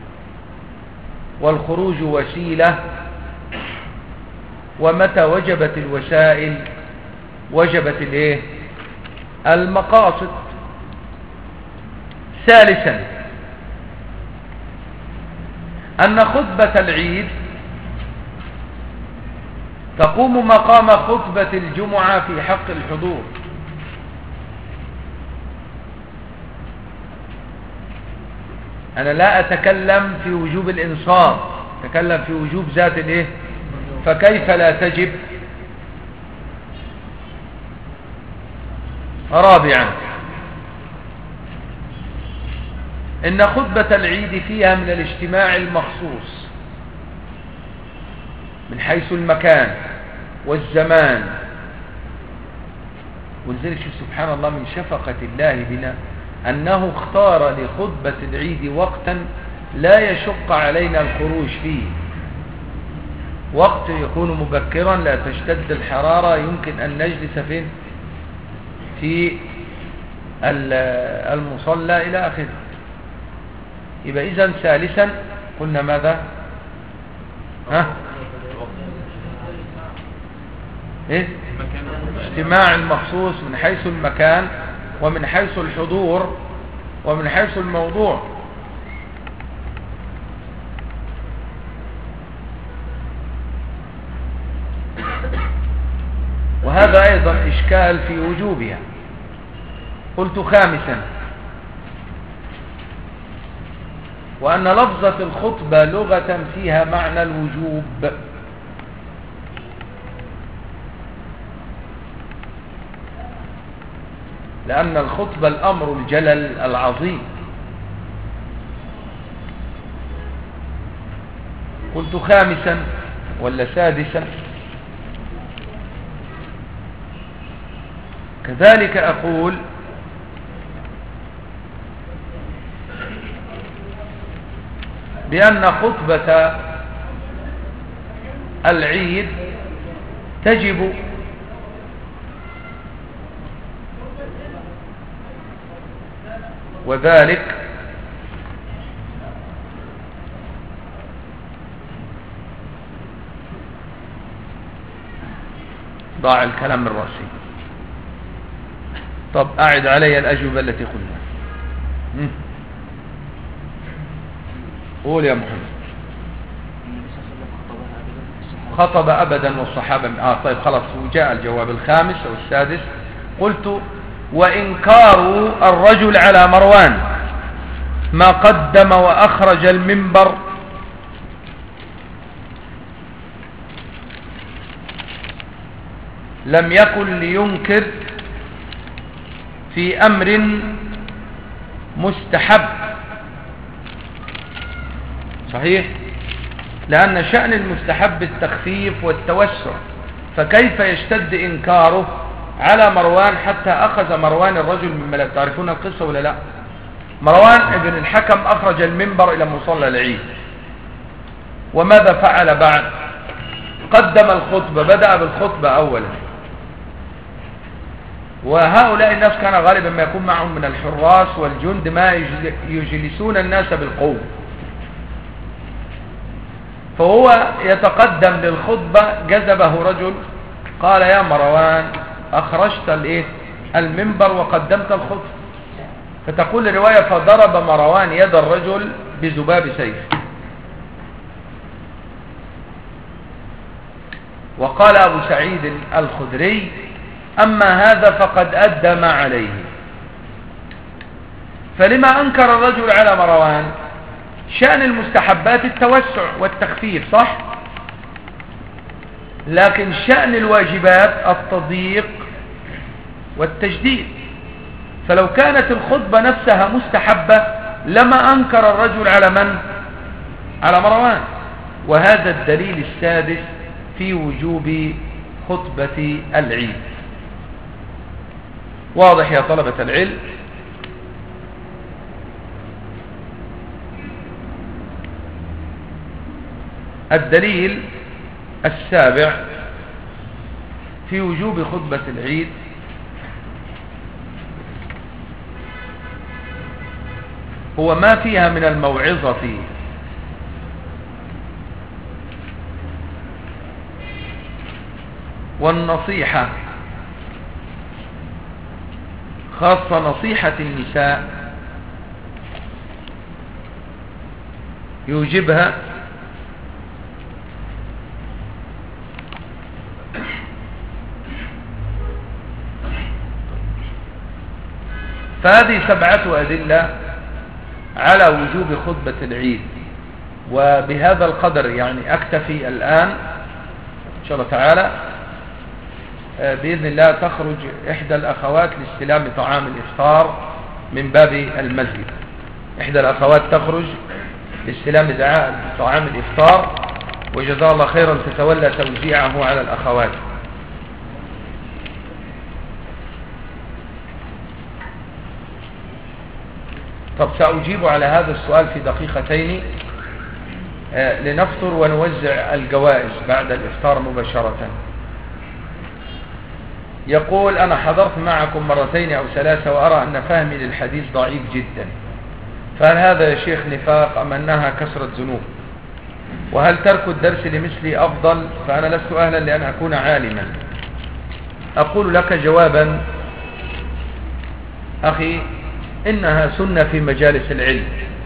والخروج وسيلة، ومتى وجبت الوسائل وجبت الايه؟ المقاصد. ثالثا، أن خطبة العيد تقوم مقام خطبة الجمعة في حق الحضور، أنا لا أتكلم في وجوب الإنصات، أتكلم في وجوب ذات الايه؟ فكيف لا تجب؟ رابعا، إن خطبة العيد فيها من الاجتماع المخصوص من حيث المكان والزمان، ولذلك شوف سبحان الله من شفقة الله بنا أنه اختار لخطبة العيد وقتا لا يشق علينا الخروج فيه، وقت يكون مبكرا لا تشتد الحرارة، يمكن أن نجلس فين؟ في المصلى إلى آخره. يبقى إذن ثالثا قلنا ماذا؟ إيه؟ اجتماع المخصوص من حيث المكان ومن حيث الحضور ومن حيث الموضوع. وهذا أيضا إشكال في وجوبها. قلت خامسا، وأن لفظة الخطبة لغة فيها معنى الوجوب، لأن الخطبة الأمر الجلل العظيم. قلت خامسا ولا سادسا، كذلك أقول بأن خطبة العيد تجب وذلك ضاع الكلام من رأسي. طب أعد علي الأجوبة التي قلنا. قول يا محمد. خطب أبدا والصحابة طيب خلاص، وجاء الجواب الخامس أو السادس. قلت وإنكار الرجل على مروان ما قدم وأخرج المنبر لم يكن لينكر في أمر مستحب، صحيح، لأن شأن المستحب التخفيف والتوسع، فكيف يشتد إنكاره على مروان حتى أخذ مروان الرجل مما لا تعرفون القصة ولا لا؟ مروان ابن الحكم أخرج المنبر إلى مصلى العيد، وماذا فعل بعد؟ قدم الخطبة، بدأ بالخطبة أولا. وهؤلاء الناس كان غالبا ما يكون معهم من الحراس والجند ما يجلسون الناس بالقوة، فهو يتقدم للخطبة. جذبه رجل قال: يا مروان، أخرجت المنبر وقدمت الخطبة. فتقول الرواية: فضرب مروان يد الرجل بذباب سيف. وقال أبو سعيد الخدري: أما هذا فقد أدى ما عليه. فلما أنكر الرجل على مروان؟ شأن المستحبات التوسع والتخفيف، صح؟ لكن شأن الواجبات التضييق والتجديد. فلو كانت الخطبة نفسها مستحبة لما أنكر الرجل على من؟ على مروان. وهذا الدليل السادس في وجوب خطبة العيد. واضح يا طلبة العلم؟ الدليل السابع في وجوب خطبة العيد هو ما فيها من الموعظة والنصيحة، خاصة نصيحة النساء يوجبها فهذه 7 أدلة على وجوب خطبة العيد. وبهذا القدر يعني أكتفي الآن إن شاء الله تعالى. بإذن الله تخرج إحدى الأخوات لاستلام طعام الإفطار من باب المسجد. إحدى الأخوات تخرج لاستلام طعام الإفطار، وجزاها الله خيرا تتولى توزيعه على الأخوات. طب سأجيب على هذا السؤال في دقيقتين لنفطر ونوزع الجوائز بعد الإفطار مباشرة. يقول: أنا حضرت معكم 2 أو 3 وأرى أن فهمي للحديث ضعيف جدا، فهل هذا يا شيخ نفاق أم أنها كسرة ذنوب؟ وهل ترك الدرس لمثلي أفضل؟ فأنا لست أهلا لأن أكون عالما. أقول لك جوابا أخي: إنها سنة في مجالس العلم،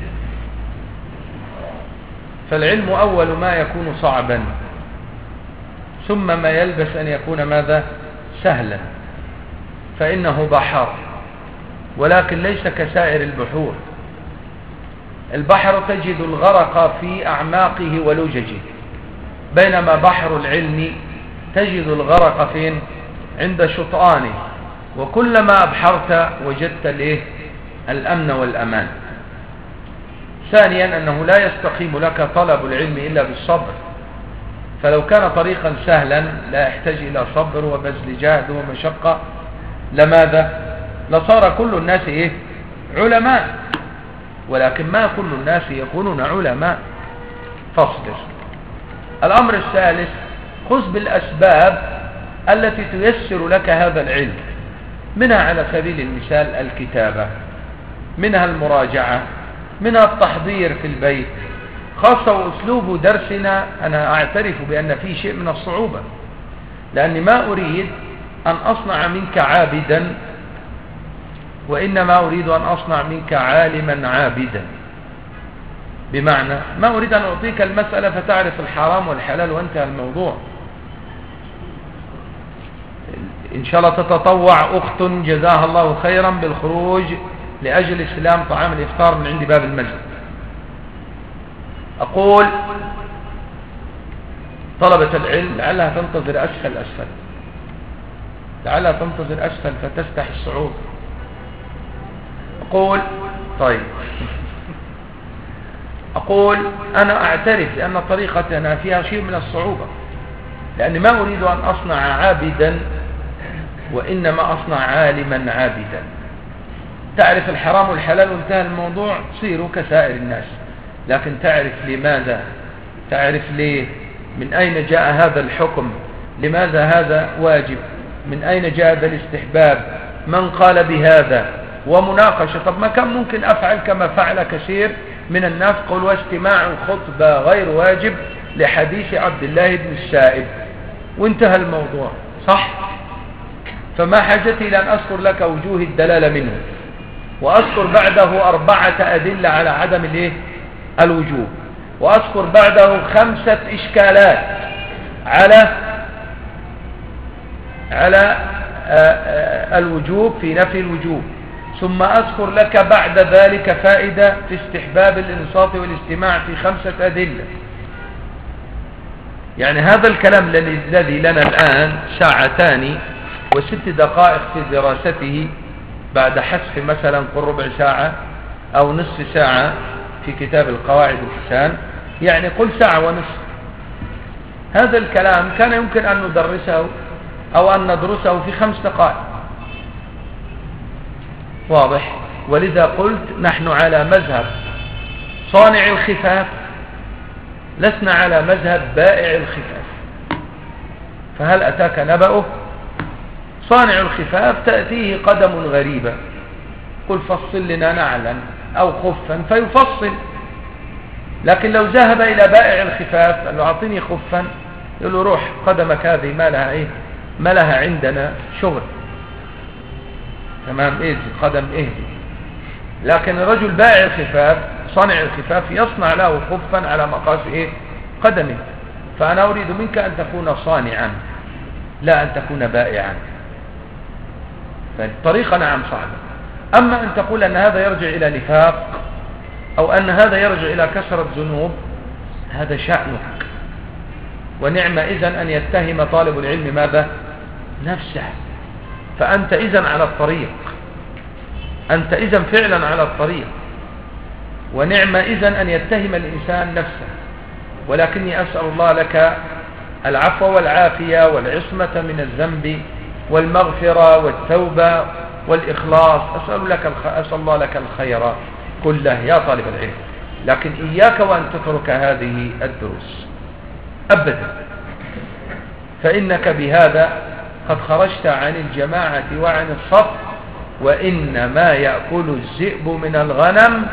فالعلم أول ما يكون صعبا، ثم ما يلبس أن يكون ماذا؟ سهلا، فإنه بحر، ولكن ليس كسائر البحور. البحر تجد الغرق في أعماقه ولججه، بينما بحر العلم تجد الغرق فين؟ عند شطآنه. وكلما أبحرت وجدت الأمن والأمان. ثانيا أنه لا يستقيم لك طلب العلم إلا بالصبر، فلو كان طريقا سهلا لا يحتاج إلى صبر وبذل جهد ومشقة لماذا؟ لصار كل الناس علماء، ولكن ما كل الناس يكونون علماء، فاصبر. الأمر الثالث: خذ بالأسباب التي تيسر لك هذا العلم، منها على سبيل المثال الكتابة، منها المراجعة، منها التحضير في البيت. خاصة وأسلوب درسنا أنا أعترف بأن فيه شيء من الصعوبة، لأني ما أريد أن أصنع منك عابدا، وإنما أريد أن أصنع منك عالما عابدا. بمعنى ما أريد أن أعطيك المسألة فتعرف الحرام والحلال وانتهى الموضوع. إن شاء الله تتطوع أخت جزاها الله خيرا بالخروج لأجل استلام طعام الإفطار من عند باب المسجد. أقول: طلبة العلم لعلها تنتظر أسفل، لعلها تنتظر أسفل فتستحي الصعود. أقول: طيب، أقول أنا أعترف لأن طريقتنا فيها شيء من الصعوبة، لأني ما أريد أن أصنع عابدا، وإنما أصنع عالما عابدا. تعرف الحرام والحلال وانتهى الموضوع، تصير كسائر الناس. لكن تعرف لماذا، تعرف ليه، من أين جاء هذا الحكم؟ لماذا هذا واجب؟ من أين جاء هذا الاستحباب؟ من قال بهذا؟ ومناقشة. طب ما كان ممكن أفعل كما فعل كثير من الناس، قل واجتماع الخطبة غير واجب لحديث عبد الله بن السائب، وانتهى الموضوع، صح؟ فما حاجتي لأن أذكر لك وجوه الدلالة منه، وأذكر بعده 4 أدلة على عدم الوجوب، وأذكر بعده 5 إشكالات على الوجوب في نفي الوجوب، ثم أذكر لك بعد ذلك فائدة في استحباب الإنصات والاستماع في 5 أدلة. يعني هذا الكلام الذي لنا الآن 2 و6 دقائق في دراسته، بعد حذف مثلا قل ربع ساعة أو نصف ساعة في كتاب القواعد الحسان، يعني قل 1 ساعة ونصف. هذا الكلام كان يمكن أن ندرسه أو أن ندرسه في 5 دقائق، واضح؟ ولذا قلت نحن على مذهب صانع الخفاف، لسنا على مذهب بائع الخفاف. فهل أتاك نبأه؟ صانع الخفاف تأتيه قدم غريبة، قل فصل لنا نعلا أو خفا فيفصل. لكن لو ذهب إلى بائع الخفاف قال له أعطيني خفا، يقول له روح قدمك هذه ما لها عندنا شغل، تمام، اهدي قدم اهدي. لكن الرجل بائع الخفاف صانع الخفاف يصنع له خفا على مقاس قدمه. فأنا أريد منك أن تكون صانعا لا أن تكون بائعا. فالطريقة نعم صعبة. أما أن تقول أن هذا يرجع إلى نفاق أو أن هذا يرجع إلى كثرة ذنوب، هذا شأنك، ونعم إذن أن يتهم طالب العلم ماذا؟ نفسه. فأنت إذن على الطريق، أنت إذن فعلا على الطريق، ونعم إذن أن يتهم الإنسان نفسه. ولكني أسأل الله لك العفو والعافية والعصمة من الذنب والمغفرة والتوبة والإخلاص. أسأل الله لك الخير كله يا طالب العلم. لكن إياك وأن تترك هذه الدروس أبدا، فإنك بهذا قد خرجت عن الجماعة وعن الصف، وإنما يأكل الذئب من الغنم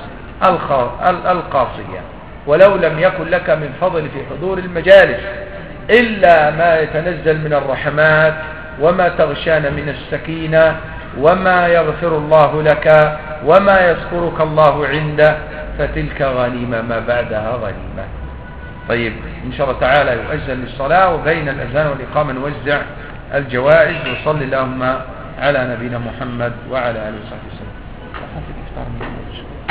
القاصية. ولو لم يكن لك من فضل في حضور المجالس إلا ما يتنزل من الرحمات وما تغشان من السكينة وما يغفر الله لك وما يذكرك الله عنده، فتلك غنيمة ما بعدها غنيمة. طيب إن شاء الله تعالى يؤذن للصلاة، وبين الأذان والإقامة نوزع الجوائز. وصلي اللهم على نبينا محمد وعلى آله وصحبه وسلم.